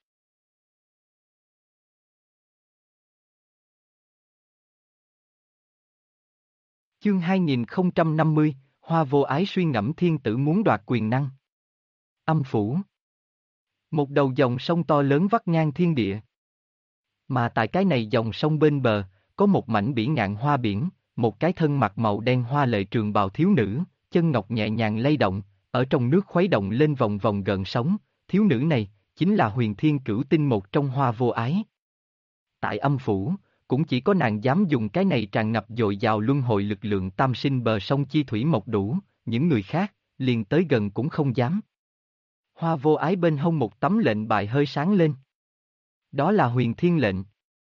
Chương 2050, Hoa Vô Ái suy ngẫm thiên tử muốn đoạt quyền năng. Âm phủ. Một đầu dòng sông to lớn vắt ngang thiên địa. Mà tại cái này dòng sông bên bờ, có một mảnh biển ngạn hoa biển, một cái thân mặc màu đen hoa lệ trường bào thiếu nữ, chân ngọc nhẹ nhàng lay động, ở trong nước khuấy động lên vòng vòng gợn sóng, thiếu nữ này, chính là Huyền Thiên Cửu Tinh một trong Hoa Vô Ái. Tại âm phủ, cũng chỉ có nàng dám dùng cái này tràn ngập dồi dào luân hồi lực lượng tam sinh bờ sông chi thủy mộc đủ, những người khác, liền tới gần cũng không dám. Hoa Vô Ái bên hông một tấm lệnh bài hơi sáng lên. Đó là Huyền Thiên lệnh.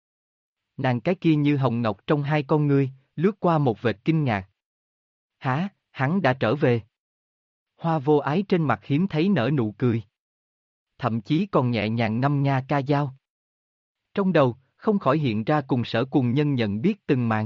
Nàng cái kia như hồng ngọc trong hai con ngươi, lướt qua một vệt kinh ngạc. Hả, hắn đã trở về. Hoa Vô Ái trên mặt hiếm thấy nở nụ cười. Thậm chí còn nhẹ nhàng ngâm nga ca dao. Trong đầu, không khỏi hiện ra cùng Sở Cùng Nhân nhận biết từng màn.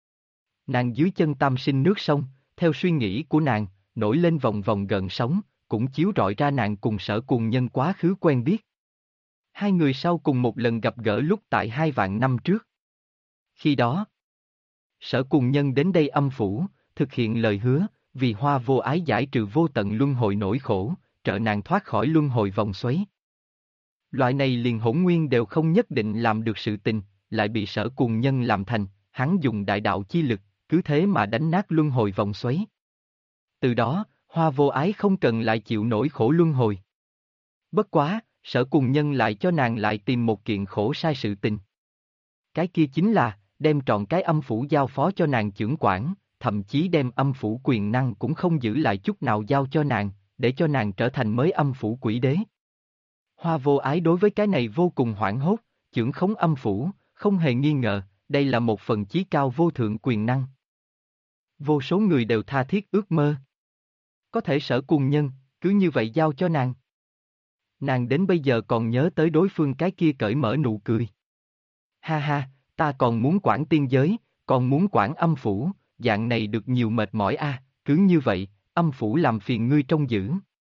Nàng dưới chân tam sinh nước sông, theo suy nghĩ của nàng, nổi lên vòng vòng gợn sóng, cũng chiếu rọi ra nàng cùng Sở Cùng Nhân quá khứ quen biết. Hai người sau cùng một lần gặp gỡ lúc tại 2.000 năm trước. Khi đó, Sở Cùng Nhân đến đây âm phủ, thực hiện lời hứa, vì Hoa Vô Ái giải trừ vô tận luân hồi nỗi khổ, trợ nàng thoát khỏi luân hồi vòng xoáy. Loại này liền hỗn nguyên đều không nhất định làm được sự tình, lại bị Sở Cùng Nhân làm thành, hắn dùng đại đạo chi lực, cứ thế mà đánh nát luân hồi vòng xoáy. Từ đó, Hoa Vô Ái không cần lại chịu nỗi khổ luân hồi. Bất quá, Sở Cùng Nhân lại cho nàng lại tìm một kiện khổ sai sự tình. Cái kia chính là, đem trọn cái âm phủ giao phó cho nàng chưởng quản, thậm chí đem âm phủ quyền năng cũng không giữ lại chút nào giao cho nàng, để cho nàng trở thành mới âm phủ quỷ đế. Hoa Vô Ái đối với cái này vô cùng hoảng hốt, chưởng khống âm phủ, không hề nghi ngờ, đây là một phần chí cao vô thượng quyền năng. Vô số người đều tha thiết ước mơ. Có thể Sở Cùng Nhân, cứ như vậy giao cho nàng. Nàng đến bây giờ còn nhớ tới đối phương cái kia cởi mở nụ cười. Ha ha, ta còn muốn quản tiên giới, còn muốn quản âm phủ, dạng này được nhiều mệt mỏi a, cứ như vậy, âm phủ làm phiền ngươi trông giữ.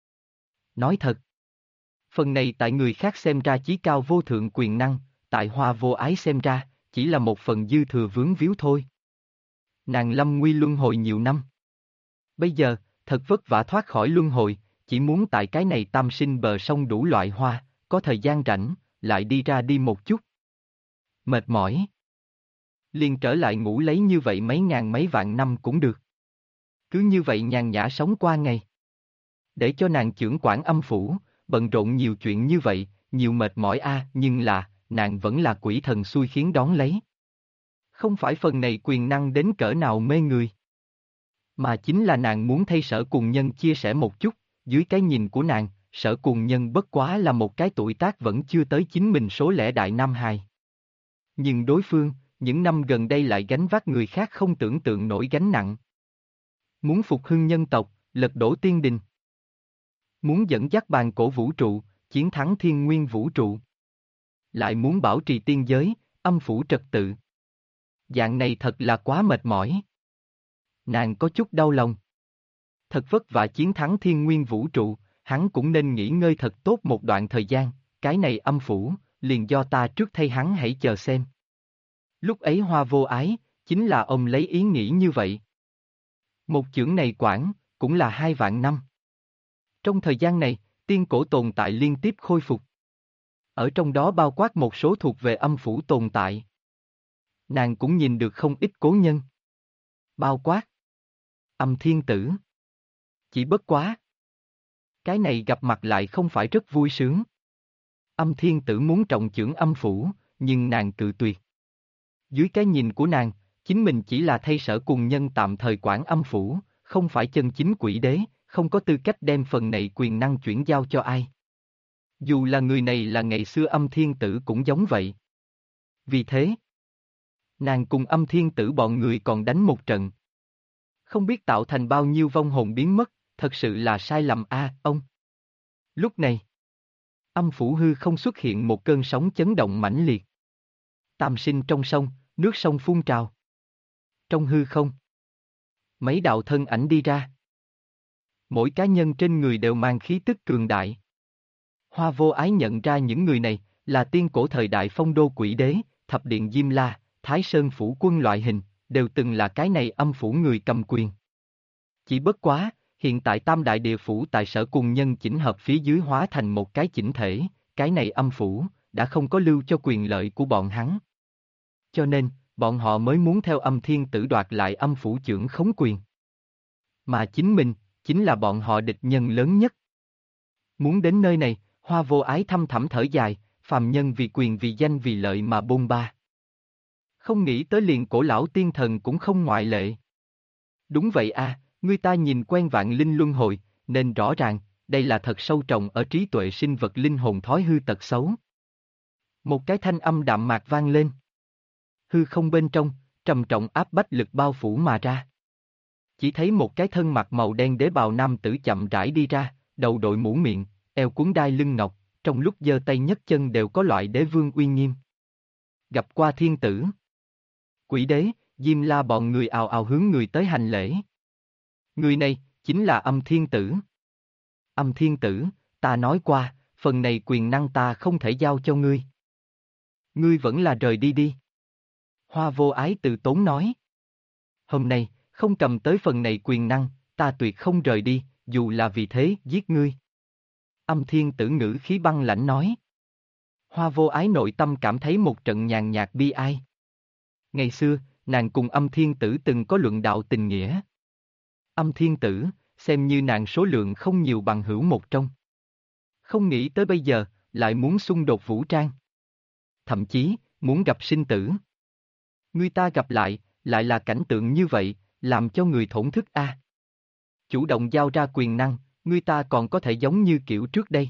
Nói thật. Phần này tại người khác xem ra chí cao vô thượng quyền năng, tại Hoa Vô Ái xem ra, chỉ là một phần dư thừa vướng víu thôi. Nàng lâm nguy luân hồi nhiều năm. Bây giờ, thật vất vả thoát khỏi luân hồi, chỉ muốn tại cái này tam sinh bờ sông đủ loại hoa, có thời gian rảnh, lại đi ra đi một chút. Mệt mỏi. Liền trở lại ngủ lấy như vậy mấy ngàn mấy vạn năm cũng được. Cứ như vậy nhàn nhã sống qua ngày. Để cho nàng chưởng quản âm phủ, bận rộn nhiều chuyện như vậy, nhiều mệt mỏi nhưng là, nàng vẫn là quỷ thần xui khiến đón lấy. Không phải phần này quyền năng đến cỡ nào mê người. Mà chính là nàng muốn thay Sở Cùng Nhân chia sẻ một chút, dưới cái nhìn của nàng, Sở Cùng Nhân bất quá là một cái tuổi tác vẫn chưa tới chính mình số lẻ đại nam hài. Nhưng đối phương, những năm gần đây lại gánh vác người khác không tưởng tượng nổi gánh nặng. Muốn phục hưng nhân tộc, lật đổ tiên đình. Muốn dẫn dắt bàn cổ vũ trụ, chiến thắng thiên nguyên vũ trụ. Lại muốn bảo trì tiên giới, âm phủ trật tự. Dạng này thật là quá mệt mỏi. Nàng có chút đau lòng. Thật vất vả chiến thắng thiên nguyên vũ trụ, hắn cũng nên nghỉ ngơi thật tốt một đoạn thời gian, cái này âm phủ, liền do ta trước thay hắn hãy chờ xem. Lúc ấy Hoa Vô Ái, chính là ông lấy ý nghĩ như vậy. Một chưởng này quản, cũng là 2.000 năm. Trong thời gian này, tiên cổ tồn tại liên tiếp khôi phục. Ở trong đó bao quát một số thuộc về âm phủ tồn tại. Nàng cũng nhìn được không ít cố nhân. Bao quát. Âm thiên tử. Chỉ bất quá. Cái này gặp mặt lại không phải rất vui sướng. Âm thiên tử muốn trọng chưởng âm phủ, nhưng nàng cự tuyệt. Dưới cái nhìn của nàng, chính mình chỉ là thay Sở Cùng Nhân tạm thời quản âm phủ, không phải chân chính quỷ đế, không có tư cách đem phần này quyền năng chuyển giao cho ai. Dù là người này là ngày xưa âm thiên tử cũng giống vậy. Vì thế, nàng cùng âm thiên tử bọn người còn đánh một trận. Không biết tạo thành bao nhiêu vong hồn biến mất, thật sự là sai lầm ông. Lúc này, âm phủ hư không xuất hiện một cơn sóng chấn động mãnh liệt. Tam sinh trong sông, nước sông phun trào. Trong hư không, mấy đạo thân ảnh đi ra. Mỗi cá nhân trên người đều mang khí tức cường đại. Hoa Vô Ái nhận ra những người này là tiên cổ thời đại phong đô quỷ đế, thập điện Diêm La, Thái Sơn phủ quân loại hình, đều từng là cái này âm phủ người cầm quyền. Chỉ bất quá, hiện tại tam đại địa phủ tại Sở Cùng Nhân chỉnh hợp phía dưới hóa thành một cái chỉnh thể, cái này âm phủ, đã không có lưu cho quyền lợi của bọn hắn. Cho nên, bọn họ mới muốn theo âm thiên tử đoạt lại âm phủ trưởng khống quyền. Mà chính mình, chính là bọn họ địch nhân lớn nhất. Muốn đến nơi này, Hoa Vô Ái thâm thẳm thở dài, phàm nhân vì quyền vì danh vì lợi mà bôn ba. Không nghĩ tới liền cổ lão tiên thần cũng không ngoại lệ. Đúng vậy người ta nhìn quen vạn linh luân hồi, nên rõ ràng, đây là thật sâu trồng ở trí tuệ sinh vật linh hồn thói hư tật xấu. Một cái thanh âm đạm mạc vang lên. Hư không bên trong, trầm trọng áp bách lực bao phủ mà ra. Chỉ thấy một cái thân mặc màu đen đế bào nam tử chậm rãi đi ra, đầu đội mũ miệng, eo cuốn đai lưng ngọc, trong lúc giơ tay nhấc chân đều có loại đế vương uy nghiêm. Gặp qua thiên tử. Quỷ đế, Diêm La bọn người ào ào hướng người tới hành lễ. Người này, chính là âm thiên tử. Âm thiên tử, ta nói qua, phần này quyền năng ta không thể giao cho ngươi. Ngươi vẫn là rời đi đi. Hoa Vô Ái từ tốn nói. Hôm nay, không cầm tới phần này quyền năng, ta tuyệt không rời đi, dù là vì thế giết ngươi. Âm thiên tử ngữ khí băng lãnh nói. Hoa Vô Ái nội tâm cảm thấy một trận nhàn nhạt bi ai. Ngày xưa, nàng cùng âm thiên tử từng có luận đạo tình nghĩa. Âm thiên tử, xem như nàng số lượng không nhiều bằng hữu một trong. Không nghĩ tới bây giờ, lại muốn xung đột vũ trang. Thậm chí, muốn gặp sinh tử. Người ta gặp lại là cảnh tượng như vậy, làm cho người thổn thức Chủ động giao ra quyền năng, người ta còn có thể giống như kiểu trước đây.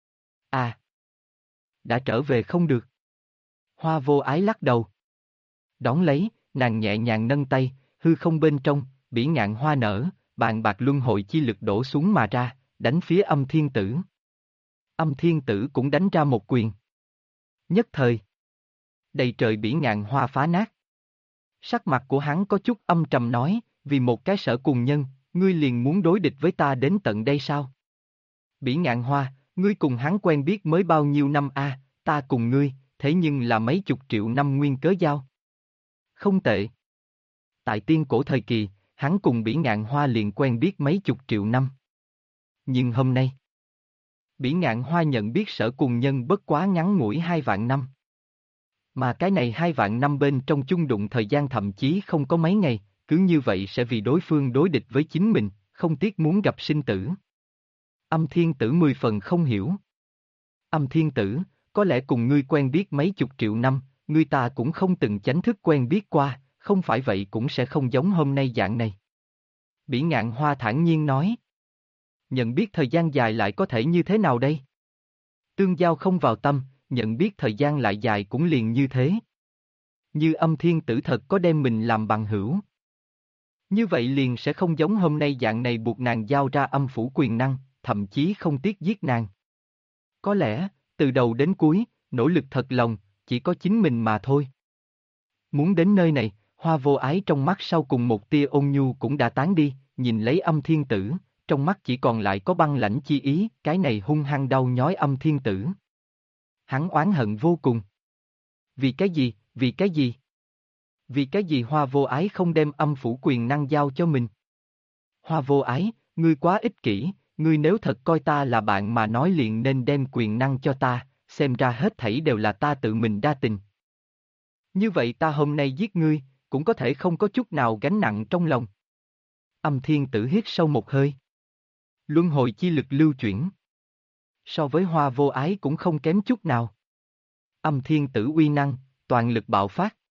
Đã trở về không được. Hoa Vô Ái lắc đầu. Đón lấy, nàng nhẹ nhàng nâng tay, hư không bên trong, bỉ ngạn hoa nở, bàn bạc luân hồi chi lực đổ xuống mà ra, đánh phía âm thiên tử. Âm thiên tử cũng đánh ra một quyền. Nhất thời, đầy trời bỉ ngạn hoa phá nát. Sắc mặt của hắn có chút âm trầm nói, vì một cái Sở Cùng Nhân, ngươi liền muốn đối địch với ta đến tận đây sao? Bỉ ngạn hoa, ngươi cùng hắn quen biết mới bao nhiêu năm ta cùng ngươi, thế nhưng là mấy chục triệu năm nguyên cớ giao. Không tệ. Tại tiên cổ thời kỳ, hắn cùng bỉ ngạn hoa liền quen biết mấy chục triệu năm. Nhưng hôm nay, bỉ ngạn hoa nhận biết Sở Cùng Nhân bất quá ngắn ngủi 2 vạn năm. Mà cái này 2 vạn năm bên trong chung đụng thời gian thậm chí không có mấy ngày, cứ như vậy sẽ vì đối phương đối địch với chính mình, không tiếc muốn gặp sinh tử. Âm thiên tử 10 phần không hiểu. Âm thiên tử, có lẽ cùng ngươi quen biết mấy chục triệu năm, ngươi ta cũng không từng chánh thức quen biết qua, không phải vậy cũng sẽ không giống hôm nay dạng này. Bỉ ngạn hoa thản nhiên nói. Nhận biết thời gian dài lại có thể như thế nào đây? Tương giao không vào tâm, nhận biết thời gian lại dài cũng liền như thế. Như âm thiên tử thật có đem mình làm bằng hữu. Như vậy liền sẽ không giống hôm nay dạng này buộc nàng giao ra âm phủ quyền năng, thậm chí không tiếc giết nàng. Có lẽ, từ đầu đến cuối, nỗ lực thật lòng, chỉ có chính mình mà thôi. Muốn đến nơi này, Hoa Vô Ái trong mắt sau cùng một tia ôn nhu cũng đã tán đi, nhìn lấy âm thiên tử, trong mắt chỉ còn lại có băng lãnh chi ý, cái này hung hăng đau nhói âm thiên tử. Hắn oán hận vô cùng. Vì cái gì, vì cái gì? Vì cái gì Hoa Vô Ái không đem âm phủ quyền năng giao cho mình? Hoa Vô Ái, ngươi quá ích kỷ, ngươi nếu thật coi ta là bạn mà nói liền nên đem quyền năng cho ta, xem ra hết thảy đều là ta tự mình đa tình. Như vậy ta hôm nay giết ngươi, cũng có thể không có chút nào gánh nặng trong lòng. Âm Thiên Tử hít sâu một hơi. Luân hồi chi lực lưu chuyển. So với Hoa Vô Ái cũng không kém chút nào. Âm Thiên Tử uy năng, toàn lực bạo phát.